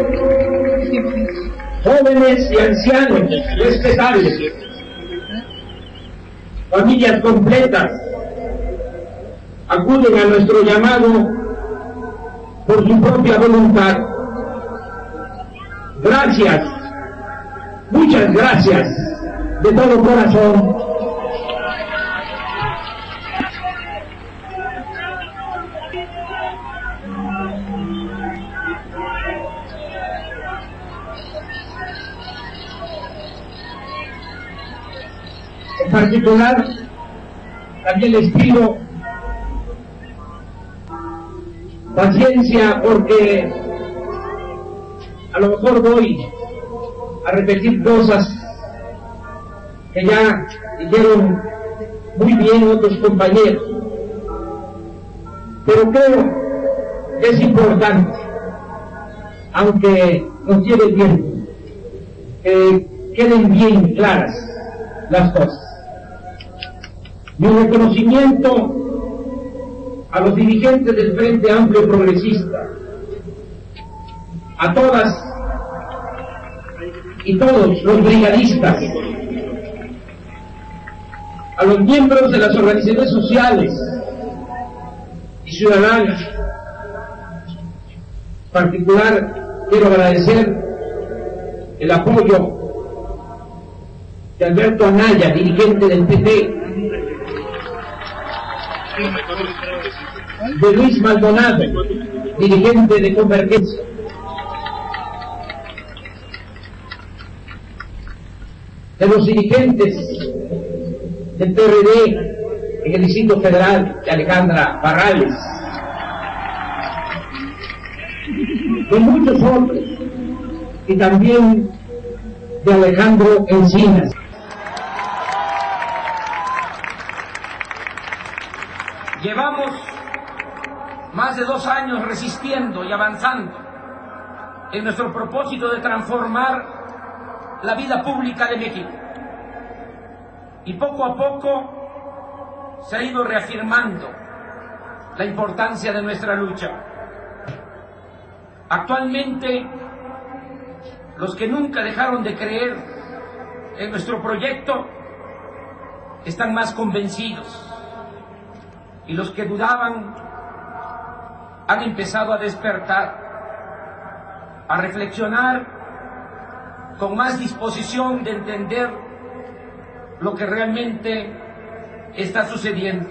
jóvenes y ancianos, respetables, familias completas, acuden a nuestro llamado por su propia voluntad. Gracias, muchas gracias, de todo corazón. En particular, también les pido paciencia, porque a lo mejor voy a repetir cosas que ya dijeron muy bien otros compañeros, pero creo que es importante, aunque nos lleve tiempo, que queden bien claras las cosas. Mi reconocimiento a los dirigentes del Frente Amplio y Progresista, a todas y todos los brigadistas, a los miembros de las organizaciones sociales y ciudadanas. En particular, quiero agradecer el apoyo de Alberto Anaya, dirigente del PP, de Luis Maldonado, dirigente de Convergencia, de los dirigentes del PRD en el Distrito Federal, de Alejandra Barrales, de muchos otros, y también de Alejandro Encinas. Llevamos más de 2 años resistiendo y avanzando en nuestro propósito de transformar la vida pública de México. Y poco a poco se ha ido reafirmando la importancia de nuestra lucha. Actualmente, los que nunca dejaron de creer en nuestro proyecto están más convencidos, y los que dudaban han empezado a despertar, a reflexionar con más disposición de entender lo que realmente está sucediendo.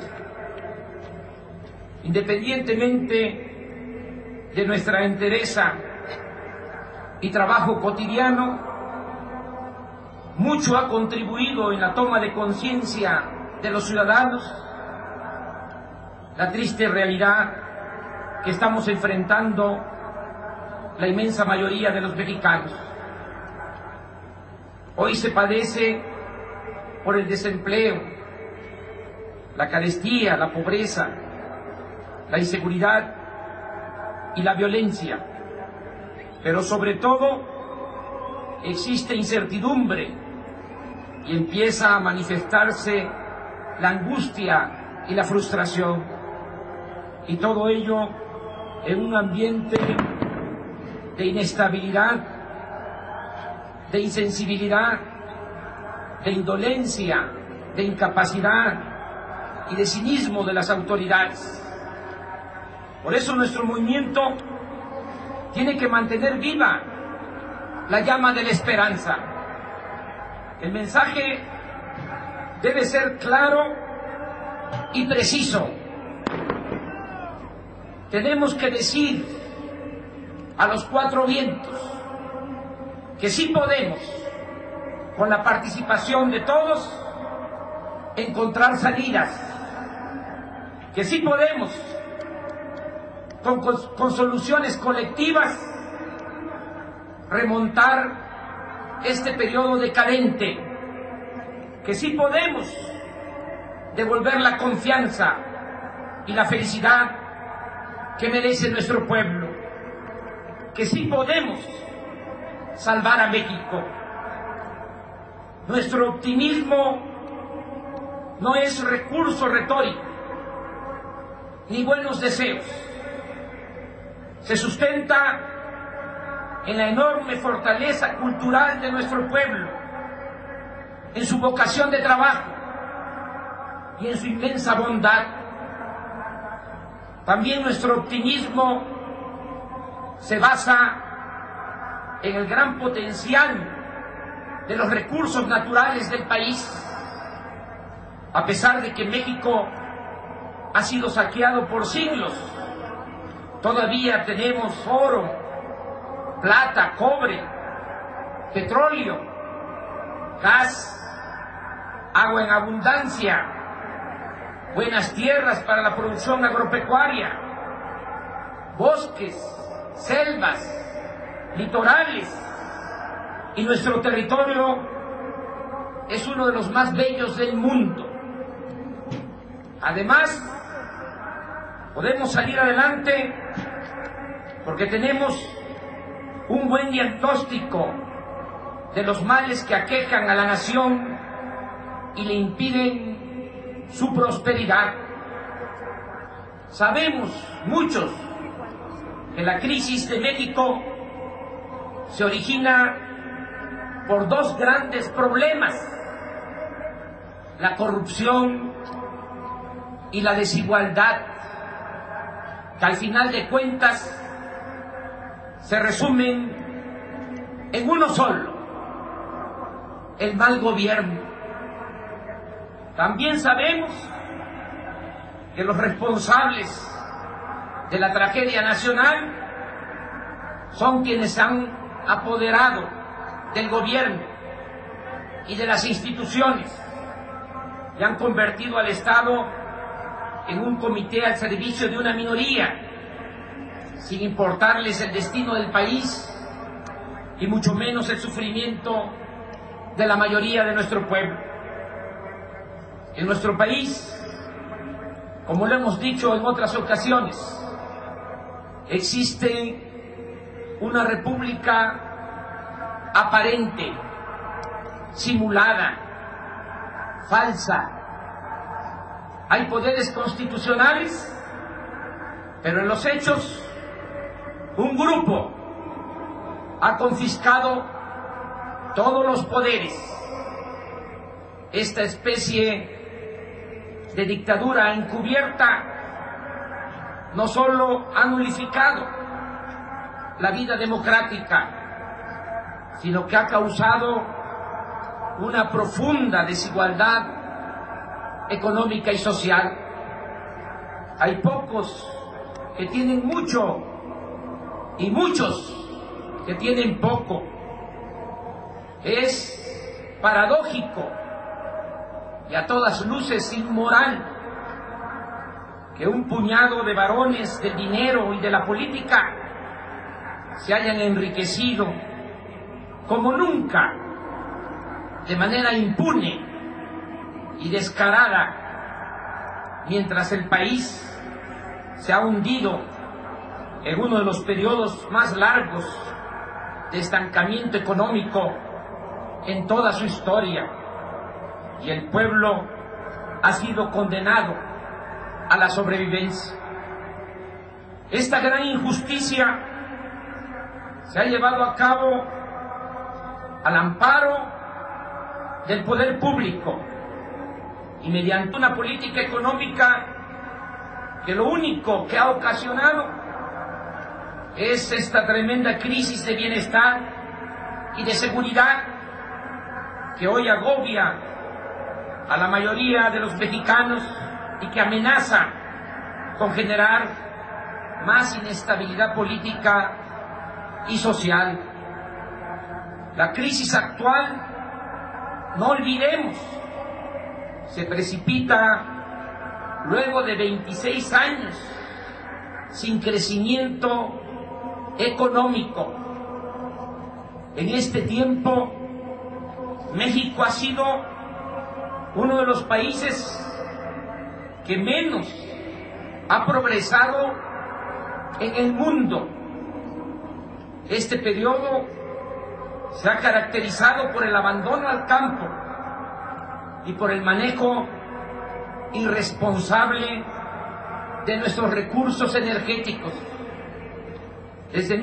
Independientemente de nuestra entereza y trabajo cotidiano, mucho ha contribuido en la toma de conciencia de los ciudadanos la triste realidad que estamos enfrentando la inmensa mayoría de los mexicanos. Hoy se padece por el desempleo, la carestía, la pobreza, la inseguridad y la violencia. Pero sobre todo existe incertidumbre y empieza a manifestarse la angustia y la frustración. Y todo ello en un ambiente de inestabilidad, de insensibilidad, de indolencia, de incapacidad y de cinismo de las autoridades. Por eso nuestro movimiento tiene que mantener viva la llama de la esperanza. El mensaje debe ser claro y preciso. Tenemos que decir a los cuatro vientos que sí podemos, con la participación de todos, encontrar salidas, que sí podemos, con soluciones colectivas, remontar este periodo decadente, que sí podemos devolver la confianza y la felicidad que merece nuestro pueblo, que sí podemos salvar a México. Nuestro optimismo no es recurso retórico, ni buenos deseos. Se sustenta en la enorme fortaleza cultural de nuestro pueblo, en su vocación de trabajo y en su inmensa bondad. También nuestro optimismo se basa en el gran potencial de los recursos naturales del país. A pesar de que México ha sido saqueado por siglos, todavía tenemos oro, plata, cobre, petróleo, gas, agua en abundancia, buenas tierras para la producción agropecuaria, bosques, selvas, litorales, y nuestro territorio es uno de los más bellos del mundo. Además, podemos salir adelante porque tenemos un buen diagnóstico de los males que aquejan a la nación y le impiden su prosperidad. Sabemos muchos que la crisis de México se origina por dos grandes problemas: la corrupción y la desigualdad, que al final de cuentas se resumen en uno solo: el mal gobierno. También sabemos que los responsables de la tragedia nacional son quienes han apoderado del gobierno y de las instituciones y han convertido al Estado en un comité al servicio de una minoría, sin importarles el destino del país y mucho menos el sufrimiento de la mayoría de nuestro pueblo. En nuestro país, como lo hemos dicho en otras ocasiones, existe una república aparente, simulada, falsa. Hay poderes constitucionales, pero en los hechos un grupo ha confiscado todos los poderes. Esta especie de dictadura encubierta no solo ha nulificado la vida democrática, sino que ha causado una profunda desigualdad económica y social. Hay pocos que tienen mucho y muchos que tienen poco. Es paradójico y a todas luces inmoral que un puñado de varones del dinero y de la política se hayan enriquecido como nunca de manera impune y descarada, mientras el país se ha hundido en uno de los periodos más largos de estancamiento económico en toda su historia, y el pueblo ha sido condenado a la sobrevivencia. Esta gran injusticia se ha llevado a cabo al amparo del poder público y mediante una política económica que lo único que ha ocasionado es esta tremenda crisis de bienestar y de seguridad que hoy agobia a la mayoría de los mexicanos y que amenaza con generar más inestabilidad política y social. La crisis actual, no olvidemos, se precipita luego de 26 años sin crecimiento económico. En este tiempo, México ha sido uno de los países que menos ha progresado en el mundo. Este periodo se ha caracterizado por el abandono al campo y por el manejo irresponsable de nuestros recursos energéticos. Desde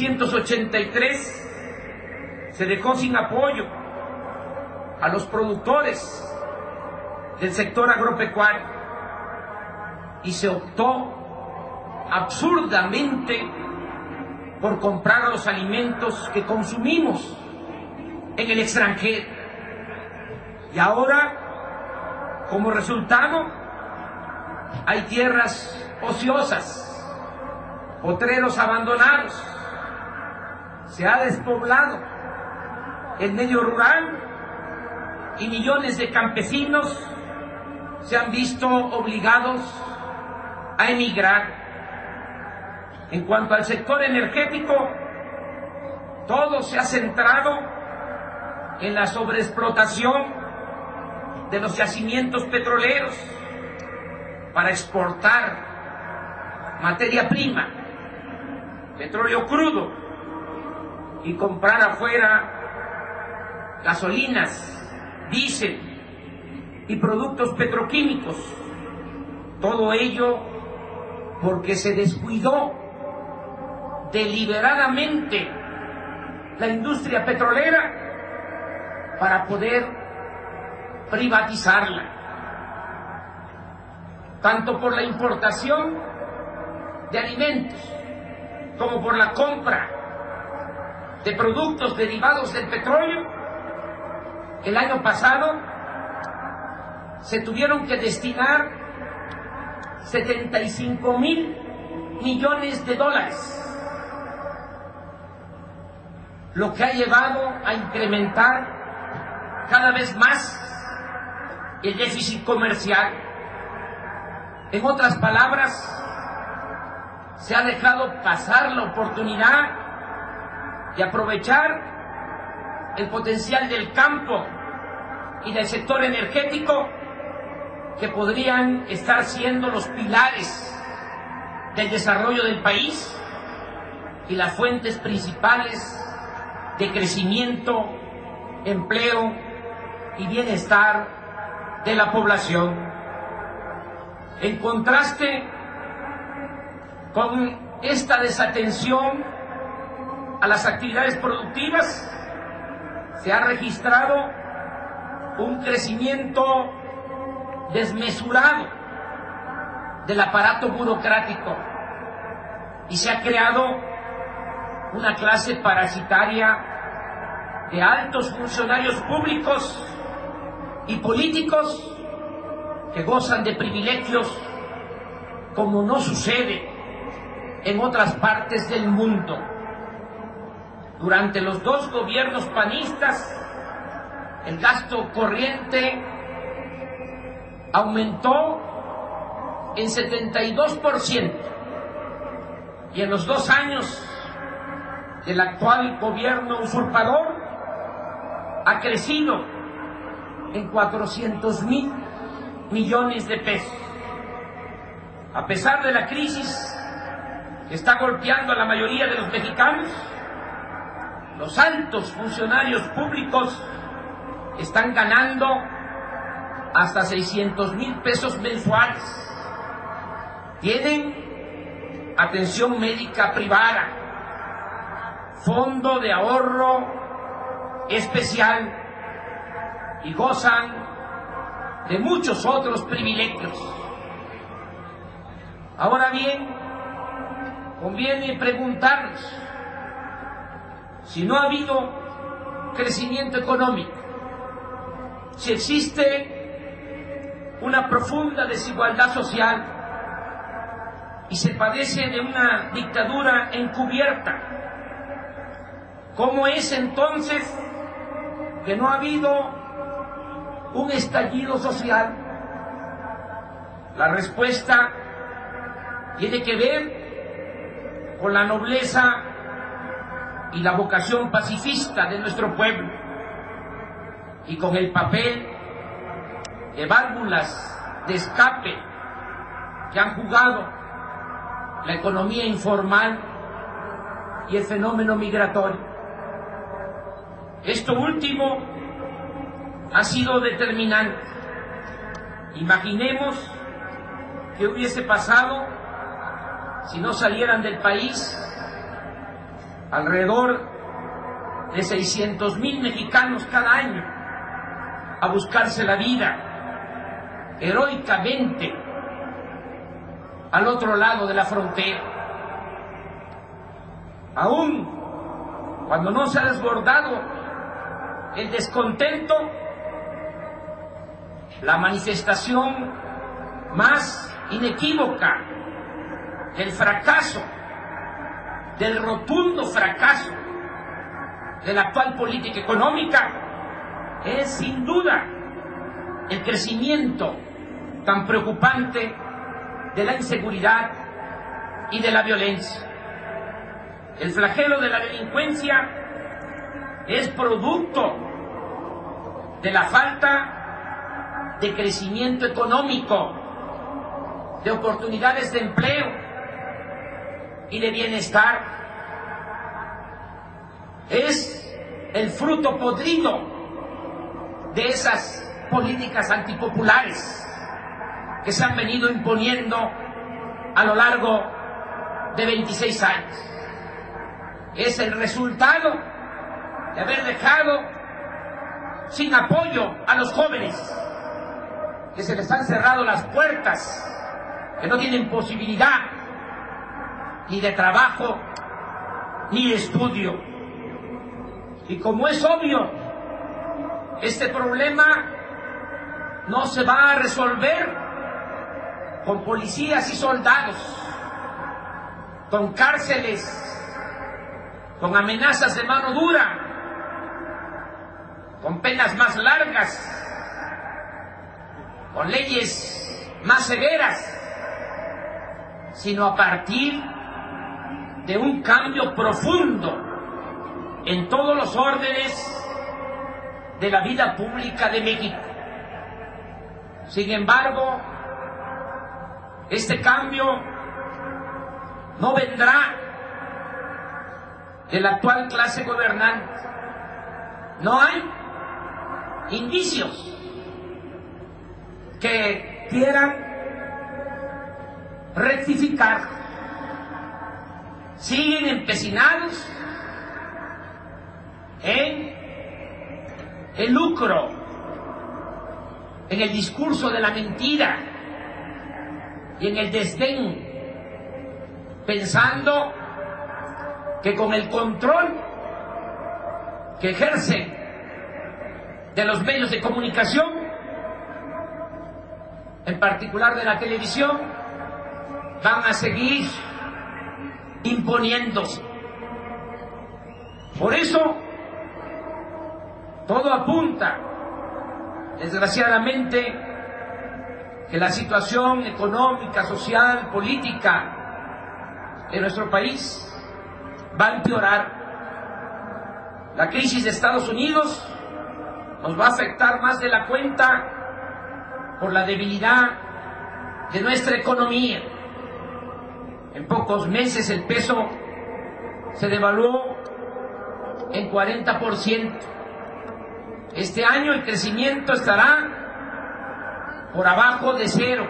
1983 se dejó sin apoyo a los productores del sector agropecuario y se optó absurdamente por comprar los alimentos que consumimos en el extranjero. Y ahora, como resultado, hay tierras ociosas, potreros abandonados, se ha despoblado el medio rural y millones de campesinos se han visto obligados a emigrar. En cuanto al sector energético, todo se ha centrado en la sobreexplotación de los yacimientos petroleros para exportar materia prima, petróleo crudo, y comprar afuera gasolinas, diésel y productos petroquímicos. Todo ello porque se descuidó deliberadamente la industria petrolera para poder privatizarla, tanto por la importación de alimentos como por la compra de productos derivados del petróleo. El año pasado se tuvieron que destinar 75,000 millones de dólares, lo que ha llevado a incrementar cada vez más el déficit comercial. En otras palabras, se ha dejado pasar la oportunidad de aprovechar el potencial del campo y del sector energético, que podrían estar siendo los pilares del desarrollo del país y las fuentes principales de crecimiento, empleo y bienestar de la población. En contraste con esta desatención a las actividades productivas, se ha registrado un crecimiento desmesurado del aparato burocrático y se ha creado una clase parasitaria de altos funcionarios públicos y políticos que gozan de privilegios como no sucede en otras partes del mundo. Durante los 2 gobiernos panistas, el gasto corriente aumentó en 72%, y en los 2 años del actual gobierno usurpador ha crecido en 400,000 millones de pesos. A pesar de la crisis que está golpeando a la mayoría de los mexicanos, los altos funcionarios públicos están ganando hasta 600,000 pesos mensuales. Tienen atención médica privada, fondo de ahorro especial y gozan de muchos otros privilegios. Ahora bien, conviene preguntarnos si no ha habido crecimiento económico, si existe una profunda desigualdad social y se padece de una dictadura encubierta. ¿Cómo es entonces que no ha habido un estallido social? La respuesta tiene que ver con la nobleza y la vocación pacifista de nuestro pueblo y con el papel de válvulas de escape que han jugado la economía informal y el fenómeno migratorio. Esto último ha sido determinante. Imaginemos qué hubiese pasado si no salieran del país alrededor de 600,000 mexicanos cada año a buscarse la vida heroicamente al otro lado de la frontera. Aún cuando no se ha desbordado el descontento, la manifestación más inequívoca del fracaso, del rotundo fracaso de la actual política económica es sin duda el crecimiento tan preocupante de la inseguridad y de la violencia. El flagelo de la delincuencia es producto de la falta de crecimiento económico, de oportunidades de empleo y de bienestar. Es el fruto podrido de esas políticas antipopulares que se han venido imponiendo a lo largo de 26 años. Es el resultado de haber dejado sin apoyo a los jóvenes, que se les han cerrado las puertas, que no tienen posibilidad ni de trabajo ni de estudio. Y como es obvio, este problema no se va a resolver con policías y soldados, con cárceles, con amenazas de mano dura, con penas más largas, con leyes más severas, sino a partir de un cambio profundo en todos los órdenes de la vida pública de México. Sin embargo, este cambio no vendrá de la actual clase gobernante. No hay indicios que quieran rectificar. Siguen empecinados en el lucro, en el discurso de la mentira y en el desdén, pensando que con el control que ejercen de los medios de comunicación, en particular de la televisión, van a seguir imponiéndose. Por eso, todo apunta, desgraciadamente, que la situación económica, social, política de nuestro país va a empeorar. La crisis de Estados Unidos nos va a afectar más de la cuenta por la debilidad de nuestra economía. En pocos meses el peso se devaluó en 40%. Este año el crecimiento estará por abajo de cero.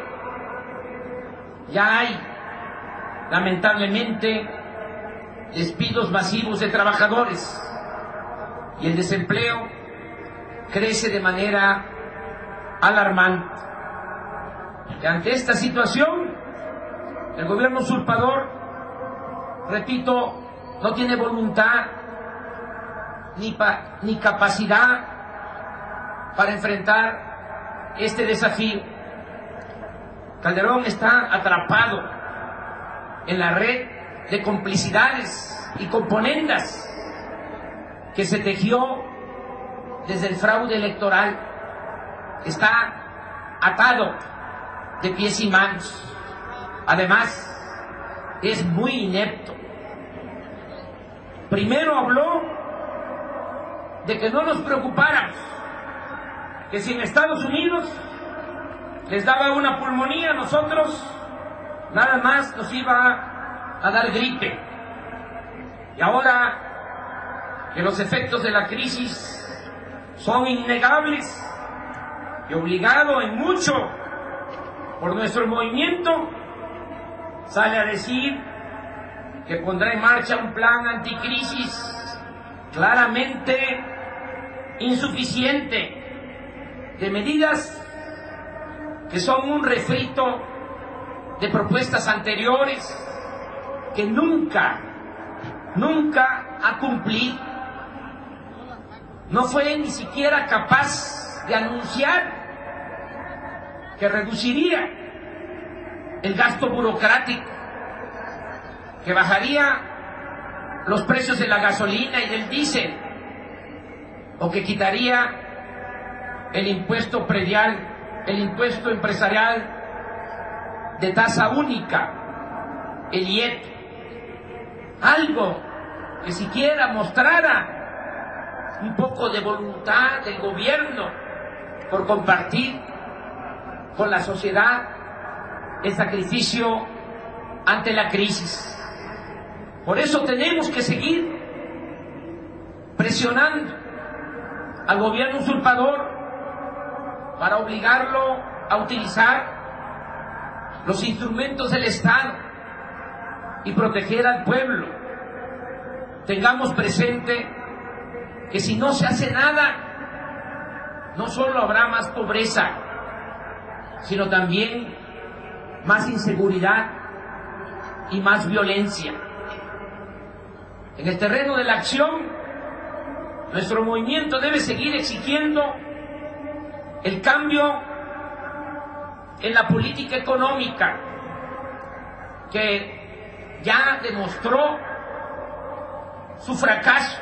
Ya hay, lamentablemente, despidos masivos de trabajadores y el desempleo crece de manera alarmante. Y ante esta situación, el gobierno usurpador, repito, no tiene voluntad ni capacidad para enfrentar este desafío. Calderón está atrapado en la red de complicidades y componendas que se tejió desde el fraude electoral. Está atado de pies y manos. Además, es muy inepto. Primero habló de que no nos preocupáramos, que si en Estados Unidos les daba una pulmonía, nosotros nada más nos iba a dar gripe. Y ahora que los efectos de la crisis son innegables y obligado en mucho por nuestro movimiento, sale a decir que pondrá en marcha un plan anticrisis claramente insuficiente, de medidas que son un refrito de propuestas anteriores que nunca ha cumplido. No fue ni siquiera capaz de anunciar que reduciría el gasto burocrático, que bajaría los precios de la gasolina y del diésel, o que quitaría el impuesto predial, el impuesto empresarial de tasa única, el IET. Algo que siquiera mostrara un poco de voluntad del gobierno por compartir con la sociedad el sacrificio ante la crisis. Por eso tenemos que seguir presionando al gobierno usurpador para obligarlo a utilizar los instrumentos del Estado y proteger al pueblo. Tengamos presente que si no se hace nada, no solo habrá más pobreza, sino también más inseguridad y más violencia. En el terreno de la acción, nuestro movimiento debe seguir exigiendo el cambio en la política económica, que ya demostró su fracaso.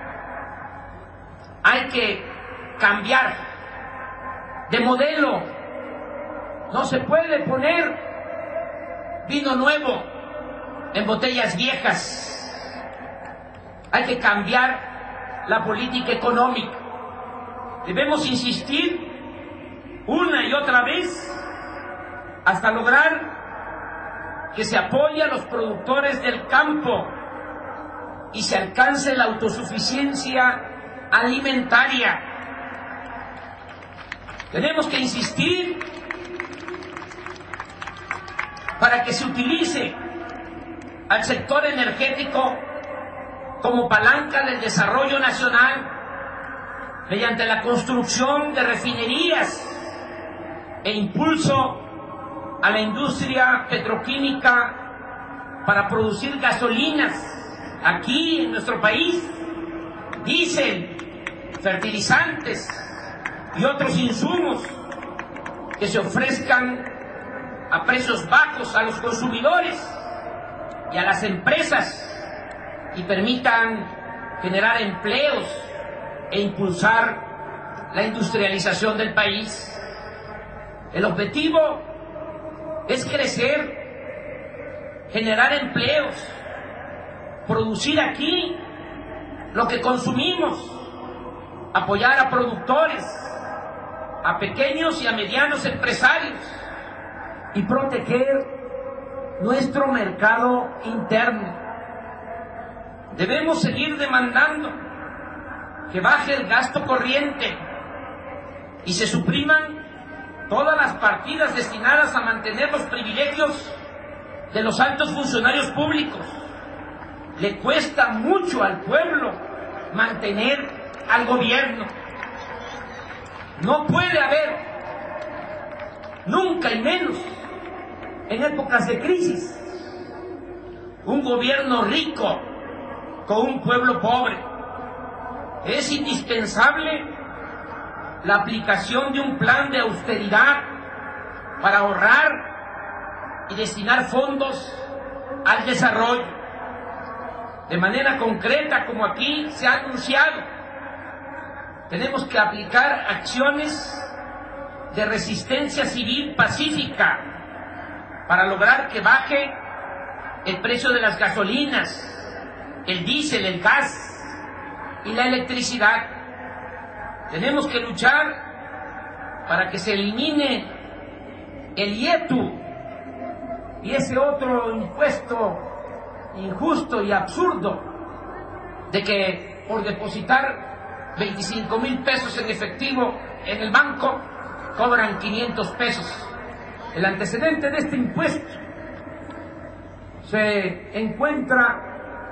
Hay que cambiar de modelo. No se puede poner vino nuevo en botellas viejas. Hay que cambiar la política económica. Debemos insistir una y otra vez hasta lograr que se apoye a los productores del campo y se alcance la autosuficiencia alimentaria. Tenemos que insistir para que se utilice al sector energético como palanca del desarrollo nacional mediante la construcción de refinerías e impulso a la industria petroquímica para producir gasolinas aquí en nuestro país, diésel, fertilizantes y otros insumos que se ofrezcan a precios bajos a los consumidores y a las empresas y permitan generar empleos e impulsar la industrialización del país. El objetivo es crecer, generar empleos, producir aquí lo que consumimos apoyar a productores, a pequeños y a medianos empresarios y proteger nuestro mercado interno. Debemos seguir demandando que baje el gasto corriente y se supriman todas las partidas destinadas a mantener los privilegios de los altos funcionarios públicos. Le cuesta mucho al pueblo mantener al gobierno. No puede haber, nunca y menos en épocas de crisis, un gobierno rico con un pueblo pobre. Es indispensable la aplicación de un plan de austeridad para ahorrar y destinar fondos al desarrollo. De manera concreta, como aquí se ha anunciado, tenemos que aplicar acciones de resistencia civil pacífica para lograr que baje el precio de las gasolinas, el diésel, el gas y la electricidad. Tenemos que luchar para que se elimine el IETU y ese otro impuesto injusto y absurdo de que por depositar 25,000 pesos en efectivo en el banco cobran 500 pesos. El antecedente de este impuesto se encuentra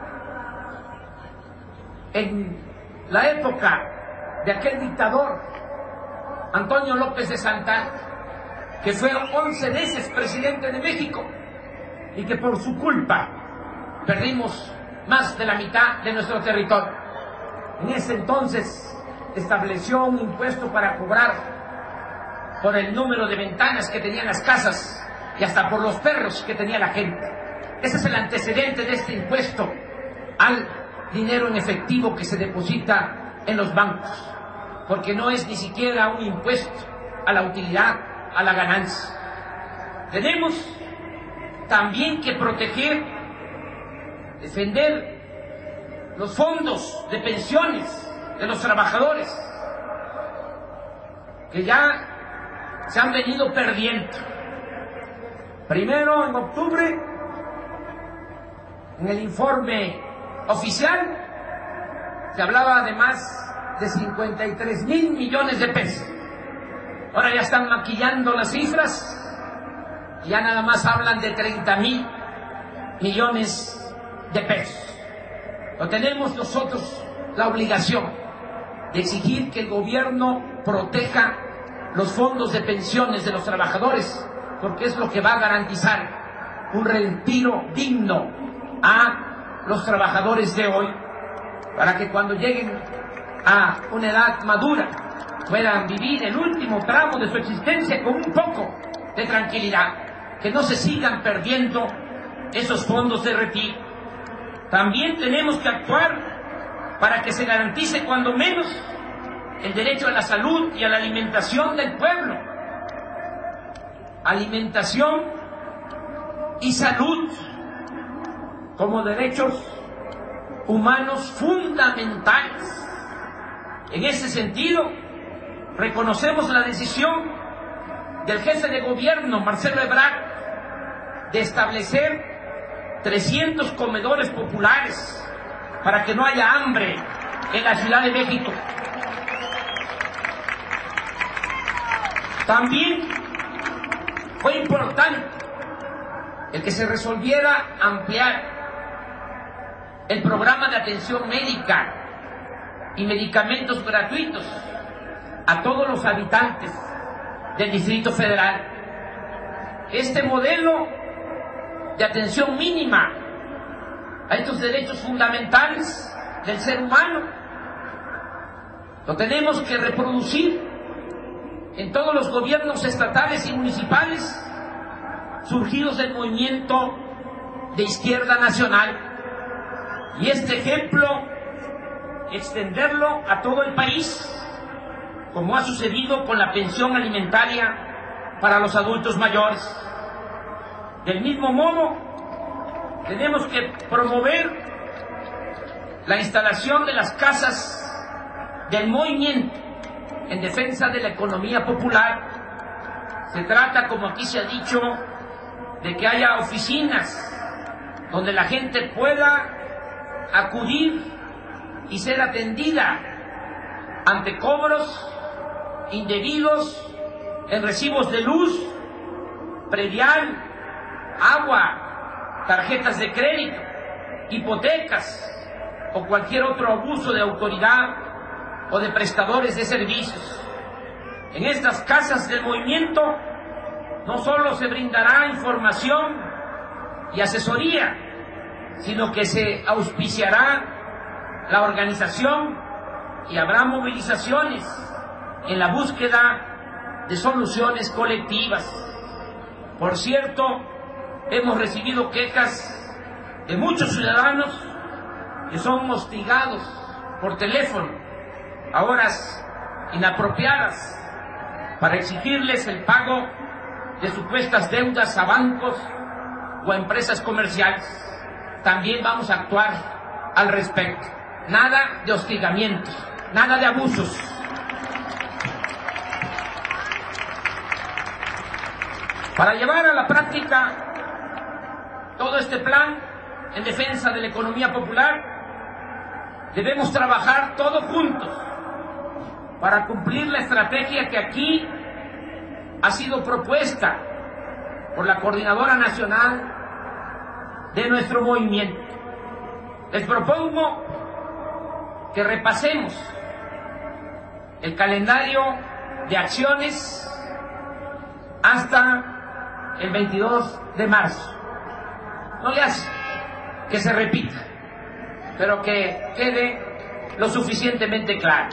en la época de aquel dictador Antonio López de Santana, que fue 11 veces presidente de México y que por su culpa perdimos más de la mitad de nuestro territorio. En ese entonces estableció un impuesto para cobrar por el número de ventanas que tenían las casas y hasta por los perros que tenía la gente. Ese es el antecedente de este impuesto al dinero en efectivo que se deposita en los bancos, porque no es ni siquiera un impuesto a la utilidad, a la ganancia. Tenemos también que proteger, defender los fondos de pensiones de los trabajadores, que ya se han venido perdiendo. Primero, en octubre, en el informe oficial, se hablaba de más de 53,000 millones de pesos. Ahora ya están maquillando las cifras y ya nada más hablan de 30,000 millones de pesos. Pero tenemos nosotros la obligación de exigir que el gobierno proteja los fondos de pensiones de los trabajadores, porque es lo que va a garantizar un retiro digno a los trabajadores de hoy, para que cuando lleguen a una edad madura puedan vivir el último tramo de su existencia con un poco de tranquilidad, que no se sigan perdiendo esos fondos de retiro. También tenemos que actuar para que se garantice cuando menos el derecho a la salud y a la alimentación del pueblo. Alimentación y salud como derechos humanos fundamentales. En ese sentido, reconocemos la decisión del jefe de gobierno, Marcelo Ebrard, de establecer 300 comedores populares para que no haya hambre en la Ciudad de México. También fue importante el que se resolviera ampliar el programa de atención médica y medicamentos gratuitos a todos los habitantes del Distrito Federal. Este modelo de atención mínima a estos derechos fundamentales del ser humano lo tenemos que reproducir en todos los gobiernos estatales y municipales surgidos del movimiento de izquierda nacional. Y este ejemplo, extenderlo a todo el país, como ha sucedido con la pensión alimentaria para los adultos mayores. Del mismo modo, tenemos que promover la instalación de las casas del movimiento en defensa de la economía popular. Se trata, como aquí se ha dicho, de que haya oficinas donde la gente pueda acudir y ser atendida ante cobros indebidos en recibos de luz, predial, agua, tarjetas de crédito, hipotecas o cualquier otro abuso de autoridad o de prestadores de servicios. En estas casas del movimiento no solo se brindará información y asesoría, sino que se auspiciará la organización y habrá movilizaciones en la búsqueda de soluciones colectivas. Por cierto, hemos recibido quejas de muchos ciudadanos que son hostigados por teléfono a horas inapropiadas para exigirles el pago de supuestas deudas a bancos o a empresas comerciales. También vamos a actuar al respecto. Nada de hostigamientos, nada de abusos. Para llevar a la práctica todo este plan en defensa de la economía popular, debemos trabajar todos juntos para cumplir la estrategia que aquí ha sido propuesta por la Coordinadora Nacional de nuestro movimiento. Les propongo que repasemos el calendario de acciones hasta el 22 de marzo. No le hace que se repita, pero que quede lo suficientemente claro.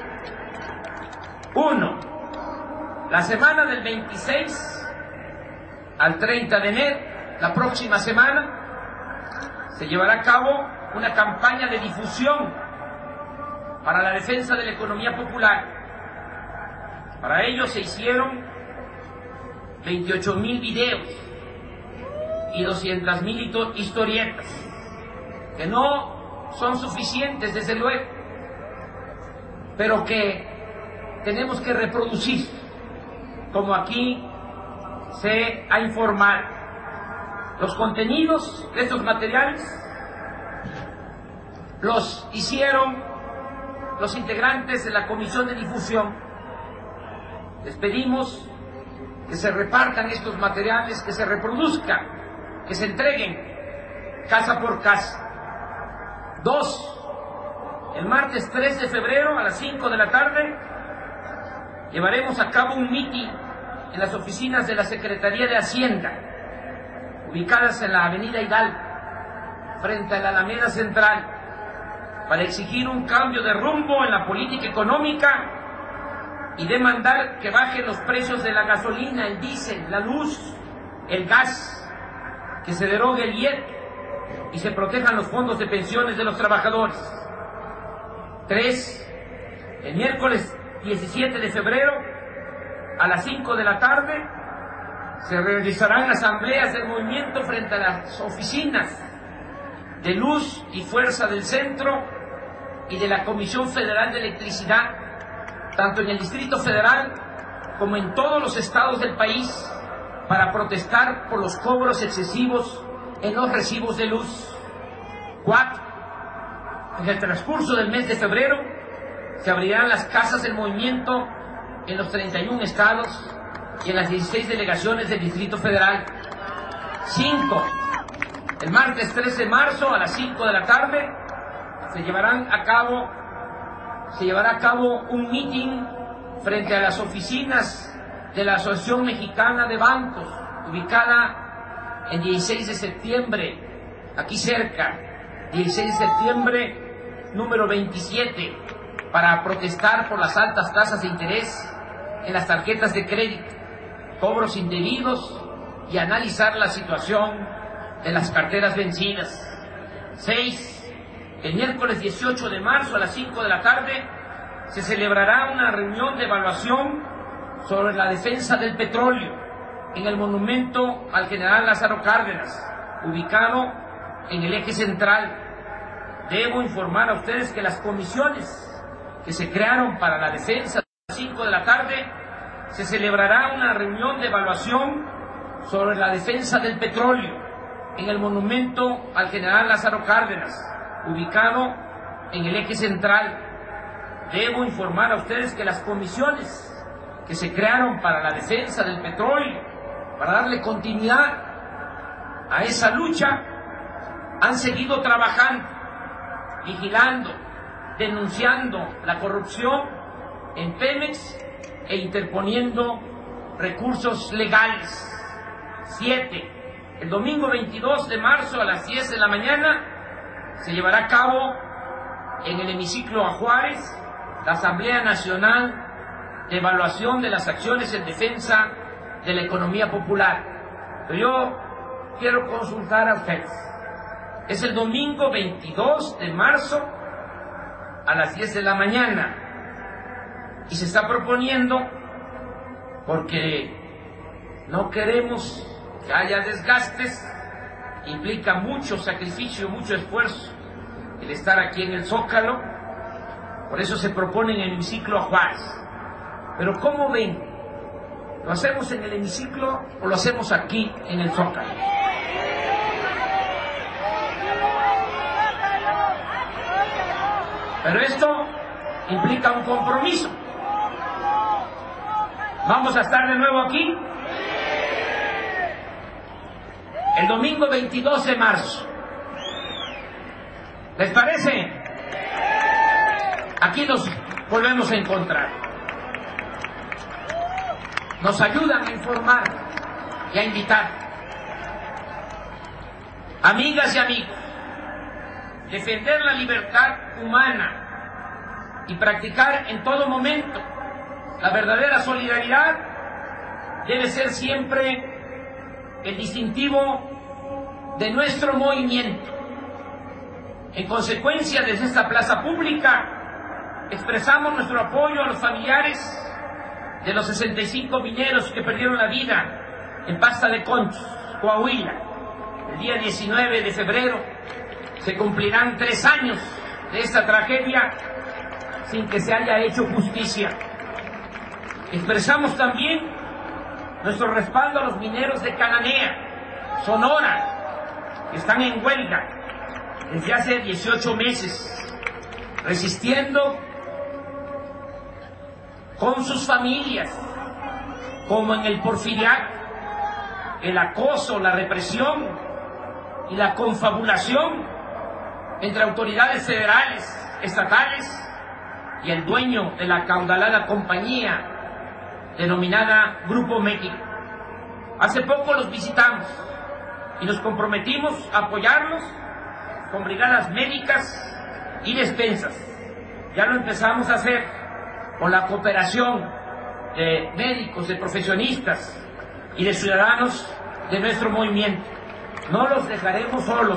1. La semana del 26 al 30 de enero, la próxima semana, se llevará a cabo una campaña de difusión para la defensa de la economía popular. Para ello se hicieron 28,000 videos y 200,000 historietas, que no son suficientes, desde luego, pero que tenemos que reproducir, como aquí se ha informado. Los contenidos de estos materiales los hicieron los integrantes de la Comisión de Difusión. Les pedimos que se repartan estos materiales, que se reproduzcan, que se entreguen casa por casa. 2. El martes 3 de febrero a las 5 de la tarde llevaremos a cabo un mitin en las oficinas de la Secretaría de Hacienda, ubicadas en la Avenida Hidalgo, frente a la Alameda Central, para exigir un cambio de rumbo en la política económica y demandar que bajen los precios de la gasolina, el diésel, la luz, el gas, que se derogue el IEP y se protejan los fondos de pensiones de los trabajadores. 3. El miércoles 17 de febrero a las 5 de la tarde se realizarán asambleas del movimiento frente a las oficinas de Luz y Fuerza del Centro y de la Comisión Federal de Electricidad, tanto en el Distrito Federal como en todos los estados del país, para protestar por los cobros excesivos en los recibos de luz. 4. En el transcurso del mes de febrero se abrirán las casas del movimiento en los 31 estados y en las 16 delegaciones del Distrito Federal. 5. El martes 3 de marzo a las 5 de la tarde se llevará a cabo un meeting frente a las oficinas de la Asociación Mexicana de Bancos, ubicada en 16 de septiembre, aquí cerca, 16 de septiembre, número 27, para protestar por las altas tasas de interés en las tarjetas de crédito, cobros indebidos y analizar la situación de las carteras vencidas. 6. El miércoles 18 de marzo a las 5 de la tarde se celebrará una reunión de evaluación sobre la defensa del petróleo en el monumento al general Lázaro Cárdenas, ubicado en el eje central. Debo informar a ustedes que las comisiones que se crearon para la defensa. A las 5 de la tarde se celebrará una reunión de evaluación sobre la defensa del petróleo en el monumento al general Lázaro Cárdenas, ubicado en el eje central. Debo informar a ustedes que las comisiones que se crearon para la defensa del petróleo, para darle continuidad a esa lucha, han seguido trabajando, vigilando, denunciando la corrupción en Pemex e interponiendo recursos legales. 7. El domingo 22 de marzo a las 10 de la mañana se llevará a cabo en el hemiciclo a Juárez la Asamblea Nacional de Evaluación de las Acciones en Defensa de la Economía Popular. Pero yo quiero consultar a ustedes. Es el domingo 22 de marzo a las 10 de la mañana y se está proponiendo, porque no queremos que haya desgastes, implica mucho sacrificio, mucho esfuerzo el estar aquí en el Zócalo, por eso se propone en el hemiciclo a Juárez. Pero ¿cómo ven? ¿Lo hacemos en el hemiciclo o lo hacemos aquí en el Zócalo? Pero esto implica un compromiso. ¿Vamos a estar de nuevo aquí? El domingo 22 de marzo. ¿Les parece? Aquí nos volvemos a encontrar. Nos ayudan a informar y a invitar. Amigas y amigos, defender la libertad humana y practicar en todo momento la verdadera solidaridad debe ser siempre el distintivo de nuestro movimiento. En consecuencia, desde esta plaza pública expresamos nuestro apoyo a los familiares de los 65 mineros que perdieron la vida en Pasta de Conchos, Coahuila. El día 19 de febrero se cumplirán 3 años de esta tragedia sin que se haya hecho justicia. Expresamos también nuestro respaldo a los mineros de Cananea, Sonora, que están en huelga desde hace 18 meses, resistiendo con sus familias, como en el Porfiriato, el acoso, la represión y la confabulación entre autoridades federales, estatales y el dueño de la acaudalada compañía denominada Grupo México. Hace poco los visitamos y nos comprometimos a apoyarlos con brigadas médicas y despensas. Ya lo empezamos a hacer con la cooperación de médicos, de profesionistas y de ciudadanos de nuestro movimiento. No los dejaremos solos.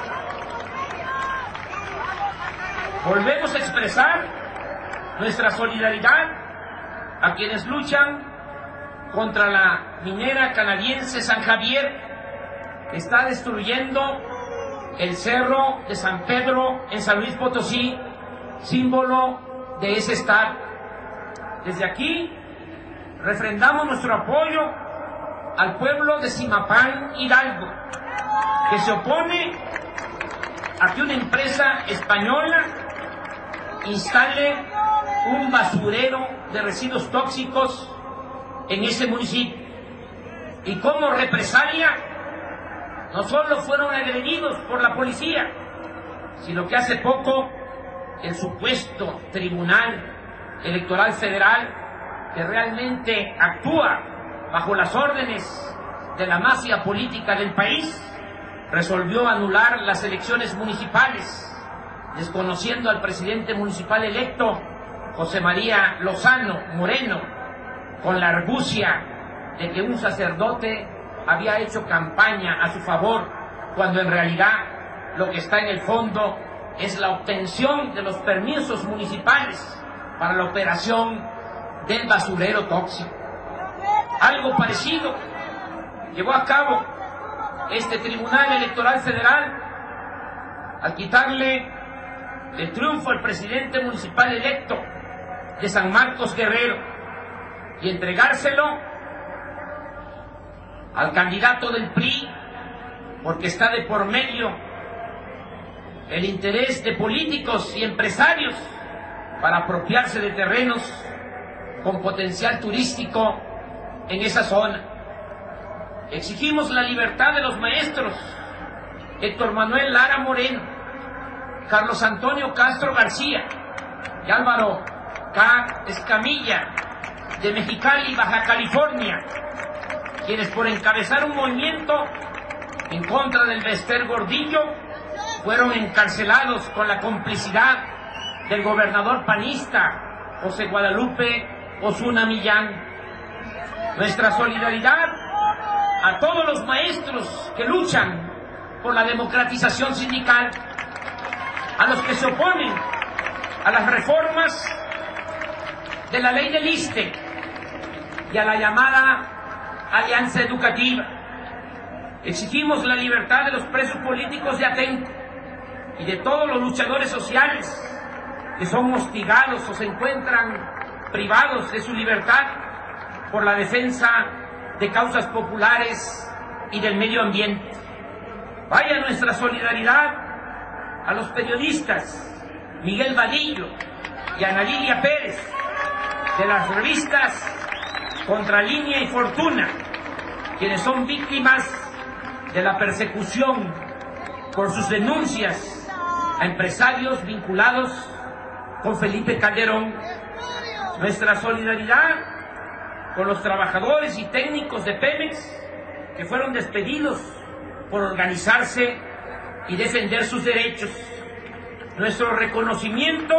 Volvemos a expresar nuestra solidaridad a quienes luchan contra la minera canadiense San Javier, que está destruyendo el cerro de San Pedro en San Luis Potosí, símbolo de ese estado. Desde aquí refrendamos nuestro apoyo al pueblo de Zimapán, Hidalgo, que se opone a que una empresa española instale un basurero de residuos tóxicos en ese municipio. Y como represalia, no solo fueron agredidos por la policía, sino que hace poco el supuesto Tribunal Electoral Federal, que realmente actúa bajo las órdenes de la mafia política del país, resolvió anular las elecciones municipales, desconociendo al presidente municipal electo, José María Lozano Moreno, con la argucia de que un sacerdote había hecho campaña a su favor, cuando en realidad lo que está en el fondo es la obtención de los permisos municipales para la operación del basurero tóxico. Algo parecido llevó a cabo este Tribunal Electoral Federal al quitarle el triunfo al presidente municipal electo de San Marcos Guerrero y entregárselo al candidato del PRI, porque está de por medio el interés de políticos y empresarios para apropiarse de terrenos con potencial turístico en esa zona. Exigimos la libertad de los maestros Héctor Manuel Lara Moreno, Carlos Antonio Castro García y Álvaro K. Escamilla, de Mexicali, Baja California, quienes por encabezar un movimiento en contra del Bester Gordillo fueron encarcelados con la complicidad del gobernador panista José Guadalupe Osuna Millán. Nuestra solidaridad a todos los maestros que luchan por la democratización sindical, a los que se oponen a las reformas de la ley del ISSSTE y a la llamada Alianza Educativa. Exigimos la libertad de los presos políticos de Atenco y de todos los luchadores sociales que son hostigados o se encuentran privados de su libertad por la defensa de causas populares y del medio ambiente. Vaya nuestra solidaridad a los periodistas Miguel Vadillo y Ana Lilia Pérez de las revistas Contralínea y Fortuna, quienes son víctimas de la persecución por sus denuncias a empresarios vinculados con Felipe Calderón. Nuestra solidaridad con los trabajadores y técnicos de Pemex que fueron despedidos por organizarse y defender sus derechos. Nuestro reconocimiento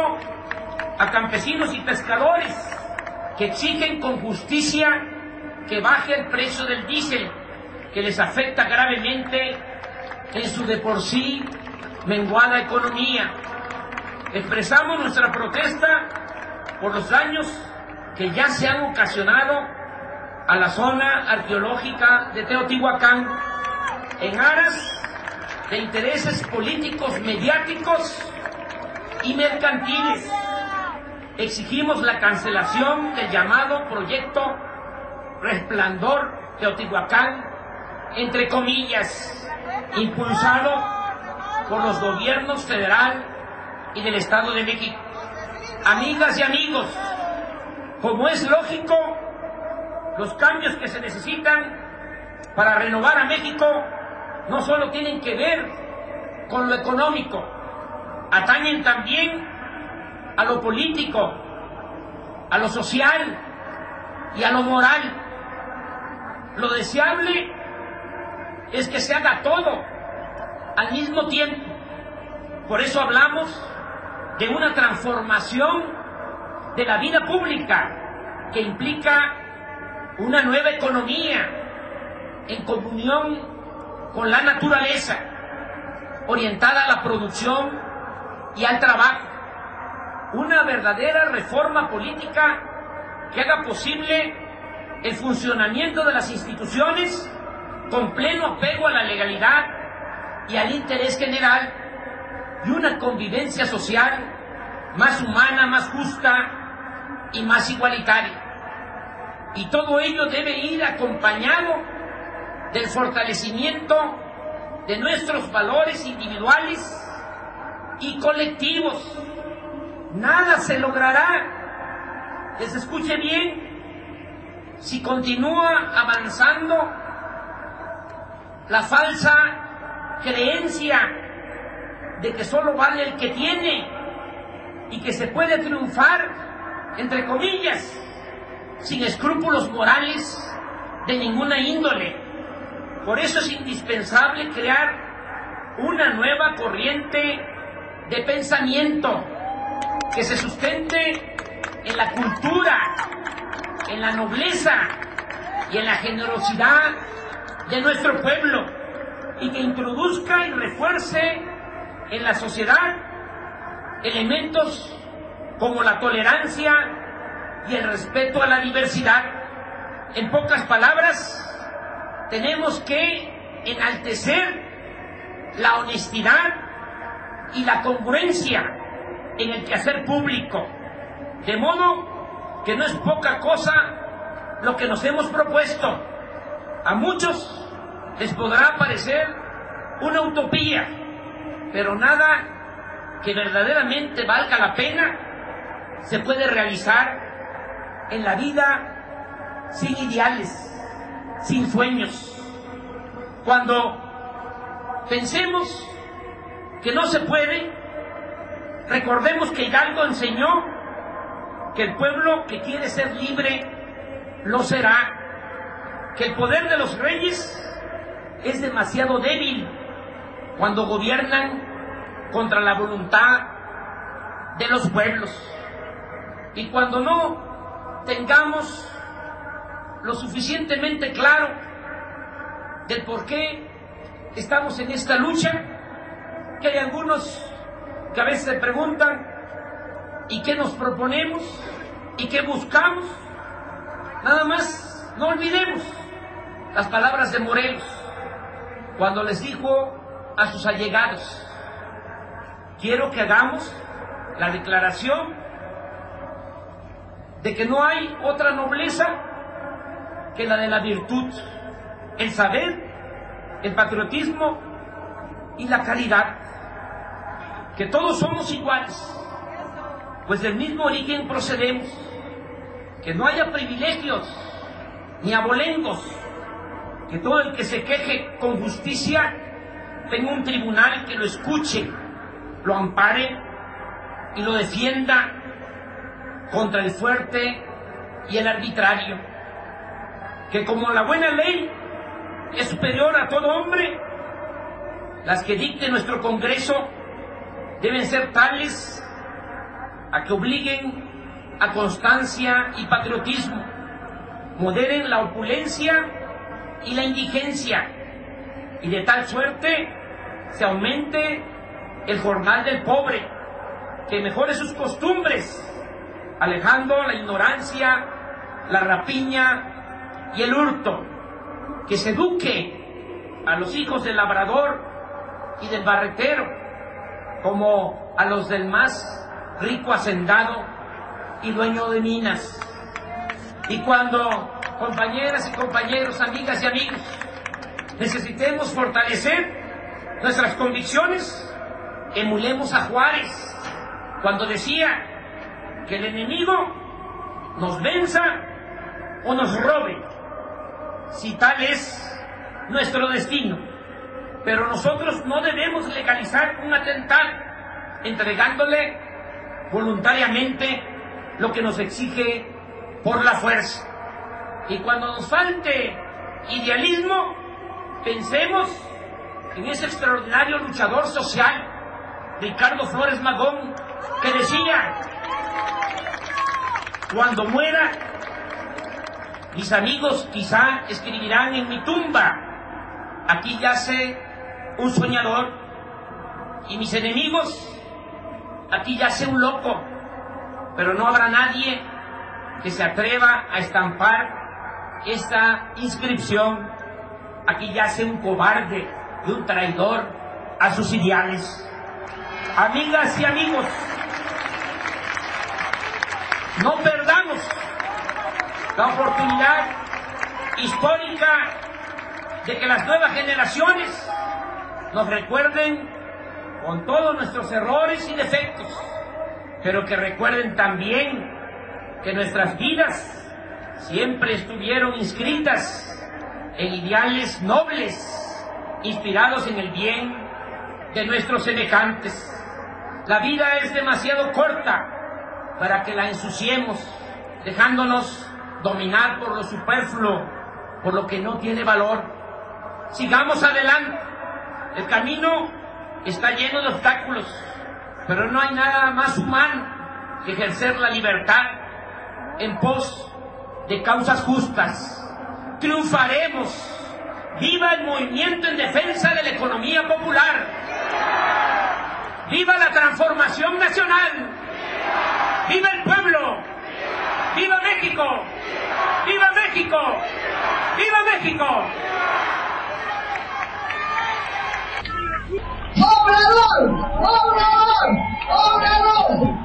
a campesinos y pescadores que exigen con justicia que baje el precio del diésel, que les afecta gravemente en su de por sí menguada economía. Expresamos nuestra protesta por los daños que ya se han ocasionado a la zona arqueológica de Teotihuacán en aras de intereses políticos, mediáticos y mercantiles. Exigimos la cancelación del llamado proyecto Resplandor Teotihuacán, entre comillas, impulsado por los gobiernos federal y del Estado de México. Amigas y amigos, como es lógico, los cambios que se necesitan para renovar a México no solo tienen que ver con lo económico, atañen también a lo político, a lo social y a lo moral. Lo deseable es que se haga todo al mismo tiempo. Por eso hablamos de una transformación de la vida pública que implica una nueva economía en comunión con la naturaleza, orientada a la producción y al trabajo. Una verdadera reforma política que haga posible el funcionamiento de las instituciones con pleno apego a la legalidad y al interés general, y una convivencia social más humana, más justa y más igualitaria. Y todo ello debe ir acompañado del fortalecimiento de nuestros valores individuales y colectivos. Nada se logrará, que se escuche bien, si continúa avanzando la falsa creencia de que solo vale el que tiene y que se puede triunfar, entre comillas, sin escrúpulos morales de ninguna índole. Por eso es indispensable crear una nueva corriente de pensamiento que se sustente en la cultura, en la nobleza y en la generosidad de nuestro pueblo, y que introduzca y refuerce en la sociedad elementos como la tolerancia y el respeto a la diversidad. En pocas palabras, tenemos que enaltecer la honestidad y la congruencia en el quehacer público, de modo que no es poca cosa lo que nos hemos propuesto. A muchos les podrá parecer una utopía, pero nada que verdaderamente valga la pena se puede realizar en la vida sin ideales, sin sueños. Cuando pensemos que no se puede, recordemos que Hidalgo enseñó que el pueblo que quiere ser libre lo será, que el poder de los reyes es demasiado débil cuando gobiernan contra la voluntad de los pueblos. Y cuando no tengamos lo suficientemente claro del por qué estamos en esta lucha, que hay algunos que a veces se preguntan ¿y qué nos proponemos? ¿Y qué buscamos? Nada más no olvidemos las palabras de Morelos cuando les dijo a sus allegados: quiero que hagamos la declaración de que no hay otra nobleza que la de la virtud, el saber, el patriotismo y la caridad, que todos somos iguales, pues del mismo origen procedemos, que no haya privilegios ni abolengos, que todo el que se queje con justicia tenga un tribunal que lo escuche, lo ampare y lo defienda contra el fuerte y el arbitrario, que como la buena ley es superior a todo hombre, las que dicte nuestro Congreso deben ser tales a que obliguen a constancia y patriotismo, moderen la opulencia y la indigencia, y de tal suerte se aumente el jornal del pobre, que mejore sus costumbres, alejando la ignorancia, la rapiña y el hurto, que se eduque a los hijos del labrador y del barretero como a los del más rico hacendado y dueño de minas. Y cuando, compañeras y compañeros, amigas y amigos, necesitemos fortalecer nuestras convicciones, emulemos a Juárez cuando decía que el enemigo nos venza o nos robe, si tal es nuestro destino. Pero nosotros no debemos legalizar un atentado entregándole voluntariamente lo que nos exige por la fuerza. Y cuando nos falte idealismo, pensemos en ese extraordinario luchador social, Ricardo Flores Magón, que decía: cuando muera, mis amigos quizá escribirán en mi tumba: aquí yace un soñador, y mis enemigos: aquí yace un loco. Pero no habrá nadie que se atreva a estampar esta inscripción: aquí yace un cobarde y un traidor a sus ideales. Amigas y amigos, no perdamos la oportunidad histórica de que las nuevas generaciones nos recuerden con todos nuestros errores y defectos, pero que recuerden también que nuestras vidas siempre estuvieron inscritas en ideales nobles, inspirados en el bien de nuestros semejantes. La vida es demasiado corta para que la ensuciemos, dejándonos dominar por lo superfluo, por lo que no tiene valor. Sigamos adelante. El camino está lleno de obstáculos, pero no hay nada más humano que ejercer la libertad en pos de causas justas. Triunfaremos. ¡Viva el movimiento en defensa de la economía popular! ¡Viva la transformación nacional! ¡Viva el pueblo! ¡Viva México! ¡Viva México! ¡Viva México! ¡Obrador! ¡Obrador! ¡Obrador!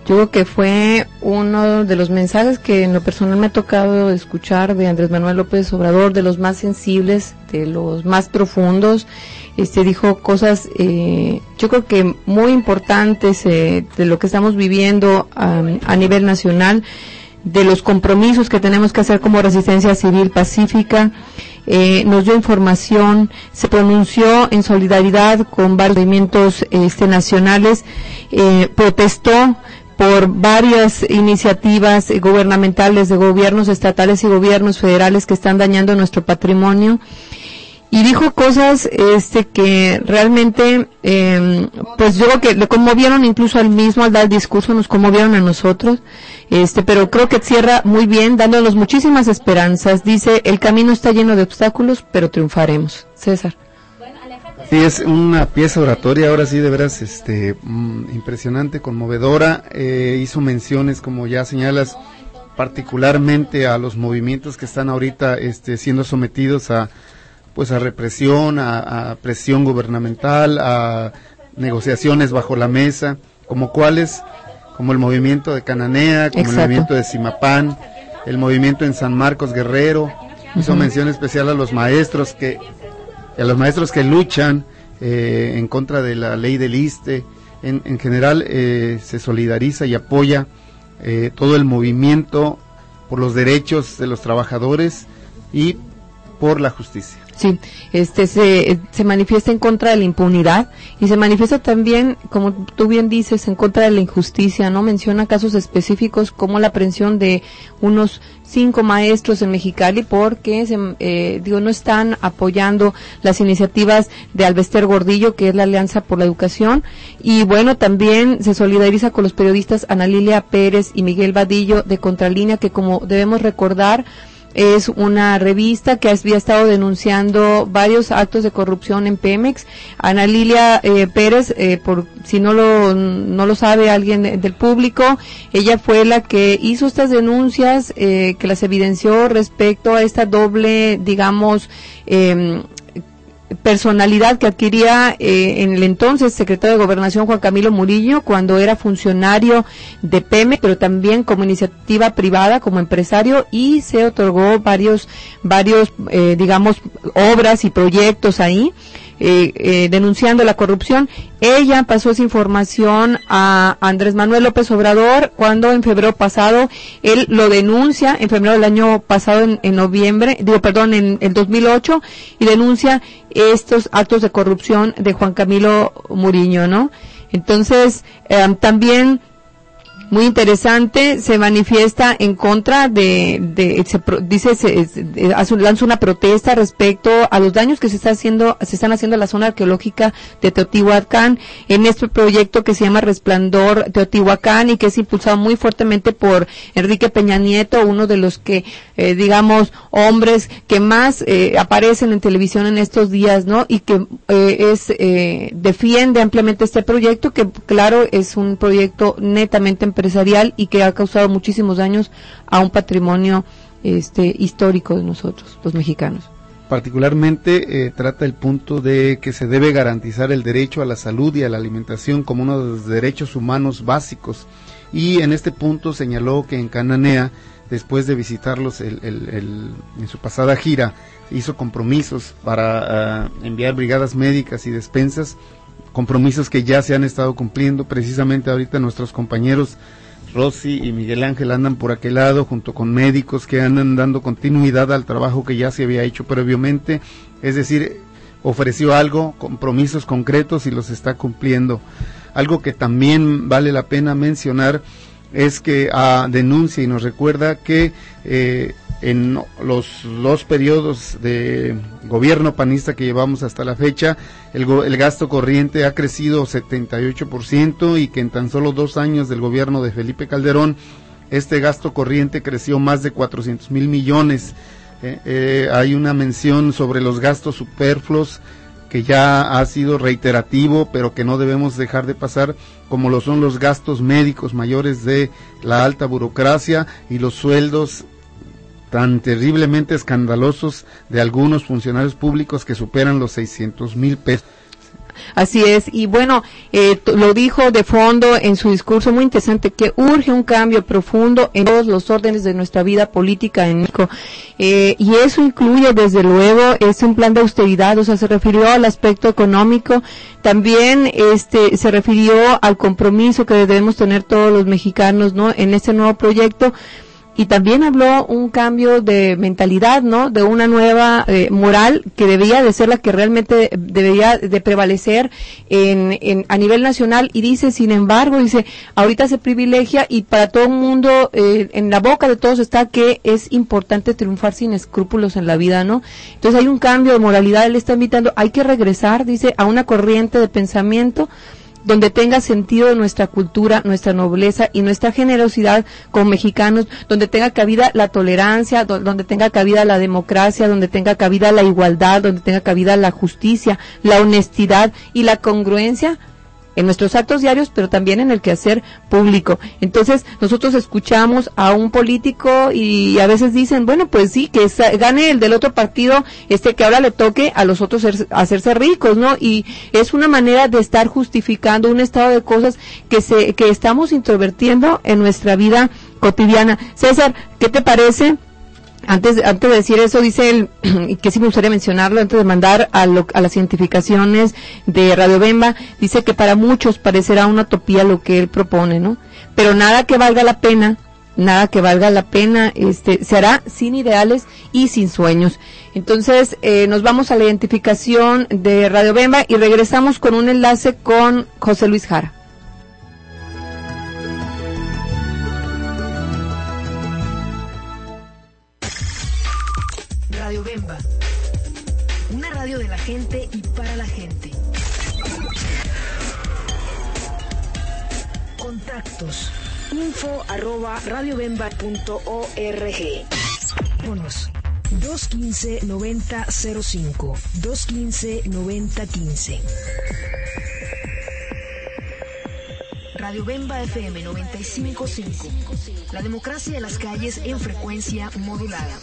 Yo creo que fue uno de los mensajes que en lo personal me ha tocado escuchar de Andrés Manuel López Obrador, de los más sensibles, de los más profundos. Dijo cosas, yo creo que muy importantes de lo que estamos viviendo a nivel nacional, de los compromisos que tenemos que hacer como resistencia civil pacífica. Nos dio información, se pronunció en solidaridad con varios movimientos nacionales, protestó por varias iniciativas gubernamentales de gobiernos estatales y gobiernos federales que están dañando nuestro patrimonio, y dijo cosas que realmente pues yo creo que le conmovieron incluso al mismo al dar el discurso, nos conmovieron a nosotros, pero creo que cierra muy bien dándonos muchísimas esperanzas. Dice: el camino está lleno de obstáculos, pero triunfaremos. César. Sí, es una pieza oratoria, ahora sí, de veras, impresionante, conmovedora. Hizo menciones, como ya señalas, particularmente a los movimientos que están ahorita siendo sometidos a represión, a presión gubernamental, a negociaciones bajo la mesa, como el movimiento de Cananea, como el movimiento de Zimapán, el movimiento en San Marcos Guerrero. Hizo mención especial a los maestros que luchan en contra de la ley del ISSSTE. En general se solidariza y apoya todo el movimiento por los derechos de los trabajadores y por la justicia. Sí, se manifiesta en contra de la impunidad y se manifiesta también, como tú bien dices, en contra de la injusticia, ¿no? Menciona casos específicos como la aprehensión de unos 5 maestros en Mexicali porque no están apoyando las iniciativas de Alvester Gordillo, que es la Alianza por la Educación, y bueno, también se solidariza con los periodistas Ana Lilia Pérez y Miguel Vadillo de Contralínea, que, como debemos recordar, es una revista que había estado denunciando varios actos de corrupción en Pemex. Ana Lilia Pérez, por si no lo sabe alguien del público, ella fue la que hizo estas denuncias, que las evidenció respecto a esta doble, digamos, personalidad que adquiría en el entonces secretario de Gobernación Juan Camilo Murillo cuando era funcionario de Pemex, pero también como iniciativa privada, como empresario, y se otorgó varios digamos, obras y proyectos ahí, denunciando la corrupción. Ella pasó esa información a Andrés Manuel López Obrador cuando en febrero pasado él lo denuncia, en febrero del año pasado, en el 2008, y denuncia estos actos de corrupción de Juan Camilo Murillo, ¿no? Entonces, también muy interesante, se manifiesta en contra lanza una protesta respecto a los daños que se están haciendo a la zona arqueológica de Teotihuacán en este proyecto que se llama Resplandor Teotihuacán y que es impulsado muy fuertemente por Enrique Peña Nieto, uno de los que digamos hombres que más aparecen en televisión en estos días, ¿no? Y que defiende ampliamente este proyecto, que claro es un proyecto netamente empresarial y que ha causado muchísimos daños a un patrimonio histórico de nosotros, los mexicanos. Particularmente trata el punto de que se debe garantizar el derecho a la salud y a la alimentación como uno de los derechos humanos básicos, y en este punto señaló que en Cananea, después de visitarlos en su pasada gira, hizo compromisos para enviar brigadas médicas y despensas, compromisos que ya se han estado cumpliendo. Precisamente ahorita nuestros compañeros Rosy y Miguel Ángel andan por aquel lado junto con médicos que andan dando continuidad al trabajo que ya se había hecho previamente, es decir, ofreció algo, compromisos concretos, y los está cumpliendo. Algo que también vale la pena mencionar es que denuncia y nos recuerda que en los 2 periodos de gobierno panista que llevamos hasta la fecha, el gasto corriente ha crecido 78%, y que en tan solo 2 años del gobierno de Felipe Calderón, este gasto corriente creció más de 400,000 millones. Hay una mención sobre los gastos superfluos que ya ha sido reiterativo, pero que no debemos dejar de pasar, como lo son los gastos médicos mayores de la alta burocracia y los sueldos tan terriblemente escandalosos de algunos funcionarios públicos que superan los 600,000 pesos. Así es, y bueno, lo dijo de fondo en su discurso muy interesante, que urge un cambio profundo en todos los órdenes de nuestra vida política en México, y eso incluye desde luego un plan de austeridad, o sea, se refirió al aspecto económico, también se refirió al compromiso que debemos tener todos los mexicanos, ¿no?, en este nuevo proyecto. Y también habló un cambio de mentalidad, ¿no?, de una nueva moral que debía de ser la que realmente debería de prevalecer a nivel nacional. Y dice, sin embargo, ahorita se privilegia y para todo el mundo, en la boca de todos está que es importante triunfar sin escrúpulos en la vida, ¿no? Entonces hay un cambio de moralidad, él está invitando, hay que regresar, dice, a una corriente de pensamiento donde tenga sentido nuestra cultura, nuestra nobleza y nuestra generosidad como mexicanos, donde tenga cabida la tolerancia, donde tenga cabida la democracia, donde tenga cabida la igualdad, donde tenga cabida la justicia, la honestidad y la congruencia en nuestros actos diarios, pero también en el quehacer público. Entonces, nosotros escuchamos a un político y a veces dicen, bueno, pues sí, que gane el del otro partido, que ahora le toque a los otros hacerse ricos, ¿no? Y es una manera de estar justificando un estado de cosas que estamos introvertiendo en nuestra vida cotidiana. César, ¿qué te parece? Antes de decir eso, dice él, que sí me gustaría mencionarlo, antes de mandar a las identificaciones de Radio Bemba, dice que para muchos parecerá una utopía lo que él propone, ¿no? Pero nada que valga la pena, se hará sin ideales y sin sueños. Entonces, nos vamos a la identificación de Radio Bemba y regresamos con un enlace con José Luis Jara. Radio Bemba, una radio de la gente y para la gente. Contactos: info@radiobemba.org. Bonos: 215-9005, 215-9015. Radio Bemba FM 95.5. La democracia de las calles en frecuencia modulada.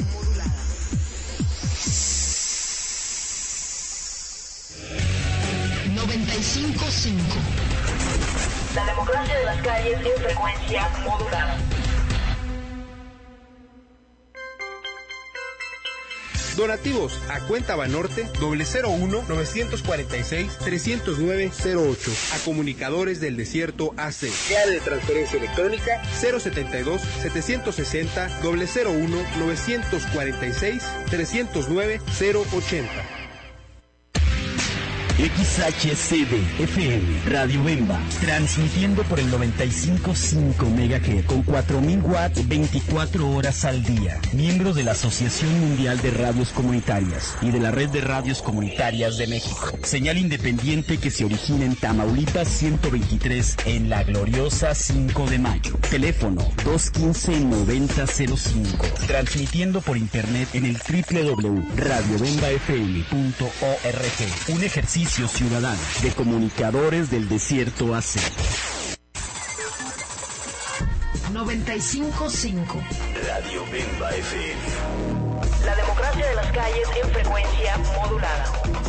La democracia de las calles en frecuencia modulada. Donativos a cuenta Banorte 001-946-309-08. A Comunicadores del Desierto AC. Clave de transferencia electrónica 072-760-001-946-309-080. XHCD FM, Radio Bemba, transmitiendo por el 95.5 MHz con 4.000 watts 24 horas al día. Miembro de la Asociación Mundial de Radios Comunitarias y de la Red de Radios Comunitarias de México. Señal independiente que se origina en Tamaulipas 123 en la gloriosa 5 de Mayo. Teléfono 215-9005. Transmitiendo por internet en el www.radiobembafm.org. Un ejercicio ciudadano de Comunicadores del Desierto AC. 95.5 Radio Bemba FM. La democracia de las calles en frecuencia modulada.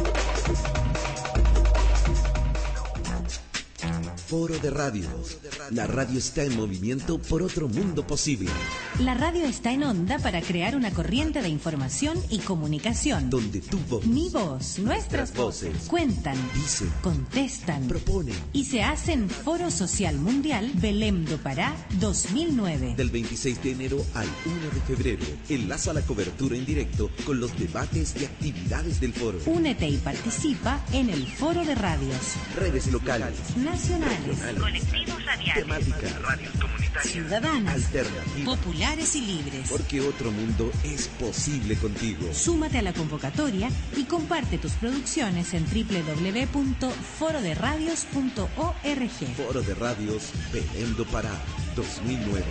Foro de Radios. La radio está en movimiento por otro mundo posible. La radio está en onda para crear una corriente de información y comunicación. Donde tu voz, mi voz, nuestras voces cuentan, dicen, contestan, proponen y se hacen Foro Social Mundial Belém do Pará 2009. Del 26 de enero al 1 de febrero. Enlaza la cobertura en directo con los debates y actividades del foro. Únete y participa en el Foro de Radios. Redes locales, nacionales, colectivos radiales, temáticas, radios comunitarias, ciudadanas, alternativas, populares y libres. Porque otro mundo es posible contigo. Súmate a la convocatoria y comparte tus producciones en www.foroderadios.org. Foro de Radios Belém do Pará 2009.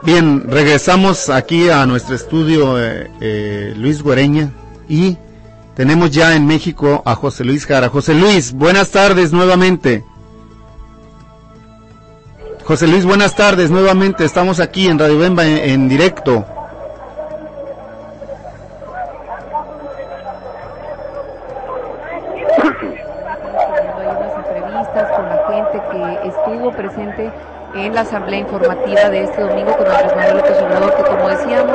Bien, regresamos aquí a nuestro estudio Luis Güereña y Tenemos ya en México a José Luis Jara. José Luis, buenas tardes nuevamente. José Luis, buenas tardes nuevamente. Estamos aquí en Radio Bemba en directo. Con la gente que estuvo presente en la asamblea informativa de este domingo con Andrés Manuel López Obrador, que como decíamos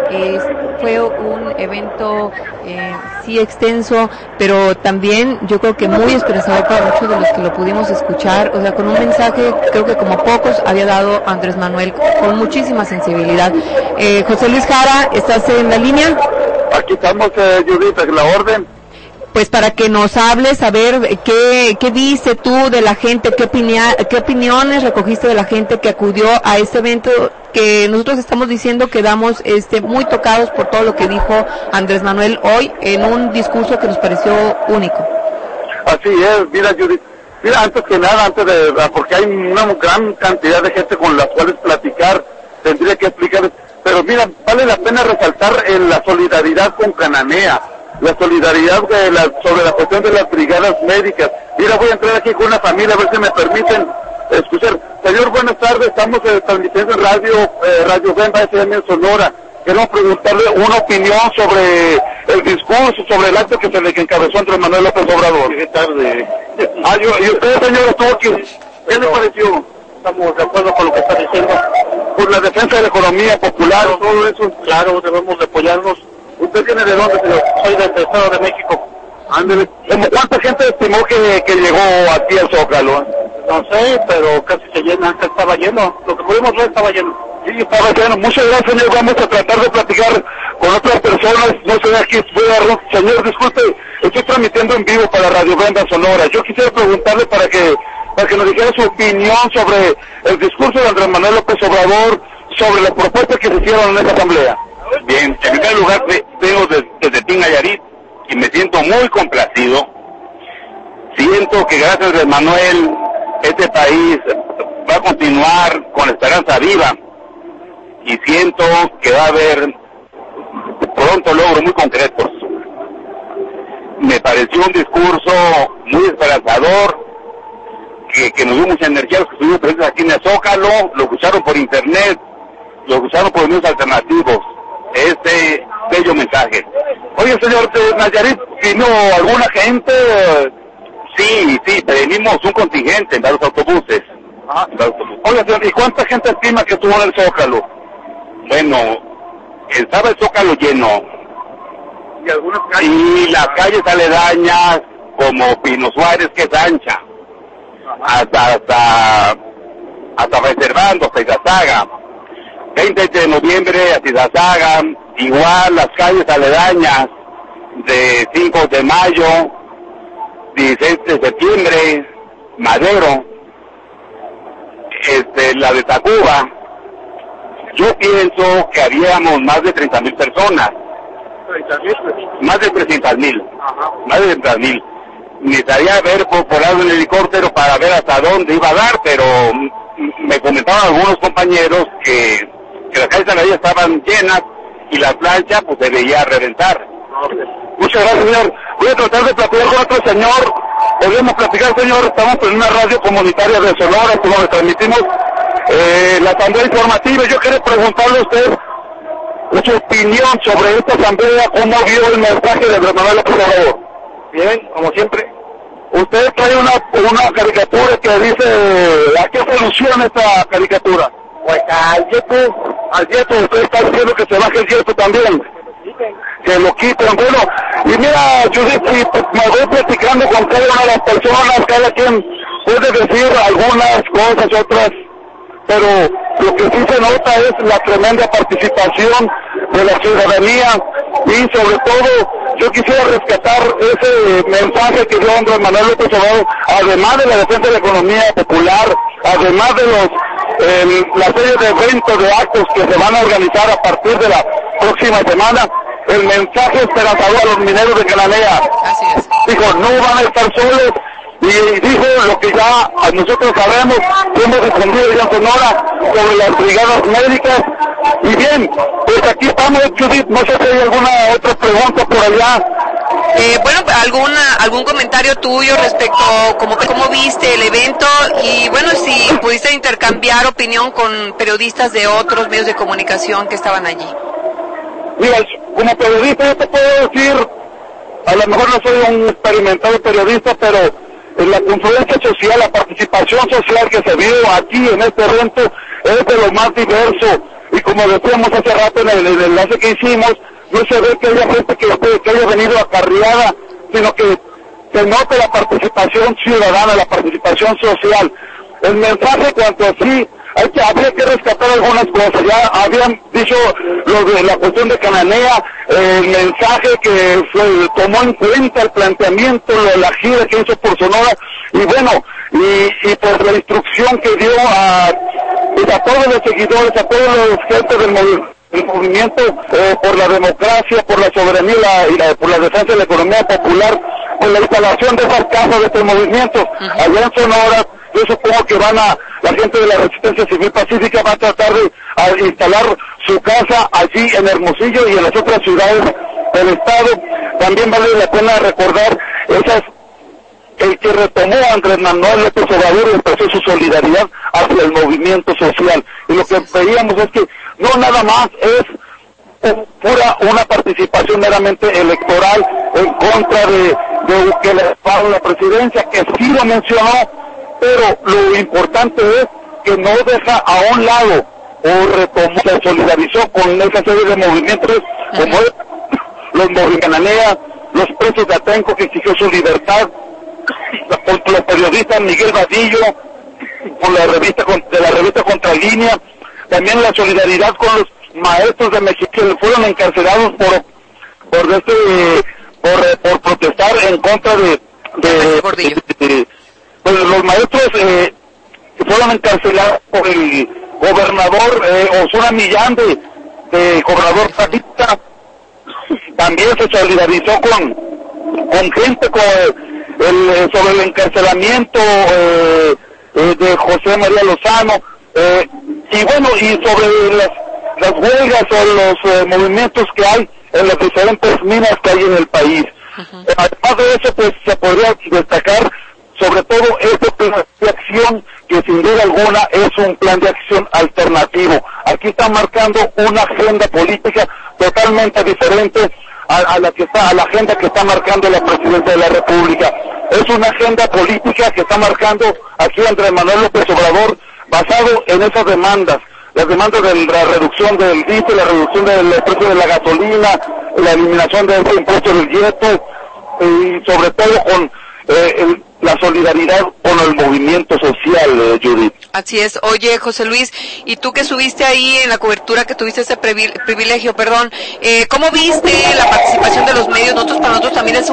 fue un evento sí extenso, pero también yo creo que muy esperanzador para muchos de los que lo pudimos escuchar, o sea, con un mensaje creo que como pocos había dado Andrés Manuel, con muchísima sensibilidad. José Luis Jara, ¿estás en la línea? Aquí estamos, Judith, en la orden. Pues para que nos hables, a ver qué viste tú de la gente, qué opiniones recogiste de la gente que acudió a este evento, que nosotros estamos diciendo que quedamos muy tocados por todo lo que dijo Andrés Manuel hoy en un discurso que nos pareció único. Así es, mira, Judith, antes que nada, porque hay una gran cantidad de gente con las cuales platicar, tendría que explicar, pero mira, vale la pena resaltar la solidaridad con Cananea, la solidaridad sobre la cuestión de las brigadas médicas. Mira, voy a entrar aquí con una familia, a ver si me permiten escuchar. Señor, buenas tardes, estamos transmitiendo en Radio Bemba FM Sonora. Queremos preguntarle una opinión sobre el discurso, sobre el acto que encabezó Andrés Manuel López Obrador. Qué tarde. ¿Y usted, señor, estuvo aquí? ¿Qué le pareció? Estamos de acuerdo con lo que está diciendo. Por la defensa de la economía popular, todo eso. Claro, debemos de apoyarnos. ¿Usted viene de dónde, señor? Soy del Estado de México. Ándele. ¿Cuánta gente estimó que llegó aquí al Zócalo? No sé, pero casi se llena, estaba lleno. Lo que pudimos ver estaba lleno. Sí, estaba lleno. Muchas gracias, señor. Vamos a tratar de platicar con otras personas. No sé, aquí señor, disculpe, estoy transmitiendo en vivo para Radio Bemba Sonora. Yo quisiera preguntarle para que nos dijera su opinión sobre el discurso de Andrés Manuel López Obrador, sobre las propuestas que se hicieron en esta asamblea. Bien, en primer lugar vengo desde Nayarit y me siento muy complacido. Siento que gracias a Andrés Manuel este país va a continuar con la esperanza viva y siento que va a haber pronto logros muy concretos. Me pareció un discurso muy esperanzador, que nos dio mucha energía los que estuvimos presentes aquí en el Zócalo, lo escucharon por internet, lo escucharon por medios alternativos. Este bello mensaje. Oye, señor de Nayarit, ¿vino alguna gente? Sí, venimos un contingente en varios autobuses. Oye, señor, ¿y cuánta gente estima que estuvo en el Zócalo? Bueno, estaba el Zócalo lleno. ¿Y algunas calles? Y las calles aledañas, como Pino Suárez, que es ancha, hasta Reservando, hasta Izazaga. 20 de noviembre a Tizazaga, igual las calles aledañas de 5 de mayo, 16 de septiembre, Madero, la de Tacuba. Yo pienso que habíamos más de 30,000 personas. Más de 300,000. Más de 300,000. Necesitaría ver volado en helicóptero para ver hasta dónde iba a dar, pero me comentaban algunos compañeros que las calles de la vía estaban llenas y la plancha pues se veía reventar. Muchas gracias, señor. Voy a tratar de platicar con otro señor. Podemos platicar, señor. Estamos en una radio comunitaria de Sonora, donde transmitimos la asamblea informativa. Yo quiero preguntarle a usted su opinión sobre esta asamblea, cómo vio el mensaje de Andrés Manuel López Obrador. Bien, como siempre. Usted trae una caricatura que dice, ¿a qué soluciona esta caricatura? Pues al yeto, usted está diciendo que se baje el yeto también. Que lo quiten, bueno, y mira, Judith, me voy platicando con cada una de las personas, cada quien puede decir algunas cosas, otras, pero lo que sí se nota es la tremenda participación de la ciudadanía y sobre todo yo quisiera rescatar ese mensaje que dio Andrés Manuel López Obrador, además de la defensa de la economía popular, además de la serie de eventos, de actos que se van a organizar a partir de la próxima semana, el mensaje esperanzador a los mineros de Cananea. Dijo, no van a estar solos, y dijo lo que ya nosotros sabemos, que hemos difundido ya en Sonora sobre las brigadas médicas. Y bien, pues aquí estamos, Judith, no sé si hay alguna otra pregunta por allá. Bueno, algún comentario tuyo respecto cómo viste el evento y bueno, si pudiste intercambiar opinión con periodistas de otros medios de comunicación que estaban allí. Mira, como periodista yo te puedo decir, a lo mejor no soy un experimentado periodista, pero en la confluencia social, la participación social que se vio aquí en este evento es de lo más diverso, y como decíamos hace rato en el enlace que hicimos, no se ve que haya gente que haya venido acarreada, sino que se note la participación ciudadana, la participación social. El mensaje cuanto a sí, habría que rescatar algunas cosas. Ya habían dicho lo de la cuestión de Cananea, el mensaje que tomó en cuenta el planteamiento, la gira que hizo por Sonora, y bueno, y pues la instrucción que dio a todos los seguidores, a todos los gentes del movimiento por la democracia, por la soberanía y por la defensa de la economía popular, por la instalación de esas casas de estos movimientos. Allá en Sonora, yo supongo que la gente de la Resistencia Civil Pacífica va a tratar de instalar su casa allí en Hermosillo y en las otras ciudades del estado. También vale la pena recordar el que retomó a Andrés Manuel López Obrador y expresó su solidaridad hacia el movimiento social. Y lo que veíamos es que no nada más es una participación meramente electoral en contra de que le pagó la presidencia, que sí lo mencionó, pero lo importante es que no deja a un lado o retomó, se solidarizó con esa serie de movimientos como los Movicananea, los presos de Atenco que exigió su libertad, los periodistas Miguel Vadillo, por la revista Contralínea, también la solidaridad con los maestros de México que fueron encarcelados por protestar en contra pues los maestros fueron encarcelados por el gobernador Osuna Millán de gobernador Zadita. También se solidarizó con gente sobre el encarcelamiento de José María Lozano, y bueno, y sobre las huelgas o los movimientos que hay en las diferentes minas que hay en el país. Además de eso, pues se podría destacar sobre todo este plan de acción que sin duda alguna es un plan de acción alternativo. Aquí está marcando una agenda política totalmente diferente a la agenda que está marcando la Presidencia de la República. Es una agenda política que está marcando aquí Andrés Manuel López Obrador, basado en esas demandas, las demandas de la reducción del diésel, la reducción del precio de la gasolina, la eliminación del impuesto del dieto, y sobre todo con la solidaridad con el movimiento social, Judith. Así es. Oye, José Luis, y tú que subiste ahí en la cobertura, que tuviste ese privilegio, ¿cómo viste la participación de los medios? Para nosotros también es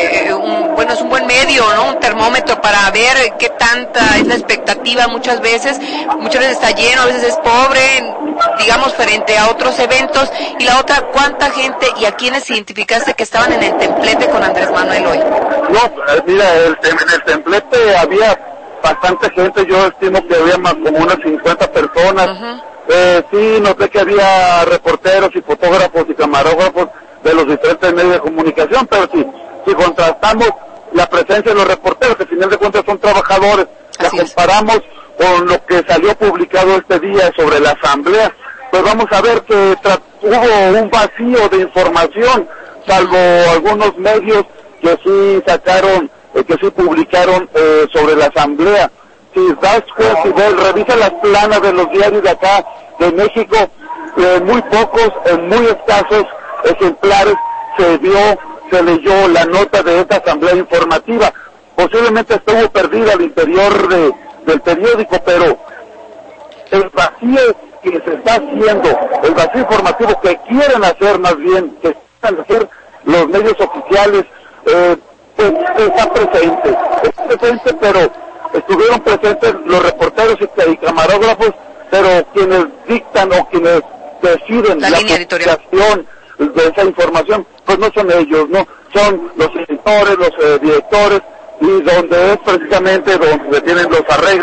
un buen medio, ¿no? Un termómetro para ver qué tanta es la expectativa muchas veces está lleno, a veces es pobre, digamos, frente a otros eventos. Y la otra, ¿cuánta gente y a quiénes identificaste que estaban en el templete con Andrés Manuel hoy? No, mira, en el templete había bastante gente, yo estimo que había como unas 50 personas. Sí, noté que había reporteros y fotógrafos y camarógrafos de los diferentes medios de comunicación, pero si contrastamos la presencia de los reporteros, que al final de cuentas son trabajadores, la comparamos con lo que salió publicado este día sobre la asamblea, pues vamos a ver que hubo un vacío de información, salvo algunos medios que sí sacaron, que sí publicaron sobre la asamblea. Si das cuenta, si revisa las planas de los diarios de acá, de México, muy pocos, en muy escasos ejemplares se leyó la nota de esta asamblea informativa. Posiblemente estuvo perdida al interior del periódico, pero el vacío que se está haciendo, el vacío informativo que quieren hacer más bien, que quieren hacer los medios oficiales, pues está presente, pero estuvieron presentes los reporteros y camarógrafos, pero quienes dictan o quienes deciden la publicación de esa información, pues no son ellos, no son los editores, los directores, y donde es precisamente donde tienen los arreglos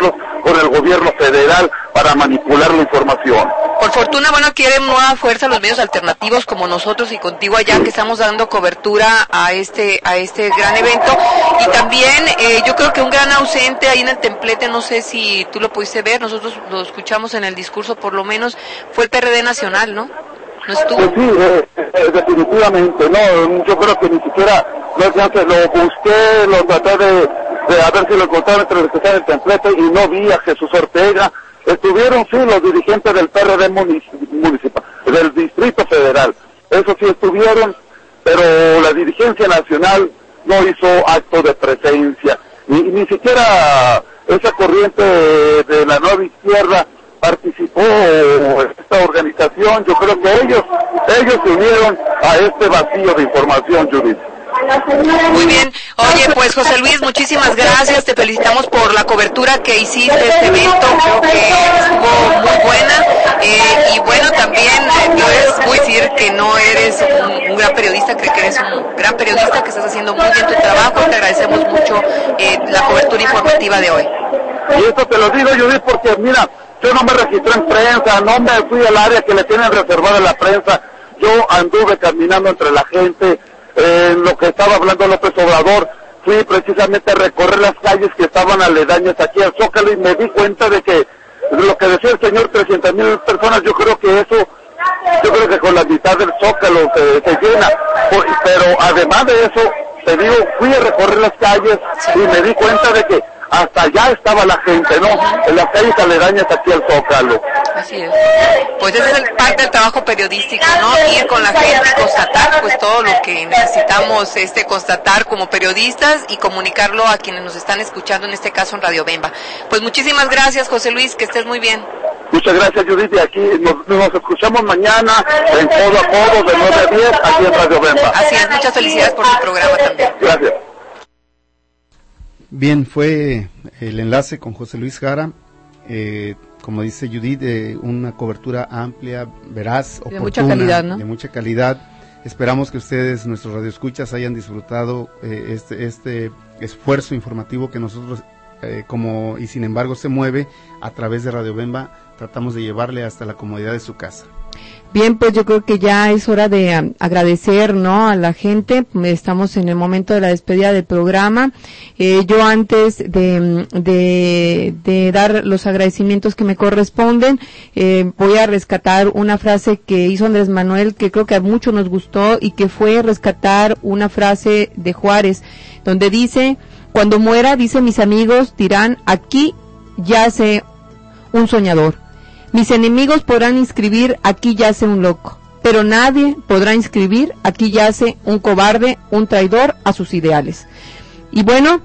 con el gobierno federal para manipular la información. Por fortuna, bueno, quieren nueva fuerza los medios alternativos como nosotros y contigo allá, que estamos dando cobertura a este gran evento. Y también yo creo que un gran ausente ahí en el templete, no sé si tú lo pudiste ver, nosotros lo escuchamos en el discurso por lo menos, fue el PRD Nacional, ¿no? ¿No estuvo? Pues sí, definitivamente, no, yo creo que ni siquiera, no sé, lo busqué, lo traté de a ver si lo encontraba entre los que están en el templete y no vi a Jesús Ortega. Estuvieron, sí, los dirigentes del PRD municipal, del Distrito Federal, eso sí estuvieron, pero la dirigencia nacional no hizo acto de presencia, ni siquiera esa corriente de la nueva izquierda participó en esta organización. Yo creo que ellos se unieron a este vacío de información, Judith. Muy bien. Oye, pues José Luis, muchísimas gracias. Te felicitamos por la cobertura que hiciste de este evento. Creo que estuvo muy buena. Y bueno, también yo les voy a decir que no eres un gran periodista, creo que eres un gran periodista, que estás haciendo muy bien tu trabajo. Te agradecemos mucho la cobertura informativa de hoy. Y esto te lo digo, Judith, porque mira, yo no me registré en prensa, no me fui al área que le tienen reservada la prensa. Yo anduve caminando entre la gente. Lo que estaba hablando López Obrador, fui precisamente a recorrer las calles que estaban aledañas aquí al Zócalo y me di cuenta de que lo que decía el señor, 300,000 personas, yo creo que con la mitad del Zócalo se llena. Pero además de eso, te digo, fui a recorrer las calles y me di cuenta de que hasta allá estaba la gente, ¿no? En las calles aledañas aquí al Zócalo. Así es. Pues ese es parte del trabajo periodístico, ¿no? Ir con la gente y constatar, pues todo lo que necesitamos constatar como periodistas y comunicarlo a quienes nos están escuchando, en este caso en Radio Bemba. Pues muchísimas gracias, José Luis, que estés muy bien. Muchas gracias, Judith, y aquí nos escuchamos mañana en Codo a Codo de 9 a 10 aquí en Radio Bemba. Así es, muchas felicidades por tu programa también. Gracias. Bien, fue el enlace con José Luis Jara, como dice Judith, una cobertura amplia, veraz, oportuna, de mucha calidad, ¿no? De mucha calidad. Esperamos que ustedes, nuestros radioescuchas, hayan disfrutado este esfuerzo informativo que nosotros, como y sin embargo se mueve a través de Radio Bemba, tratamos de llevarle hasta la comodidad de su casa. Bien, pues yo creo que ya es hora de agradecer, ¿no?, a la gente. Estamos en el momento de la despedida del programa. Yo antes de dar los agradecimientos que me corresponden, voy a rescatar una frase que hizo Andrés Manuel, que creo que a muchos nos gustó, y que fue rescatar una frase de Juárez, donde dice: cuando muera, dice, mis amigos dirán, aquí yace un soñador. Mis enemigos podrán inscribir, aquí yace un loco, pero nadie podrá inscribir, aquí yace un cobarde, un traidor a sus ideales. Y bueno,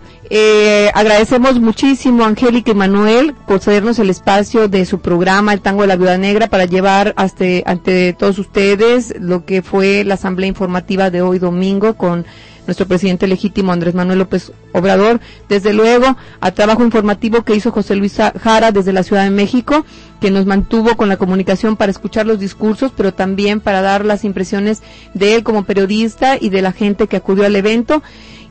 agradecemos muchísimo a Angélica y Manuel por cedernos el espacio de su programa El Tango de la Viuda Negra para llevar ante todos ustedes lo que fue la asamblea informativa de hoy domingo con nuestro presidente legítimo Andrés Manuel López Obrador. Desde luego, al trabajo informativo que hizo José Luis Jara desde la Ciudad de México, que nos mantuvo con la comunicación para escuchar los discursos, pero también para dar las impresiones de él como periodista y de la gente que acudió al evento.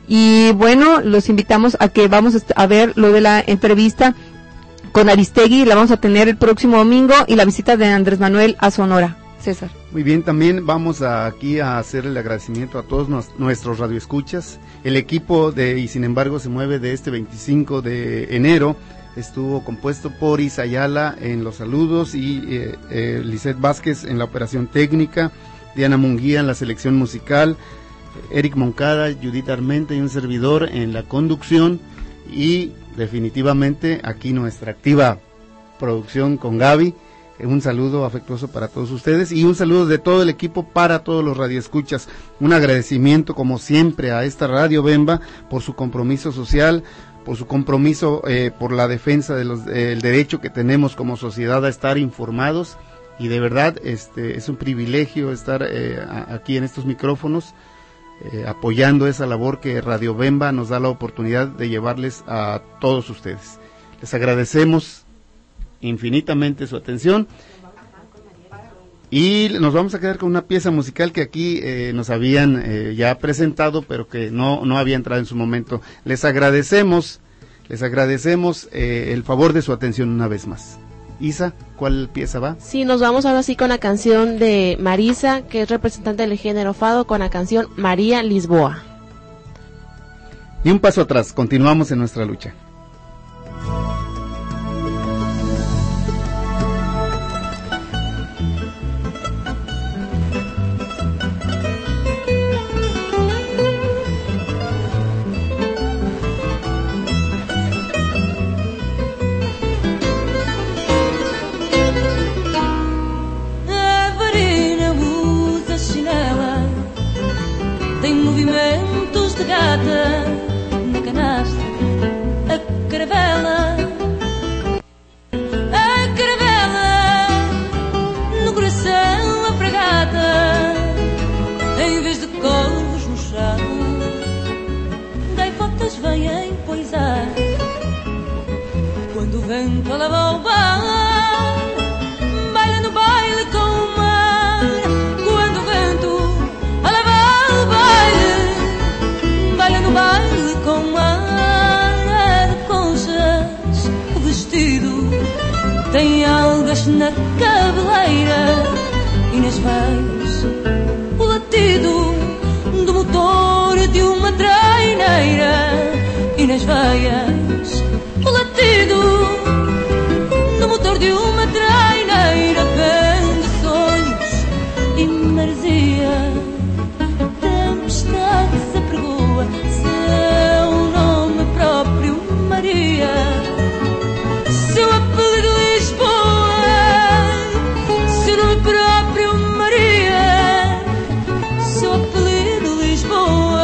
Y bueno, los invitamos a que vamos a ver lo de la entrevista con Aristegui, la vamos a tener el próximo domingo, y la visita de Andrés Manuel a Sonora. César. Muy bien, también vamos aquí a hacer el agradecimiento a todos nuestros radioescuchas. El equipo de Y Sin Embargo Se Mueve de este 25 de enero estuvo compuesto por Isa Ayala en los saludos y Lisette Vázquez en la operación técnica, Diana Munguía en la selección musical, Eric Moncada, Judith Armenta y un servidor en la conducción, y definitivamente aquí nuestra activa producción con Gaby. Un saludo afectuoso para todos ustedes y un saludo de todo el equipo para todos los radioescuchas. Un agradecimiento como siempre a esta Radio Bemba por su compromiso social, por su compromiso por la defensa del derecho que tenemos como sociedad a estar informados, y de verdad es un privilegio estar aquí en estos micrófonos apoyando esa labor que Radio Bemba nos da la oportunidad de llevarles a todos ustedes. Les agradecemos infinitamente su atención y nos vamos a quedar con una pieza musical que aquí nos habían ya presentado, pero que no había entrado en su momento. Les agradecemos Les agradecemos el favor de su atención una vez más. Isa, ¿cuál pieza va? Sí, nos vamos ahora sí con la canción de Marisa, que es representante del género fado, con la canción María Lisboa. Y un paso atrás, continuamos en nuestra lucha. Na canastra, a caravela no coração apregada, em vez de cores no chão, gaivotas vêm poisar, quando o vento leva o bar, baila no baile com o mar, quando o vento leva o baile, baila no baile com o mar de conchas. O vestido tem algas na cabeleira e nas veias o latido do motor de uma traineira. E nas veias o latido do motor de uma traineira. Vende sonhos e maresia, tempestade se apregoa, seu nome próprio Maria, seu apelido Lisboa, seu nome próprio Maria, seu apelido Lisboa.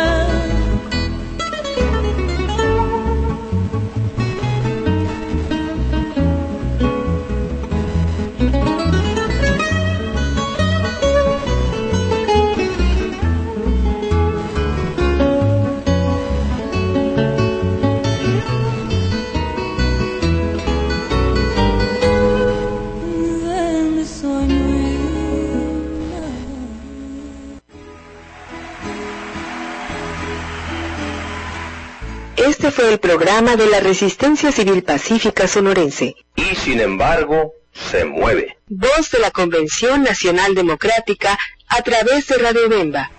Este fue el programa de la Resistencia Civil Pacífica Sonorense. Y sin embargo, se mueve. Voz de la Convención Nacional Democrática a través de Radio Bemba.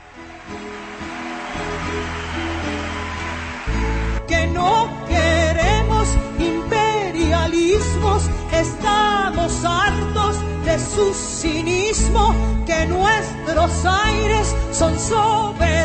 Que no queremos imperialismos, estamos hartos de su cinismo, que nuestros aires son soberanos